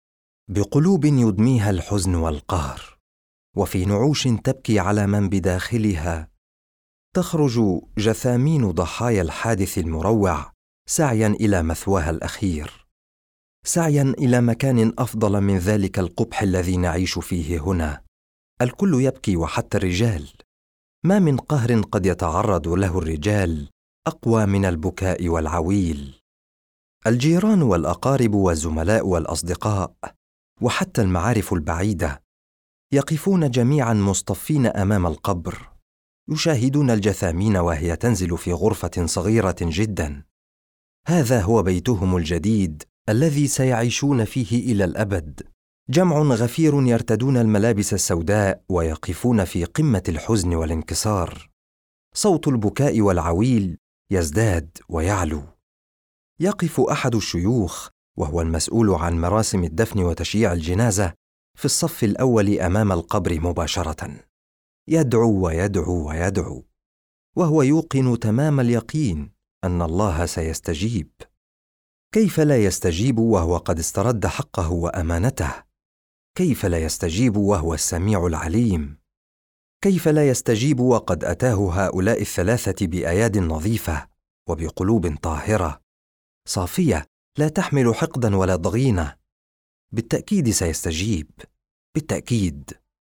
بقلوب يدميها الحزن والقهر، وفي نعوش تبكي على من بداخلها، تخرج جثامين ضحايا الحادث المروع سعيا إلى مثواها الأخير، سعيا إلى مكان أفضل من ذلك القبح الذي نعيش فيه هنا. الكل يبكي وحتى الرجال. ما من قهر قد يتعرض له الرجال أقوى من البكاء والعويل. الجيران والأقارب والزملاء والأصدقاء وحتى المعارف البعيدة يقفون جميعا مصطفين أمام القبر، يشاهدون الجثامين وهي تنزل في غرفة صغيرة جدا. هذا هو بيتهم الجديد الذي سيعيشون فيه إلى الأبد. جمع غفير يرتدون الملابس السوداء ويقفون في قمة الحزن والانكسار. صوت البكاء والعويل يزداد ويعلو. يقف أحد الشيوخ وهو المسؤول عن مراسم الدفن وتشييع الجنازة في الصف الأول أمام القبر مباشرة، يدعو ويدعو ويدعو، وهو يوقن تمام اليقين أن الله سيستجيب. كيف لا يستجيب وهو قد استرد حقه وأمانته؟ كيف لا يستجيب وهو السميع العليم؟ كيف لا يستجيب وقد أتاه هؤلاء الثلاثة بأياد نظيفة وبقلوب طاهرة صافية لا تحمل حقدا ولا ضغينة؟ بالتأكيد سيستجيب، بالتأكيد.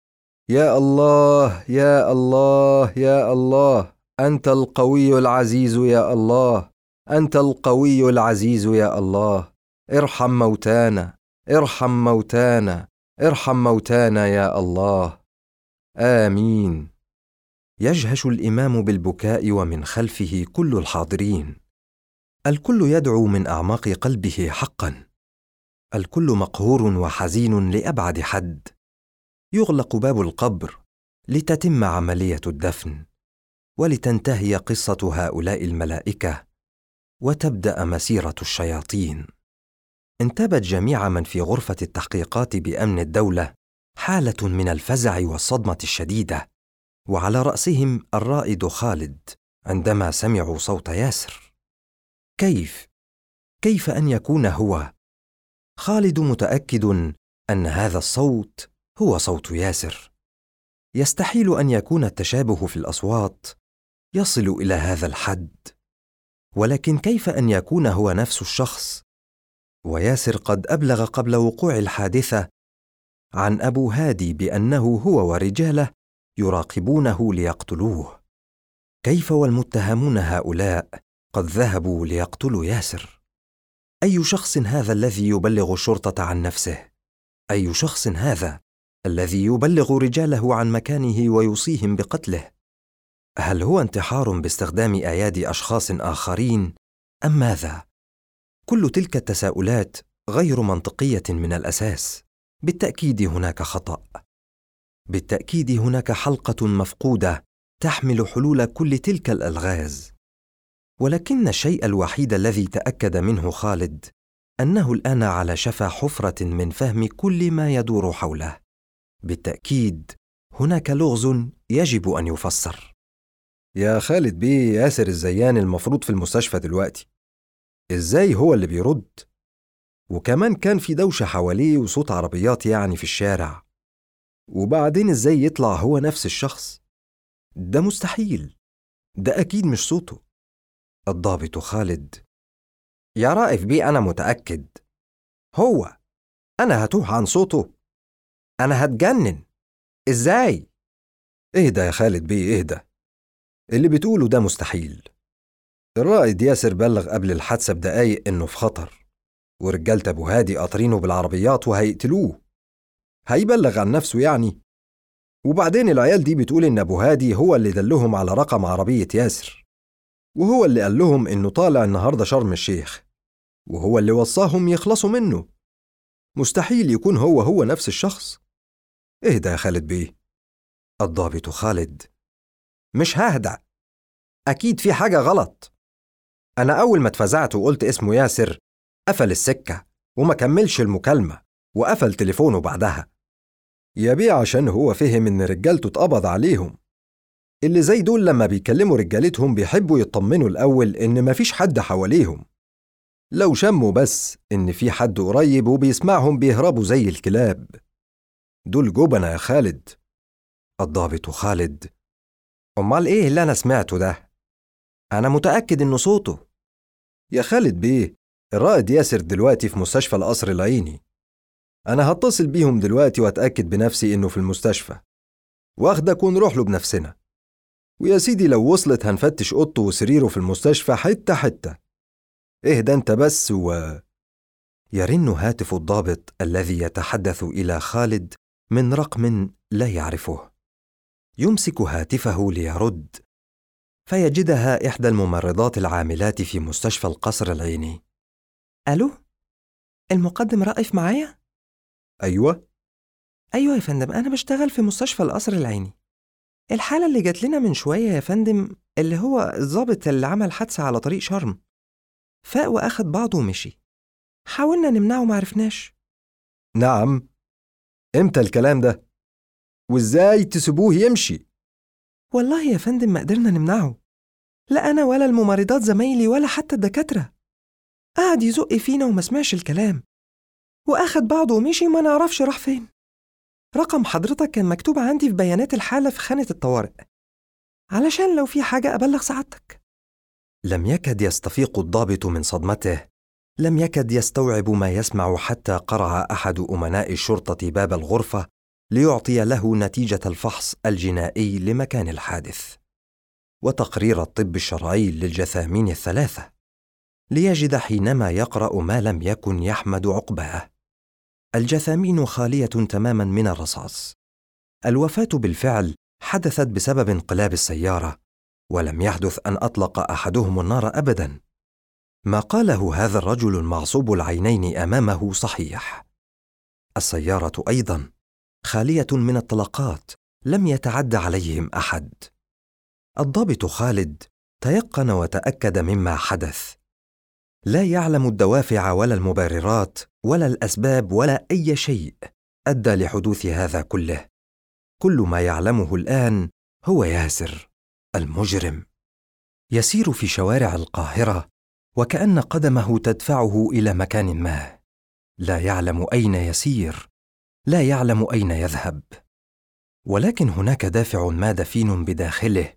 يا الله يا الله يا الله، أنت القوي العزيز يا الله، أنت القوي العزيز يا الله. ارحم موتانا، ارحم موتانا، ارحم موتانا يا الله. آمين. يجهش الإمام بالبكاء ومن خلفه كل الحاضرين. الكل يدعو من أعماق قلبه حقا. الكل مقهور وحزين لأبعد حد. يغلق باب القبر لتتم عملية الدفن، ولتنتهي قصة هؤلاء الملائكة، وتبدأ مسيرة الشياطين. انتابت جميع من في غرفة التحقيقات بأمن الدولة حالة من الفزع والصدمة الشديدة، وعلى رأسهم الرائد خالد عندما سمعوا صوت ياسر. كيف أن يكون هو؟ خالد متأكد أن هذا الصوت هو صوت ياسر. يستحيل أن يكون التشابه في الأصوات يصل إلى هذا الحد، ولكن كيف أن يكون هو نفس الشخص؟ وياسر قد أبلغ قبل وقوع الحادثة عن أبو هادي بأنه هو ورجاله يراقبونه ليقتلوه. كيف والمتهمون هؤلاء قد ذهبوا ليقتلوا ياسر؟ أي شخص هذا الذي يبلغ الشرطة عن نفسه؟ أي شخص هذا الذي يبلغ رجاله عن مكانه ويوصيهم بقتله؟ هل هو انتحار باستخدام أيادي أشخاص آخرين أم ماذا؟ كل تلك التساؤلات غير منطقية من الأساس. بالتأكيد هناك خطأ. بالتأكيد هناك حلقة مفقودة تحمل حلول كل تلك الألغاز. ولكن الشيء الوحيد الذي تأكد منه خالد أنه الآن على شفا حفرة من فهم كل ما يدور حوله. بالتأكيد هناك لغز يجب أن يفسر. يا خالد بيه، ياسر الزيان المفروض في المستشفى دلوقتي. إزاي هو اللي بيرد؟ وكمان كان في دوشة حواليه وصوت عربيات يعني في الشارع. وبعدين إزاي يطلع هو نفس الشخص؟ ده مستحيل، ده أكيد مش صوته. الضابط خالد: يا رائف بيه، أنا متأكد. هو أنا هتوه عن صوته؟ أنا هتجنن. إزاي؟ اهدى يا خالد بيه، اهدى. اللي بتقوله ده مستحيل. الرائد ياسر بلغ قبل الحادثة بدقايق إنه في خطر، ورجالة أبو هادي قاطرينه بالعربيات وهيقتلوه. هيبلغ عن نفسه يعني؟ وبعدين العيال دي بتقول إن أبو هادي هو اللي دلهم على رقم عربية ياسر، وهو اللي قال لهم إنه طالع النهاردة شرم الشيخ، وهو اللي وصاهم يخلصوا منه. مستحيل يكون هو نفس الشخص. اهدى يا خالد بيه. الضابط خالد: مش ههدى، أكيد في حاجة غلط. أنا أول ما اتفزعت وقلت اسمه ياسر قفل السكة وما كملش المكالمة وقفل تليفونه بعدها. يا بيه عشان هو فهم إن رجالته اتقبض عليهم. اللي زي دول لما بيكلموا رجالتهم بيحبوا يطمنوا الأول إن مفيش حد حواليهم. لو شموا بس إن في حد قريب وبيسمعهم بيهربوا زي الكلاب. دول جبنة يا خالد. الضابط خالد: أمال إيه اللي أنا سمعته ده؟ أنا متأكد إنه صوته. يا خالد بيه، الرائد ياسر دلوقتي في مستشفى القصر العيني. أنا هتصل بيهم دلوقتي وأتأكد بنفسي إنه في المستشفى، واخدك ونروح له بنفسنا. ويا سيدي لو وصلت هنفتش أوضته وسريره في المستشفى حتة حتة. اهدى أنت بس يرن هاتف الضابط الذي يتحدث إلى خالد من رقم لا يعرفه. يمسك هاتفه ليرد، فيجدها إحدى الممرضات العاملات في مستشفى القصر العيني. ألو؟ المقدم رائف معايا؟ أيوة يا فندم، أنا بشتغل في مستشفى القصر العيني. الحالة اللي جات لنا من شوية يا فندم، اللي هو الضابط اللي عمل حادثة على طريق شرم، فاق وأخد بعضه ومشي. حاولنا نمنعه معرفناش. نعم. إمتى الكلام ده؟ وإزاي تسيبوه يمشي؟ والله يا فندم ما قدرنا نمنعه، لا أنا ولا الممرضات زمايلي ولا حتى الدكاترة. قعد يزق فينا وما سمعش الكلام وأخد بعضه ومشي، ما نعرفش راح فين. رقم حضرتك كان مكتوب عندي في بيانات الحالة في خانة الطوارئ، علشان لو في حاجة أبلغ سعادتك. لم يكد يستفيق الضابط من صدمته، لم يكد يستوعب ما يسمع حتى قرع أحد أمناء الشرطة باب الغرفة ليعطي له نتيجة الفحص الجنائي لمكان الحادث وتقرير الطب الشرعي للجثامين الثلاثة، ليجد حينما يقرأ ما لم يكن يحمد عقباه: الجثامين خالية تماما من الرصاص. الوفاة بالفعل حدثت بسبب انقلاب السيارة، ولم يحدث أن أطلق أحدهم النار أبدا. ما قاله هذا الرجل المعصوب العينين أمامه صحيح. السيارة أيضا خالية من الطلقات، لم يتعد عليهم أحد. الضابط خالد تيقن وتأكد مما حدث. لا يعلم الدوافع ولا المبررات ولا الأسباب ولا أي شيء أدى لحدوث هذا كله. كل ما يعلمه الآن هو ياسر المجرم يسير في شوارع القاهرة وكأن قدمه تدفعه إلى مكان ما. لا يعلم أين يسير، لا يعلم أين يذهب، ولكن هناك دافع ما دفين بداخله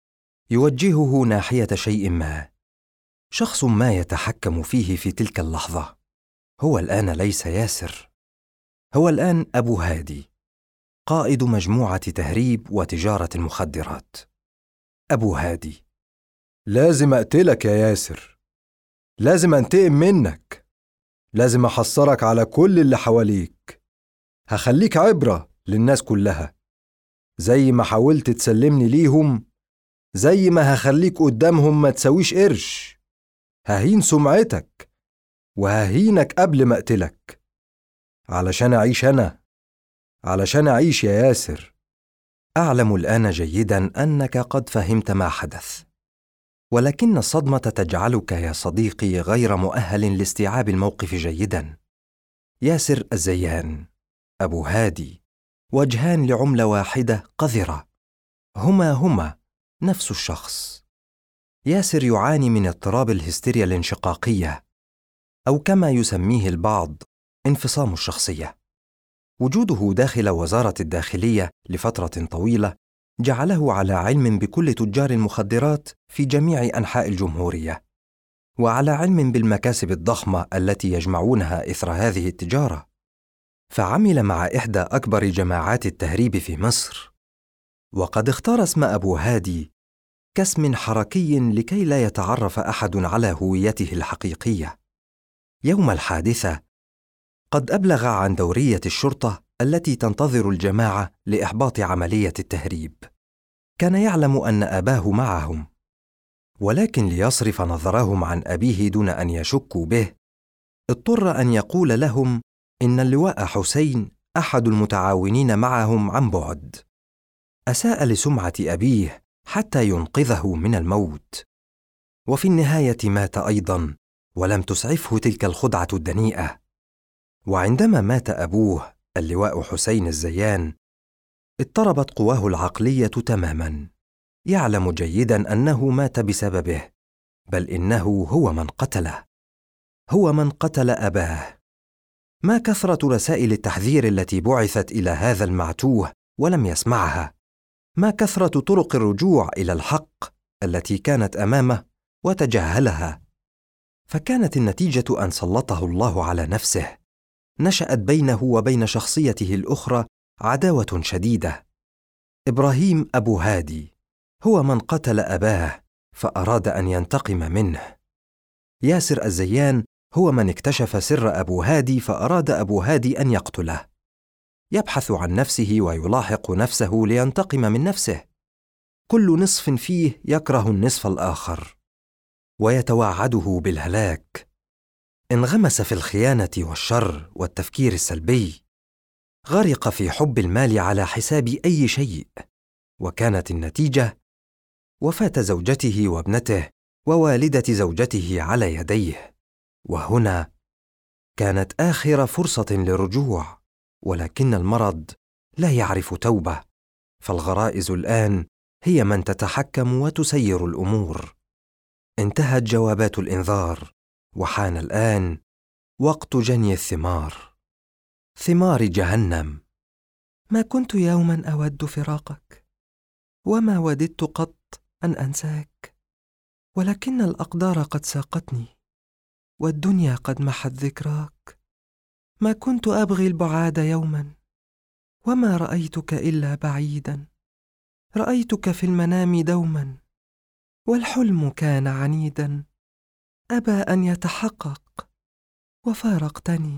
يوجهه ناحية شيء ما، شخص ما يتحكم فيه في تلك اللحظة. هو الآن ليس ياسر، هو الآن أبو هادي، قائد مجموعة تهريب وتجارة المخدرات. أبو هادي: لازم أقتلك يا ياسر، لازم أنتقم منك، لازم أحصرك على كل اللي حواليك، هخليك عبرة للناس كلها. زي ما حاولت تسلمني ليهم، زي ما هخليك قدامهم ما تسويش قرش. ههين سمعتك وههينك قبل ما أقتلك، علشان أعيش أنا، علشان أعيش يا ياسر. أعلم الآن جيداً أنك قد فهمت ما حدث، ولكن الصدمة تجعلك يا صديقي غير مؤهل لاستيعاب الموقف جيداً. ياسر الزيان، أبو هادي، وجهان لعملة واحدة قذرة، هما نفس الشخص. ياسر يعاني من اضطراب الهستيريا الانشقاقية، أو كما يسميه البعض انفصام الشخصية. وجوده داخل وزارة الداخلية لفترة طويلة جعله على علم بكل تجار المخدرات في جميع أنحاء الجمهورية، وعلى علم بالمكاسب الضخمة التي يجمعونها إثر هذه التجارة. فعمل مع إحدى أكبر جماعات التهريب في مصر، وقد اختار اسم أبو هادي كاسم حركي لكي لا يتعرف أحد على هويته الحقيقية. يوم الحادثة قد أبلغ عن دورية الشرطة التي تنتظر الجماعة لإحباط عملية التهريب. كان يعلم أن أباه معهم، ولكن ليصرف نظرهم عن أبيه دون أن يشكوا به، اضطر أن يقول لهم إن اللواء حسين أحد المتعاونين معهم عن بعد. أساء لسمعة أبيه حتى ينقذه من الموت، وفي النهاية مات أيضاً، ولم تسعفه تلك الخدعة الدنيئة. وعندما مات أبوه اللواء حسين الزيان، اضطربت قواه العقلية تماماً. يعلم جيداً أنه مات بسببه، بل إنه هو من قتله، هو من قتل أباه. ما كثرة رسائل التحذير التي بعثت إلى هذا المعتوه ولم يسمعها، ما كثرة طرق الرجوع إلى الحق التي كانت أمامه وتجاهلها. فكانت النتيجة أن سلطه الله على نفسه. نشأت بينه وبين شخصيته الأخرى عداوة شديدة. إبراهيم أبو هادي هو من قتل أباه فأراد أن ينتقم منه. ياسر الزيان هو من اكتشف سر أبو هادي فأراد أبو هادي أن يقتله. يبحث عن نفسه ويلاحق نفسه لينتقم من نفسه. كل نصف فيه يكره النصف الآخر ويتوعده بالهلاك. انغمس في الخيانة والشر والتفكير السلبي. غرق في حب المال على حساب أي شيء، وكانت النتيجة وفاة زوجته وابنته ووالدة زوجته على يديه. وهنا كانت آخر فرصة للرجوع، ولكن المرض لا يعرف توبة، فالغرائز الآن هي من تتحكم وتسير الأمور. انتهت جوابات الإنذار، وحان الآن وقت جني الثمار، ثمار جهنم. ما كنت يوما أود فراقك، وما وددت قط أن أنساك، ولكن الأقدار قد ساقتني، والدنيا قد محت ذكراك. ما كنت أبغي البعاد يوما، وما رأيتك إلا بعيدا. رأيتك في المنام دوما، والحلم كان عنيدا، أبى أن يتحقق، وفارقتني.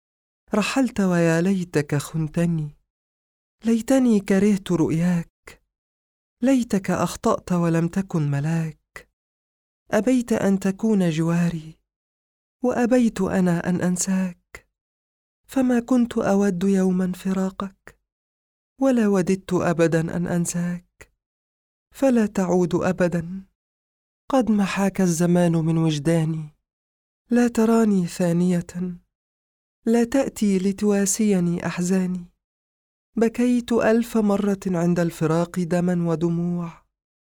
رحلت ويا ليتك خنتني، ليتني كرهت رؤياك، ليتك أخطأت ولم تكن ملاك. أبيت أن تكون جواري، وأبيت أنا أن أنساك. فما كنت أود يوما فراقك، ولا وددت أبدا أن أنساك. فلا تعود أبدا، قد محاك الزمان من وجداني. لا تراني ثانية، لا تأتي لتواسيني أحزاني. بكيت 1000 مرة عند الفراق دما ودموع.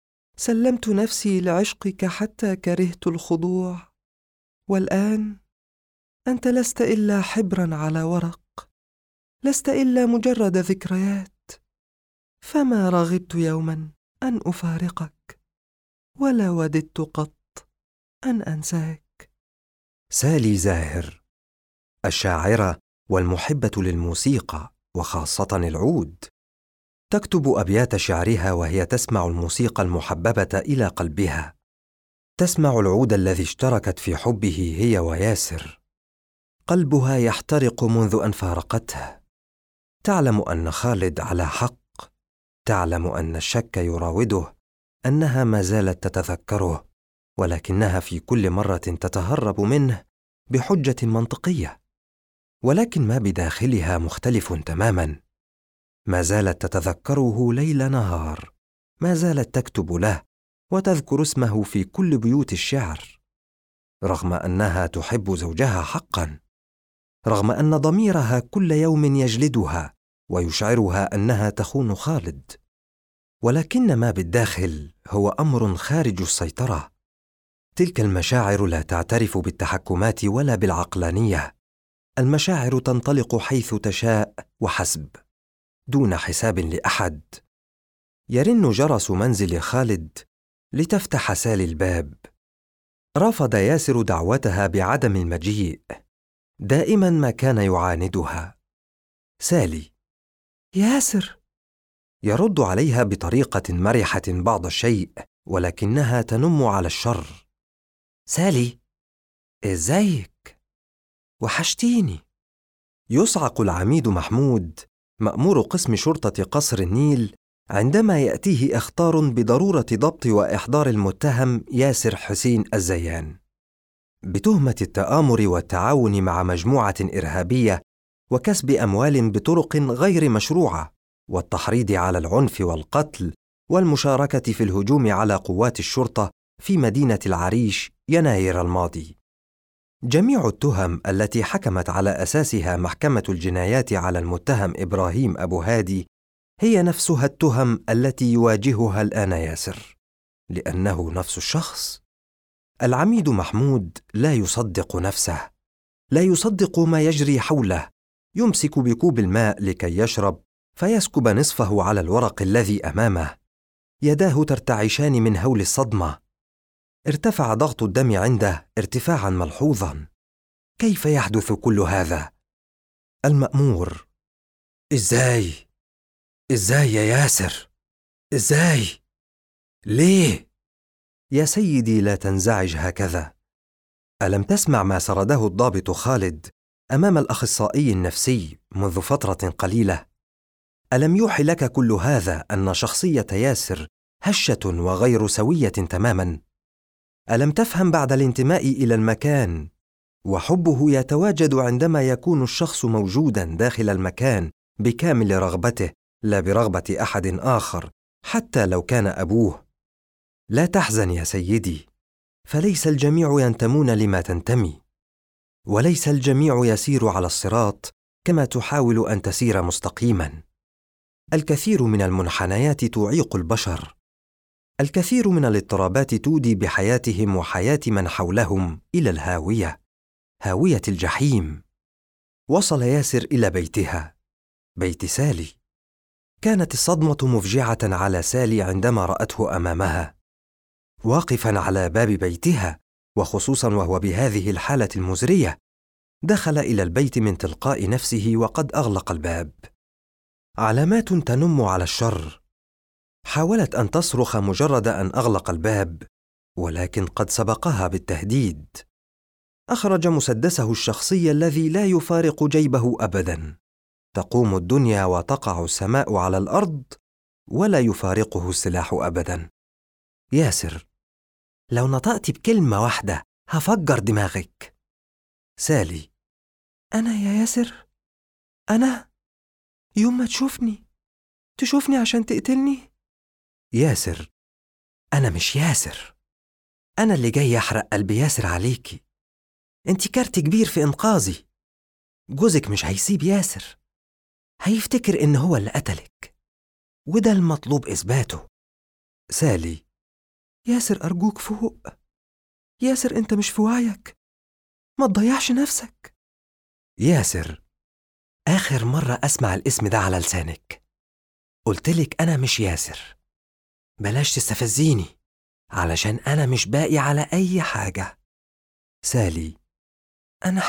سلمت نفسي لعشقك حتى كرهت الخضوع. والآن أنت لست إلا حبرا على ورق، لست إلا مجرد ذكريات. فما رغبت يوما أن أفارقك، ولا وددت قط أن أنساك. سالي زاهر، الشاعرة والمحبة للموسيقى وخاصة العود، تكتب أبيات شعرها وهي تسمع الموسيقى المحببة إلى قلبها. تسمع العود الذي اشتركت في حبه هي وياسر. قلبها يحترق منذ أن فارقته. تعلم أن خالد على حق، تعلم أن الشك يراوده، أنها ما زالت تتذكره، ولكنها في كل مرة تتهرب منه بحجة منطقية. ولكن ما بداخلها مختلف تماما. ما زالت تتذكره ليل نهار، ما زالت تكتب له وتذكر اسمه في كل بيوت الشعر، رغم أنها تحب زوجها حقا، رغم أن ضميرها كل يوم يجلدها ويشعرها أنها تخون خالد. ولكن ما بالداخل هو أمر خارج السيطرة. تلك المشاعر لا تعترف بالتحكمات ولا بالعقلانية. المشاعر تنطلق حيث تشاء وحسب، دون حساب لأحد. يرن جرس منزل خالد لتفتح سالي الباب. رفض ياسر دعوتها بعدم المجيء. دائما ما كان يعاندها. سالي: ياسر. يرد عليها بطريقة مرحة بعض الشيء، ولكنها تنم على الشر. سالي، ازيك؟ وحشتيني. يصعق العميد محمود مأمور قسم شرطة قصر النيل عندما يأتيه إخطار بضرورة ضبط وإحضار المتهم ياسر حسين الزيان بتهمة التآمر والتعاون مع مجموعة إرهابية وكسب أموال بطرق غير مشروعة والتحريض على العنف والقتل والمشاركة في الهجوم على قوات الشرطة في مدينة العريش يناير الماضي. جميع التهم التي حكمت على أساسها محكمة الجنايات على المتهم إبراهيم أبو هادي هي نفسها التهم التي يواجهها الآن ياسر، لأنه نفس الشخص. العميد محمود لا يصدق نفسه، لا يصدق ما يجري حوله. يمسك بكوب الماء لكي يشرب فيسكب نصفه على الورق الذي أمامه. يداه ترتعشان من هول الصدمة. ارتفع ضغط الدم عنده ارتفاعا ملحوظا. كيف يحدث كل هذا؟ المأمور: إزاي يا ياسر؟ إزاي؟ ليه؟ يا سيدي لا تنزعج هكذا. ألم تسمع ما سرده الضابط خالد أمام الأخصائي النفسي منذ فترة قليلة؟ ألم يوحي لك كل هذا أن شخصية ياسر هشة وغير سوية تماما؟ ألم تفهم بعد الانتماء إلى المكان وحبه يتواجد عندما يكون الشخص موجودا داخل المكان بكامل رغبته لا برغبة أحد آخر حتى لو كان أبوه؟ لا تحزن يا سيدي، فليس الجميع ينتمون لما تنتمي، وليس الجميع يسير على الصراط كما تحاول أن تسير مستقيما. الكثير من المنحنيات تعيق البشر، الكثير من الاضطرابات تودي بحياتهم وحياة من حولهم إلى الهاوية، هاوية الجحيم. وصل ياسر إلى بيتها، بيت سالي. كانت الصدمة مفجعة على سالي عندما رأته أمامها واقفا على باب بيتها، وخصوصا وهو بهذه الحالة المزرية. دخل إلى البيت من تلقاء نفسه وقد أغلق الباب. علامات تنم على الشر. حاولت أن تصرخ مجرد أن أغلق الباب، ولكن قد سبقها بالتهديد. أخرج مسدسه الشخصي الذي لا يفارق جيبه أبدا. تقوم الدنيا وتقع السماء على الأرض ولا يفارقه السلاح أبدا. ياسر: لو نطقت بكلمة واحدة هفجر دماغك. سالي: أنا يا ياسر؟ أنا؟ يوم ما تشوفني عشان تقتلني؟ ياسر: أنا مش ياسر. أنا اللي جاي يحرق قلب ياسر عليكي. انتِ كارت كبير في إنقاذي. جوزك مش هيسيب ياسر، هيفتكر إن هو اللي قتلك، وده المطلوب إثباته. سالي: ياسر أرجوك فوق. ياسر أنت مش في وعيك، ما تضيعش نفسك. ياسر: آخر مرة أسمع الاسم ده على لسانك. قلتلك أنا مش ياسر. بلاش تستفزيني علشان أنا مش باقي على أي حاجة. سالي: أنا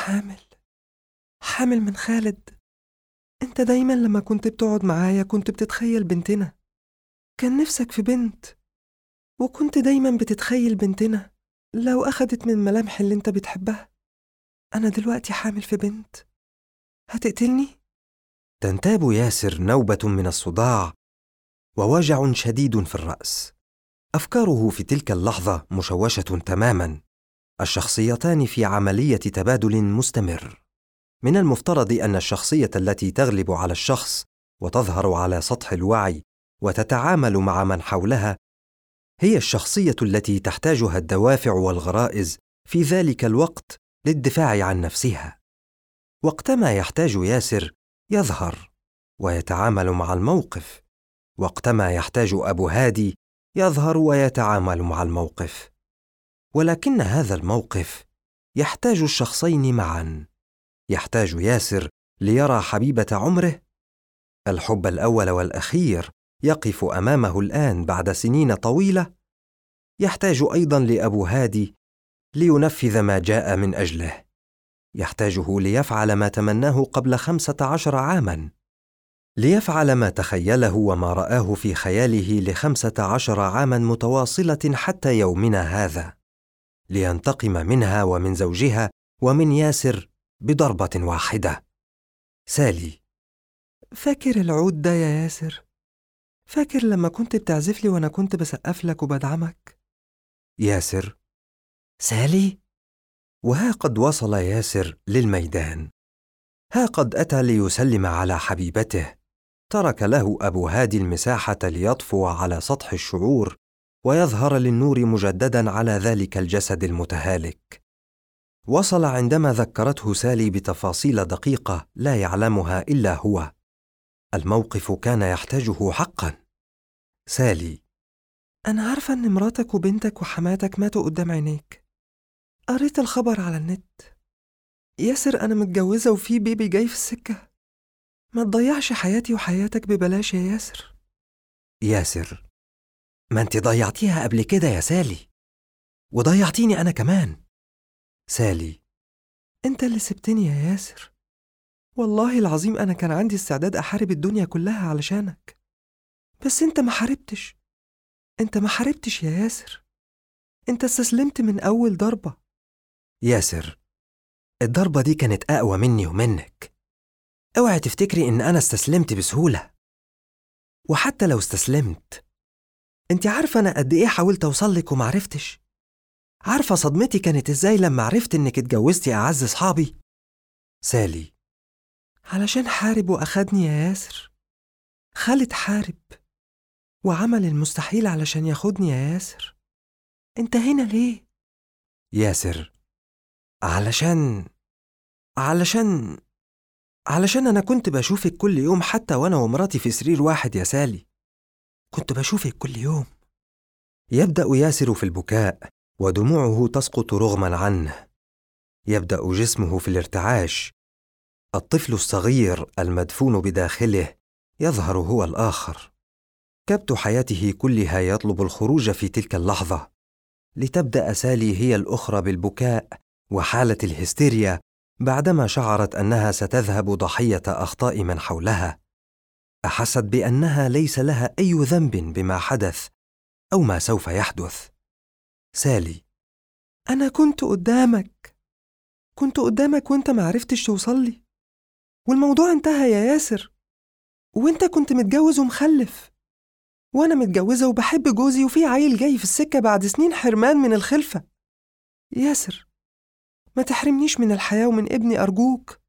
حامل من خالد. أنت دايما لما كنت بتقعد معايا كنت بتتخيل بنتنا. كان نفسك في بنت، وكنت دايما بتتخيل بنتنا لو أخدت من الملامح اللي أنت بتحبها. أنا دلوقتي حامل في بنت. هتقتلني؟ تنتاب ياسر نوبة من الصداع ووجع شديد في الرأس. أفكاره في تلك اللحظة مشوشة تماما. الشخصيتان في عملية تبادل مستمر. من المفترض أن الشخصية التي تغلب على الشخص وتظهر على سطح الوعي وتتعامل مع من حولها هي الشخصية التي تحتاجها الدوافع والغرائز في ذلك الوقت للدفاع عن نفسها. وقتما يحتاج ياسر يظهر ويتعامل مع الموقف، وقتما يحتاج أبو هادي يظهر ويتعامل مع الموقف. ولكن هذا الموقف يحتاج الشخصين معا. يحتاج ياسر ليرى حبيبة عمره، الحب الأول والأخير يقف أمامه الآن بعد سنين طويلة. يحتاج أيضا لأبو هادي لينفذ ما جاء من أجله. يحتاجه ليفعل ما تمناه قبل 15 عاما ليفعل ما تخيله وما رآه في خياله ل15 عاماً متواصلة حتى يومنا هذا، لينتقم منها ومن زوجها ومن ياسر بضربة واحدة. سالي: فاكر العود ده يا ياسر؟ فاكر لما كنت بتعزف لي وأنا كنت بسقف لك وبدعمك؟ ياسر: سالي؟ وها قد وصل ياسر للميدان، ها قد أتى ليسلم على حبيبته. ترك له أبو هادي المساحة ليطفو على سطح الشعور ويظهر للنور مجدداً على ذلك الجسد المتهالك. وصل عندما ذكرته سالي بتفاصيل دقيقة لا يعلمها إلا هو. الموقف كان يحتاجه حقاً. سالي: أنا عارفة إن مراتك وبنتك وحماتك ماتوا قدام عينيك. قريت الخبر على النت. ياسر، أنا متجوزة وفي بيبي جاي في السكة. ما تضيعش حياتي وحياتك ببلاش يا ياسر. ياسر: ما انت ضيعتيها قبل كده يا سالي، وضيعتيني أنا كمان. سالي: أنت اللي سبتني يا ياسر. والله العظيم أنا كان عندي استعداد أحارب الدنيا كلها علشانك، بس أنت ما حاربتش. أنت ما حاربتش يا ياسر. أنت استسلمت من أول ضربة. ياسر: الضربة دي كانت أقوى مني ومنك. اوعي تفتكري إن أنا استسلمت بسهولة. وحتى لو استسلمت، انت عارفة أنا قد إيه حاولت أوصلك ومعرفتش؟ عارفة صدمتي كانت إزاي لما عرفت إنك اتجوزتي أعز صحابي؟ سالي: علشان حارب وأخدني يا ياسر. خالد حارب وعمل المستحيل علشان ياخدني يا ياسر. انت هنا ليه؟ ياسر: علشان أنا كنت بشوفك كل يوم، حتى وأنا ومراتي في سرير واحد يا سالي. كنت بشوفك كل يوم. يبدأ ياسر في البكاء ودموعه تسقط رغما عنه. يبدأ جسمه في الارتعاش. الطفل الصغير المدفون بداخله يظهر هو الآخر. كبت حياته كلها يطلب الخروج في تلك اللحظة، لتبدأ سالي هي الأخرى بالبكاء وحالة الهستيريا بعدما شعرت أنها ستذهب ضحية أخطاء من حولها. أحست بأنها ليس لها أي ذنب بما حدث أو ما سوف يحدث. سالي: أنا كنت قدامك وانت ما عرفتش توصلي، والموضوع انتهى يا ياسر. وانت كنت متجوز ومخلف، وانا متجوزة وبحب جوزي وفي عيل جاي في السكة بعد سنين حرمان من الخلفة. ياسر، ما تحرمنيش من الحياة ومن ابني أرجوك.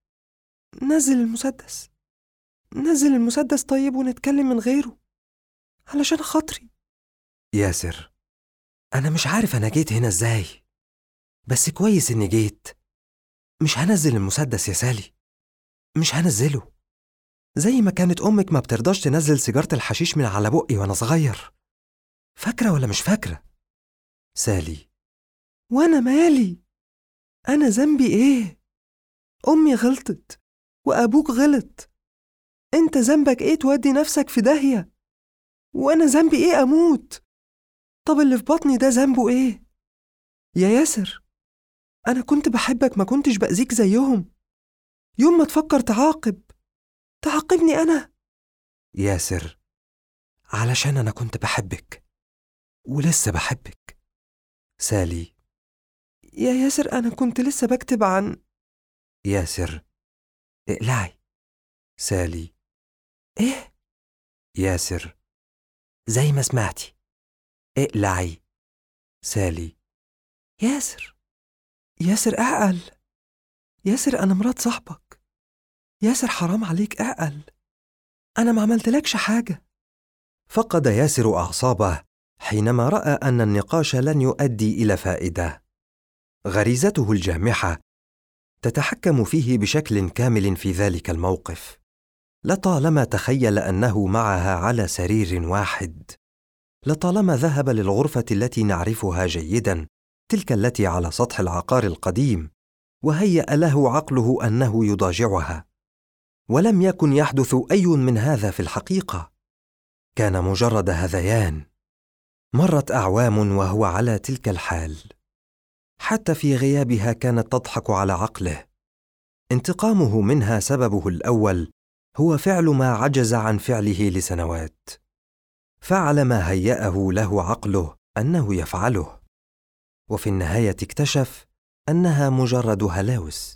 نزل المسدس طيب ونتكلم من غيره علشان خاطري. ياسر: أنا مش عارف أنا جيت هنا إزاي، بس كويس إني جيت. مش هنزل المسدس يا سالي، مش هنزله. زي ما كانت أمك ما بترضاش تنزل سيجارة الحشيش من على بقي وأنا صغير. فاكرة ولا مش فاكرة؟ سالي: وأنا مالي؟ أنا ذنبي إيه؟ أمي غلطت وأبوك غلط. أنت ذنبك إيه تودي نفسك في داهية؟ وأنا ذنبي إيه أموت؟ طب اللي في بطني ده ذنبه إيه؟ يا ياسر، أنا كنت بحبك، ما كنتش بأذيك زيهم. يوم ما تفكر تعاقبني أنا. ياسر: علشان أنا كنت بحبك ولسه بحبك. سالي: يا ياسر، أنا كنت لسه بكتب عن... ياسر: اقلعي. سالي: إيه؟ ياسر: زي ما سمعتي، اقلعي. سالي: ياسر اعقل. ياسر، أنا مرات صاحبك. ياسر، حرام عليك، اعقل. أنا ما عملتلكش حاجة. فقد ياسر أعصابه حينما رأى أن النقاش لن يؤدي إلى فائدة. غريزته الجامحة تتحكم فيه بشكل كامل في ذلك الموقف. لطالما تخيل أنه معها على سرير واحد، لطالما ذهب للغرفة التي نعرفها جيداً، تلك التي على سطح العقار القديم، وهيأ له عقله أنه يضاجعها. ولم يكن يحدث أي من هذا في الحقيقة، كان مجرد هذيان. مرت أعوام وهو على تلك الحال. حتى في غيابها كانت تضحك على عقله. انتقامه منها سببه الأول هو فعل ما عجز عن فعله لسنوات. فعل ما هيأه له عقله أنه يفعله، وفي النهاية اكتشف أنها مجرد هلاوس.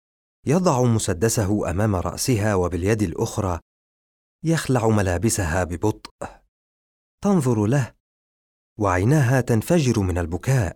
يضع مسدسه أمام رأسها وباليد الأخرى يخلع ملابسها ببطء. تنظر له وعيناها تنفجر من البكاء.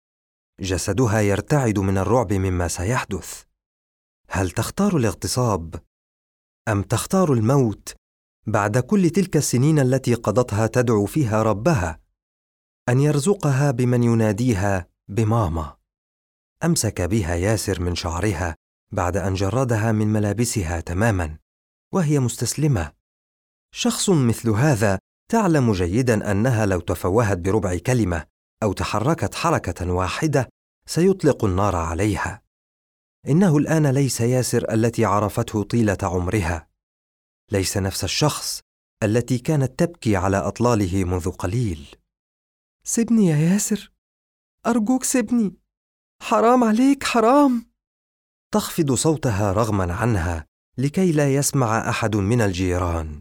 جسدها يرتعد من الرعب مما سيحدث. هل تختار الاغتصاب أم تختار الموت بعد كل تلك السنين التي قضتها تدعو فيها ربها أن يرزقها بمن يناديها بماما؟ أمسك بها ياسر من شعرها بعد أن جردها من ملابسها تماما وهي مستسلمة. شخص مثل هذا تعلم جيدا أنها لو تفوهت بربع كلمة أو تحركت حركة واحدة سيطلق النار عليها. إنه الآن ليس ياسر التي عرفته طيلة عمرها، ليس نفس الشخص التي كانت تبكي على أطلاله منذ قليل. سيبني يا ياسر، أرجوك سيبني، حرام عليك حرام. تخفض صوتها رغما عنها لكي لا يسمع أحد من الجيران،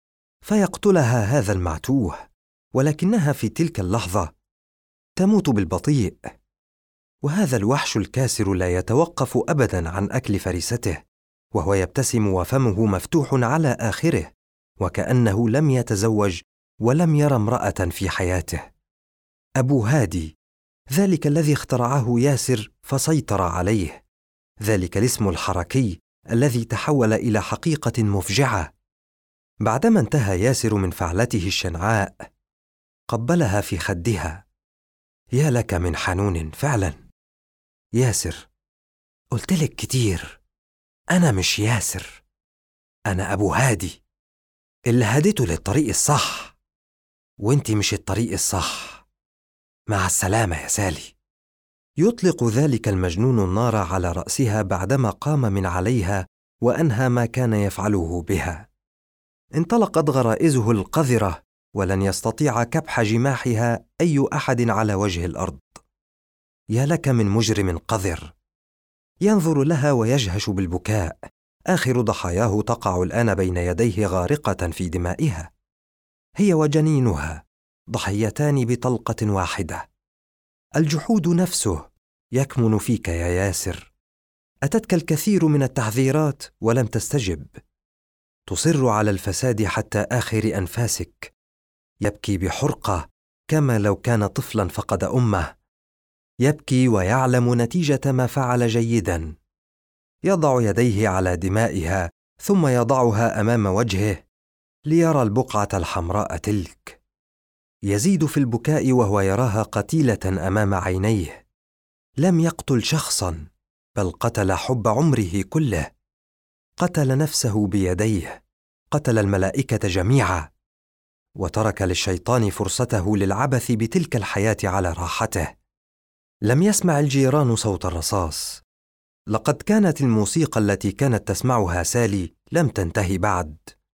فيقتلها هذا المعتوه، ولكنها في تلك اللحظة تموت بالبطيء. وهذا الوحش الكاسر لا يتوقف أبدا عن أكل فريسته، وهو يبتسم وفمه مفتوح على آخره، وكأنه لم يتزوج ولم يرى امرأة في حياته. أبو هادي، ذلك الذي اخترعه ياسر فسيطر عليه، ذلك الاسم الحركي الذي تحول إلى حقيقة مفجعة. بعدما انتهى ياسر من فعلته الشنعاء قبلها في خدها. يا لك من حنون فعلا. ياسر، قلتلك كتير، أنا مش ياسر، أنا أبو هادي اللي هديته للطريق الصح، وانتي مش الطريق الصح. مع السلامة يا سالي. يطلق ذلك المجنون النار على رأسها بعدما قام من عليها وأنهى ما كان يفعله بها. انطلقت غرائزه القذرة ولن يستطيع كبح جماحها أي أحد على وجه الأرض. يا لك من مجرم قذر. ينظر لها ويجهش بالبكاء. آخر ضحاياه تقع الآن بين يديه غارقة في دمائها. هي وجنينها ضحيتان بطلقة واحدة. الجحود نفسه يكمن فيك يا ياسر. أتتك الكثير من التحذيرات ولم تستجب. تصر على الفساد حتى آخر أنفاسك. يبكي بحرقة كما لو كان طفلا فقد أمه. يبكي ويعلم نتيجة ما فعل جيدا. يضع يديه على دمائها ثم يضعها أمام وجهه ليرى البقعة الحمراء تلك. يزيد في البكاء وهو يراها قتيلة أمام عينيه. لم يقتل شخصا، بل قتل حب عمره كله. قتل نفسه بيديه، قتل الملائكة جميعا، وترك للشيطان فرصته للعبث بتلك الحياة على راحته. لم يسمع الجيران صوت الرصاص. لقد كانت الموسيقى التي كانت تسمعها سالي لم تنتهي بعد،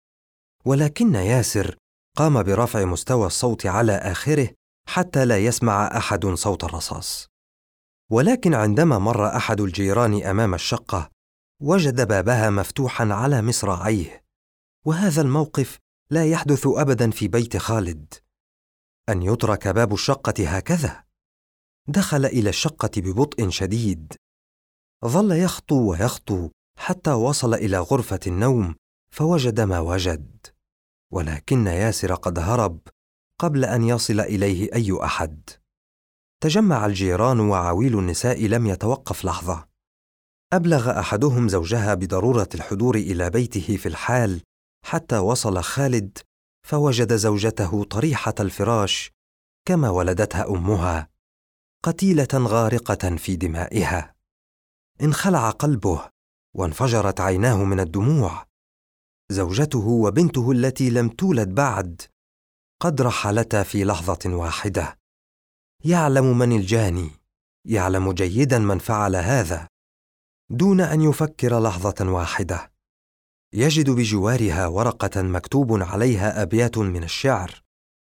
ولكن ياسر قام برفع مستوى الصوت على آخره حتى لا يسمع أحد صوت الرصاص. ولكن عندما مر أحد الجيران أمام الشقة وجد بابها مفتوحا على مصراعيه، وهذا الموقف لا يحدث أبدا في بيت خالد، أن يترك باب الشقة هكذا. دخل إلى الشقة ببطء شديد. ظل يخطو ويخطو حتى وصل إلى غرفة النوم فوجد ما وجد، ولكن ياسر قد هرب قبل أن يصل إليه أي أحد. تجمع الجيران وعويل النساء لم يتوقف لحظة. أبلغ أحدهم زوجها بضرورة الحضور إلى بيته في الحال حتى وصل خالد فوجد زوجته طريحة الفراش كما ولدتها أمها، قتيلة غارقة في دمائها. انخلع قلبه وانفجرت عيناه من الدموع. زوجته وبنته التي لم تولد بعد قد رحلتا في لحظة واحدة. يعلم من الجاني، يعلم جيدا من فعل هذا دون أن يفكر لحظة واحدة. يجد بجوارها ورقة مكتوب عليها أبيات من الشعر.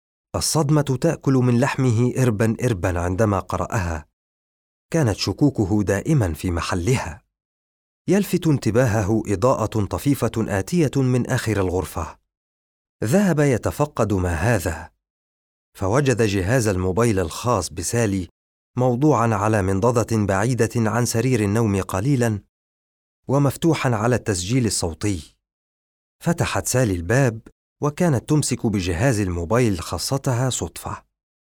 الصدمة تأكل من لحمه إربا إربا عندما قرأها. كانت شكوكه دائما في محلها. يلفت انتباهه إضاءة طفيفة آتية من آخر الغرفة. ذهب يتفقد ما هذا، فوجد جهاز الموبايل الخاص بسالي موضوعاً على منضدة بعيدة عن سرير النوم قليلاً، ومفتوحاً على التسجيل الصوتي. فتحت سالي الباب، وكانت تمسك بجهاز الموبايل خاصتها صدفة.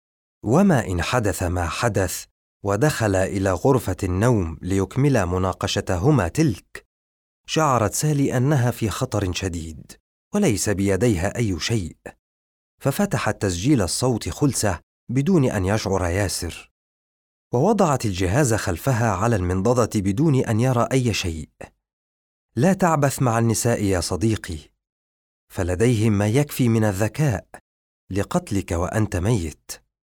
وما إن حدث ما حدث ودخل إلى غرفة النوم ليكملا مناقشتهما تلك، شعرت سالي أنها في خطر شديد وليس بيديها أي شيء، ففتحت تسجيل الصوت خلسة بدون أن يشعر ياسر، ووضعت الجهاز خلفها على المنضدة بدون أن يرى أي شيء. لا تعبث مع النساء يا صديقي، فلديهم ما يكفي من الذكاء لقتلك وأنت ميت.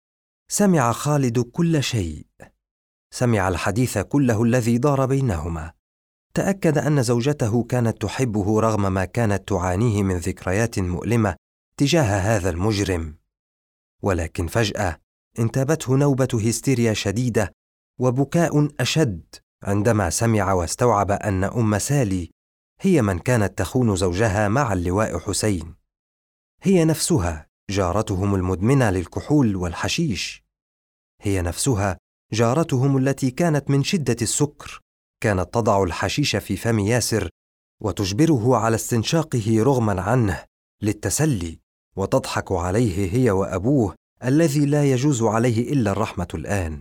سمع خالد كل شيء، سمع الحديث كله الذي دار بينهما. تأكد أن زوجته كانت تحبه رغم ما كانت تعانيه من ذكريات مؤلمة تجاه هذا المجرم. ولكن فجأة انتابته نوبة هستيريا شديدة وبكاء أشد عندما سمع واستوعب أن أم سالي هي من كانت تخون زوجها مع اللواء حسين. هي نفسها جارتهم المدمنة للكحول والحشيش، هي نفسها جارتهم التي كانت من شدة السكر كانت تضع الحشيش في فم ياسر وتجبره على استنشاقه رغما عنه للتسلي، وتضحك عليه هي وأبوه الذي لا يجوز عليه إلا الرحمة الآن.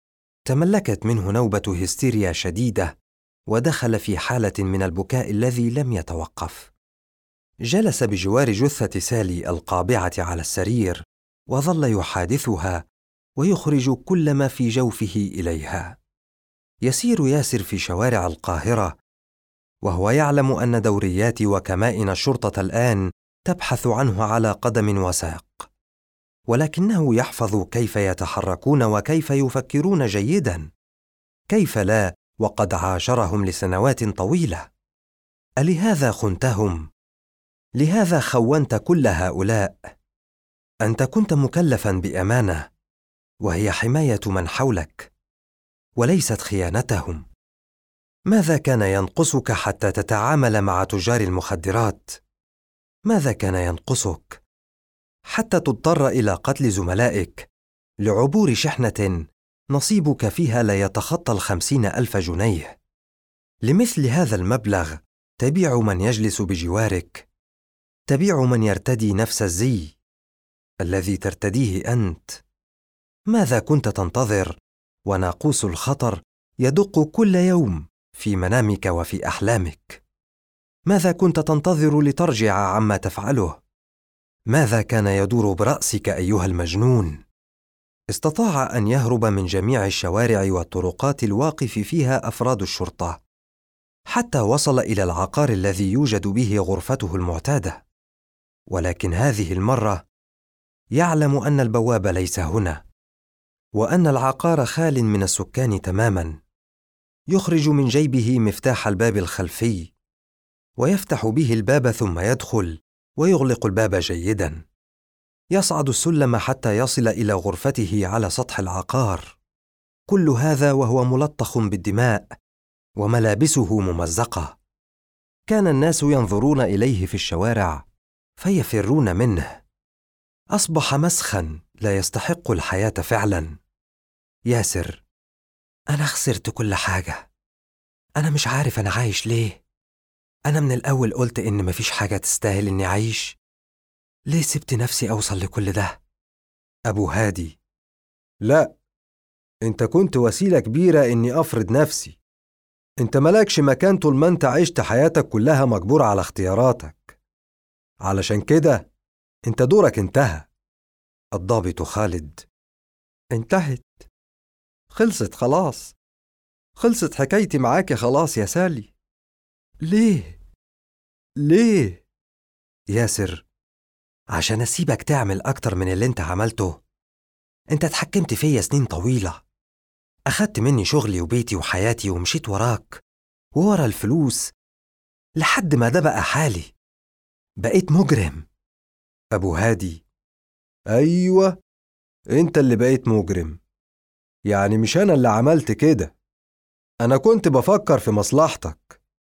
تملكت منه نوبة هستيريا شديدة، ودخل في حالة من البكاء الذي لم يتوقف. جلس بجوار جثة سالي القابعة على السرير، وظل يحادثها ويخرج كل ما في جوفه إليها. يسير ياسر في شوارع القاهرة وهو يعلم أن دوريات وكمائن الشرطة الآن تبحث عنه على قدم وساق، ولكنه يحفظ كيف يتحركون وكيف يفكرون جيداً. كيف لا وقد عاشرهم لسنوات طويلة؟ ألهذا خنتهم؟ لهذا خونت كل هؤلاء؟ أنت كنت مكلفاً بأمانة، وهي حماية من حولك وليست خيانتهم. ماذا كان ينقصك حتى تتعامل مع تجار المخدرات؟ ماذا كان ينقصك حتى تضطر إلى قتل زملائك لعبور شحنة نصيبك فيها لا يتخطى 50,000 جنيه؟ لمثل هذا المبلغ تبيع من يجلس بجوارك، تبيع من يرتدي نفس الزي الذي ترتديه أنت. ماذا كنت تنتظر وناقوس الخطر يدق كل يوم في منامك وفي أحلامك؟ ماذا كنت تنتظر لترجع عما تفعله؟ ماذا كان يدور برأسك أيها المجنون؟ استطاع أن يهرب من جميع الشوارع والطرقات الواقف فيها أفراد الشرطة، حتى وصل إلى العقار الذي يوجد به غرفته المعتادة. ولكن هذه المرة يعلم أن البواب ليس هنا، وأن العقار خال من السكان تماماً. يخرج من جيبه مفتاح الباب الخلفي ويفتح به الباب، ثم يدخل ويغلق الباب جيداً. يصعد السلم حتى يصل إلى غرفته على سطح العقار، كل هذا وهو ملطخ بالدماء وملابسه ممزقة. كان الناس ينظرون إليه في الشوارع فيفرون منه. أصبح مسخاً لا يستحق الحياة فعلاً. ياسر، أنا خسرت كل حاجة. أنا مش عارف أنا عايش ليه. أنا من الأول قلت إن مفيش حاجة تستاهل إني أعيش. ليه سبت نفسي أوصل لكل ده؟ أبو هادي، لا، أنت كنت وسيلة كبيرة إني أفرض نفسي. أنت ملكش مكان طول ما أنت عشت حياتك كلها مجبور على اختياراتك. علشان كده أنت دورك انتهى. الضابط خالد: انتهت، خلصت خلاص، خلصت حكايتي معاك خلاص يا سالي. ليه؟ ياسر، عشان أسيبك تعمل أكتر من اللي أنت عملته. أنت اتحكمت فيا سنين طويلة، أخدت مني شغلي وبيتي وحياتي ومشيت وراك وورا الفلوس لحد ما ده بقى حالي. بقيت مجرم. أبو هادي، أيوة، أنت اللي بقيت مجرم. يعني مش أنا اللي عملت كده. أنا كنت بفكر في مصلحتك،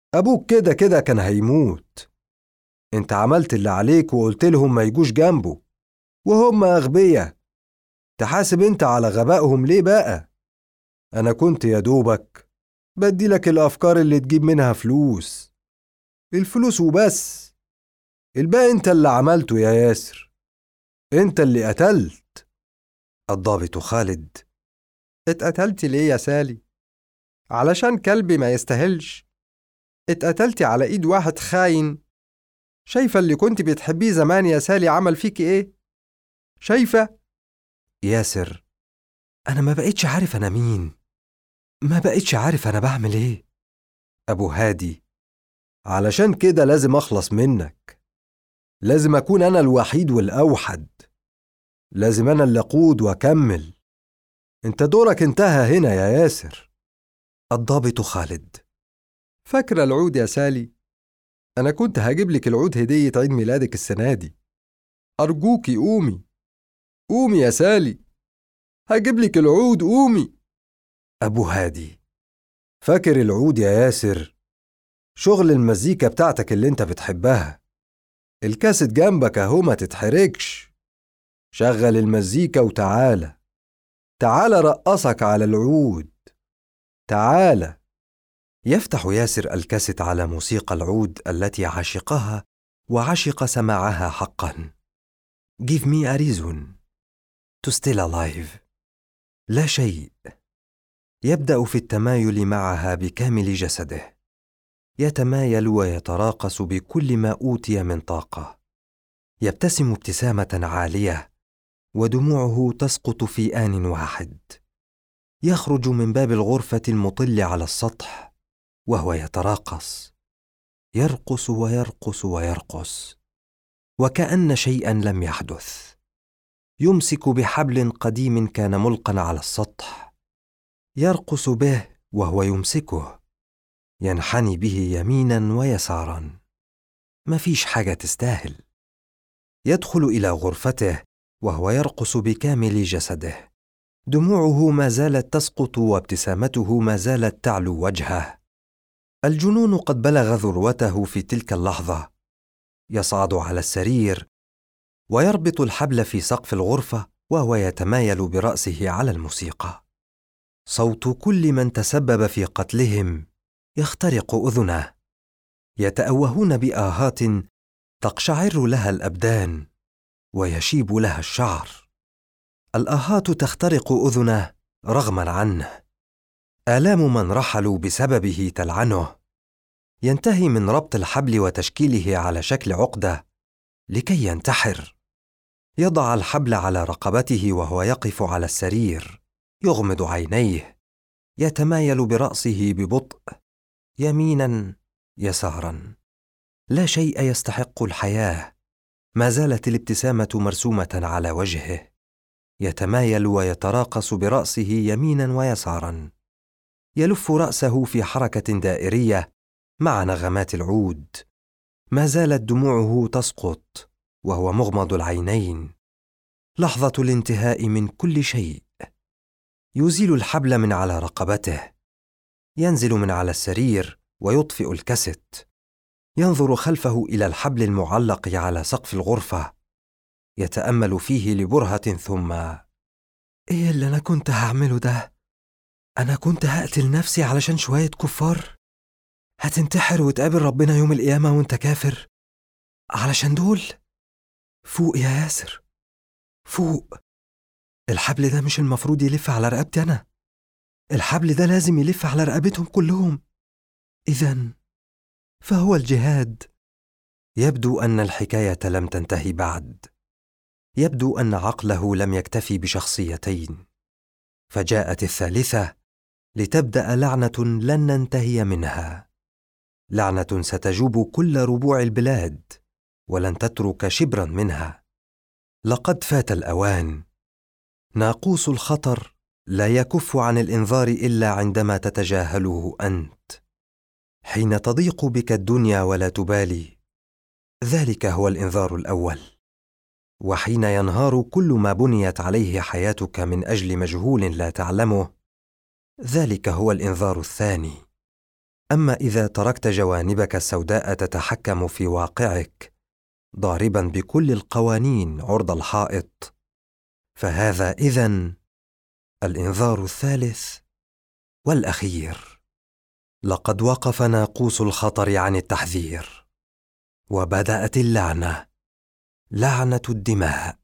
أبوك كده كده كان هيموت. انت عملت اللي عليك وقلت لهم ما يجوش جنبه، وهم أغبياء. تحاسب انت على غبائهم ليه بقى؟ أنا كنت يا دوبك بدي لك الأفكار اللي تجيب منها فلوس، الفلوس وبس. الباقي انت اللي عملته يا ياسر، انت اللي قتلت. الضابط خالد: اتقتلتي ليه يا سالي؟ علشان كلبي ما يستاهلش؟ اتقتلتي على ايد واحد خاين. شايفة اللي كنت بتحبيه زمان يا سالي عمل فيكي ايه؟ شايفة؟ ياسر: أنا ما بقيتش عارف أنا مين، ما بقيتش عارف أنا بعمل إيه. أبو هادي: علشان كده لازم أخلص منك، لازم أكون أنا الوحيد والأوحد، لازم أنا اللي أقود وأكمل. انت دورك انتهى هنا يا ياسر. الضابط خالد: فاكرة العود يا سالي؟ أنا كنت هجيب لك العود هدية عيد ميلادك السنة دي. أرجوكي قومي، قومي يا سالي، هجيب لك العود، قومي. أبو هادي: فاكر العود يا ياسر؟ شغل المزيكا بتاعتك اللي انت بتحبها. الكاسيت جنبك اهو، ما تتحركش. شغل المزيكا وتعالى، تعالى رقصك على العود، تعالى. يفتح ياسر الكاسيت على موسيقى العود التي عشقها وعشق سماعها حقا. Give me a reason to still alive. لا شيء. يبدأ في التمايل معها بكامل جسده، يتمايل ويتراقص بكل ما أوتي من طاقة. يبتسم ابتسامة عالية ودموعه تسقط في آن واحد. يخرج من باب الغرفة المطل على السطح وهو يتراقص، يرقص ويرقص ويرقص وكأن شيئا لم يحدث. يمسك بحبل قديم كان ملقا على السطح، يرقص به وهو يمسكه، ينحني به يمينا ويسارا. مفيش حاجة تستاهل. يدخل إلى غرفته وهو يرقص بكامل جسده. دموعه ما زالت تسقط وابتسامته ما زالت تعلو وجهه. الجنون قد بلغ ذروته في تلك اللحظة. يصعد على السرير ويربط الحبل في سقف الغرفة وهو يتمايل برأسه على الموسيقى. صوت كل من تسبب في قتلهم يخترق أذنه. يتأوهون بآهات تقشعر لها الأبدان ويشيب لها الشعر. الآهات تخترق أذنه رغما عنه. آلام من رحلوا بسببه تلعنه. ينتهي من ربط الحبل وتشكيله على شكل عقدة لكي ينتحر. يضع الحبل على رقبته وهو يقف على السرير، يغمض عينيه، يتمايل برأسه ببطء يمينا يسارا. لا شيء يستحق الحياة. ما زالت الابتسامة مرسومة على وجهه. يتمايل ويتراقص برأسه يمينا ويسارا. يلف رأسه في حركة دائرية مع نغمات العود. ما زالت دموعه تسقط وهو مغمض العينين. لحظة الانتهاء من كل شيء. يزيل الحبل من على رقبته. ينزل من على السرير ويطفئ الكاسيت. ينظر خلفه إلى الحبل المعلق على سقف الغرفة. يتأمل فيه لبرهة ثم: إيه اللي أنا كنت هعمله ده؟ أنا كنت هقتل نفسي علشان شوية كفار؟ هتنتحر وتقابل ربنا يوم القيامة وانت كافر علشان دول؟ فوق يا ياسر، فوق. الحبل ده مش المفروض يلف على رقبتي أنا. الحبل ده لازم يلف على رقبتهم كلهم. إذن فهو الجهاد. يبدو أن الحكاية لم تنتهي بعد. يبدو أن عقله لم يكتفي بشخصيتين، فجاءت الثالثة لتبدأ لعنة لن ننتهي منها. لعنة ستجوب كل ربوع البلاد ولن تترك شبرا منها. لقد فات الأوان. ناقوس الخطر لا يكف عن الإنذار إلا عندما تتجاهله أنت. حين تضيق بك الدنيا ولا تبالي، ذلك هو الإنذار الأول. وحين ينهار كل ما بنيت عليه حياتك من أجل مجهول لا تعلمه، ذلك هو الإنذار الثاني. أما إذا تركت جوانبك السوداء تتحكم في واقعك ضاربا بكل القوانين عرض الحائط، فهذا إذن الإنذار الثالث والأخير. لقد وقف ناقوس الخطر عن التحذير، وبدأت اللعنة، لعنة الدماء.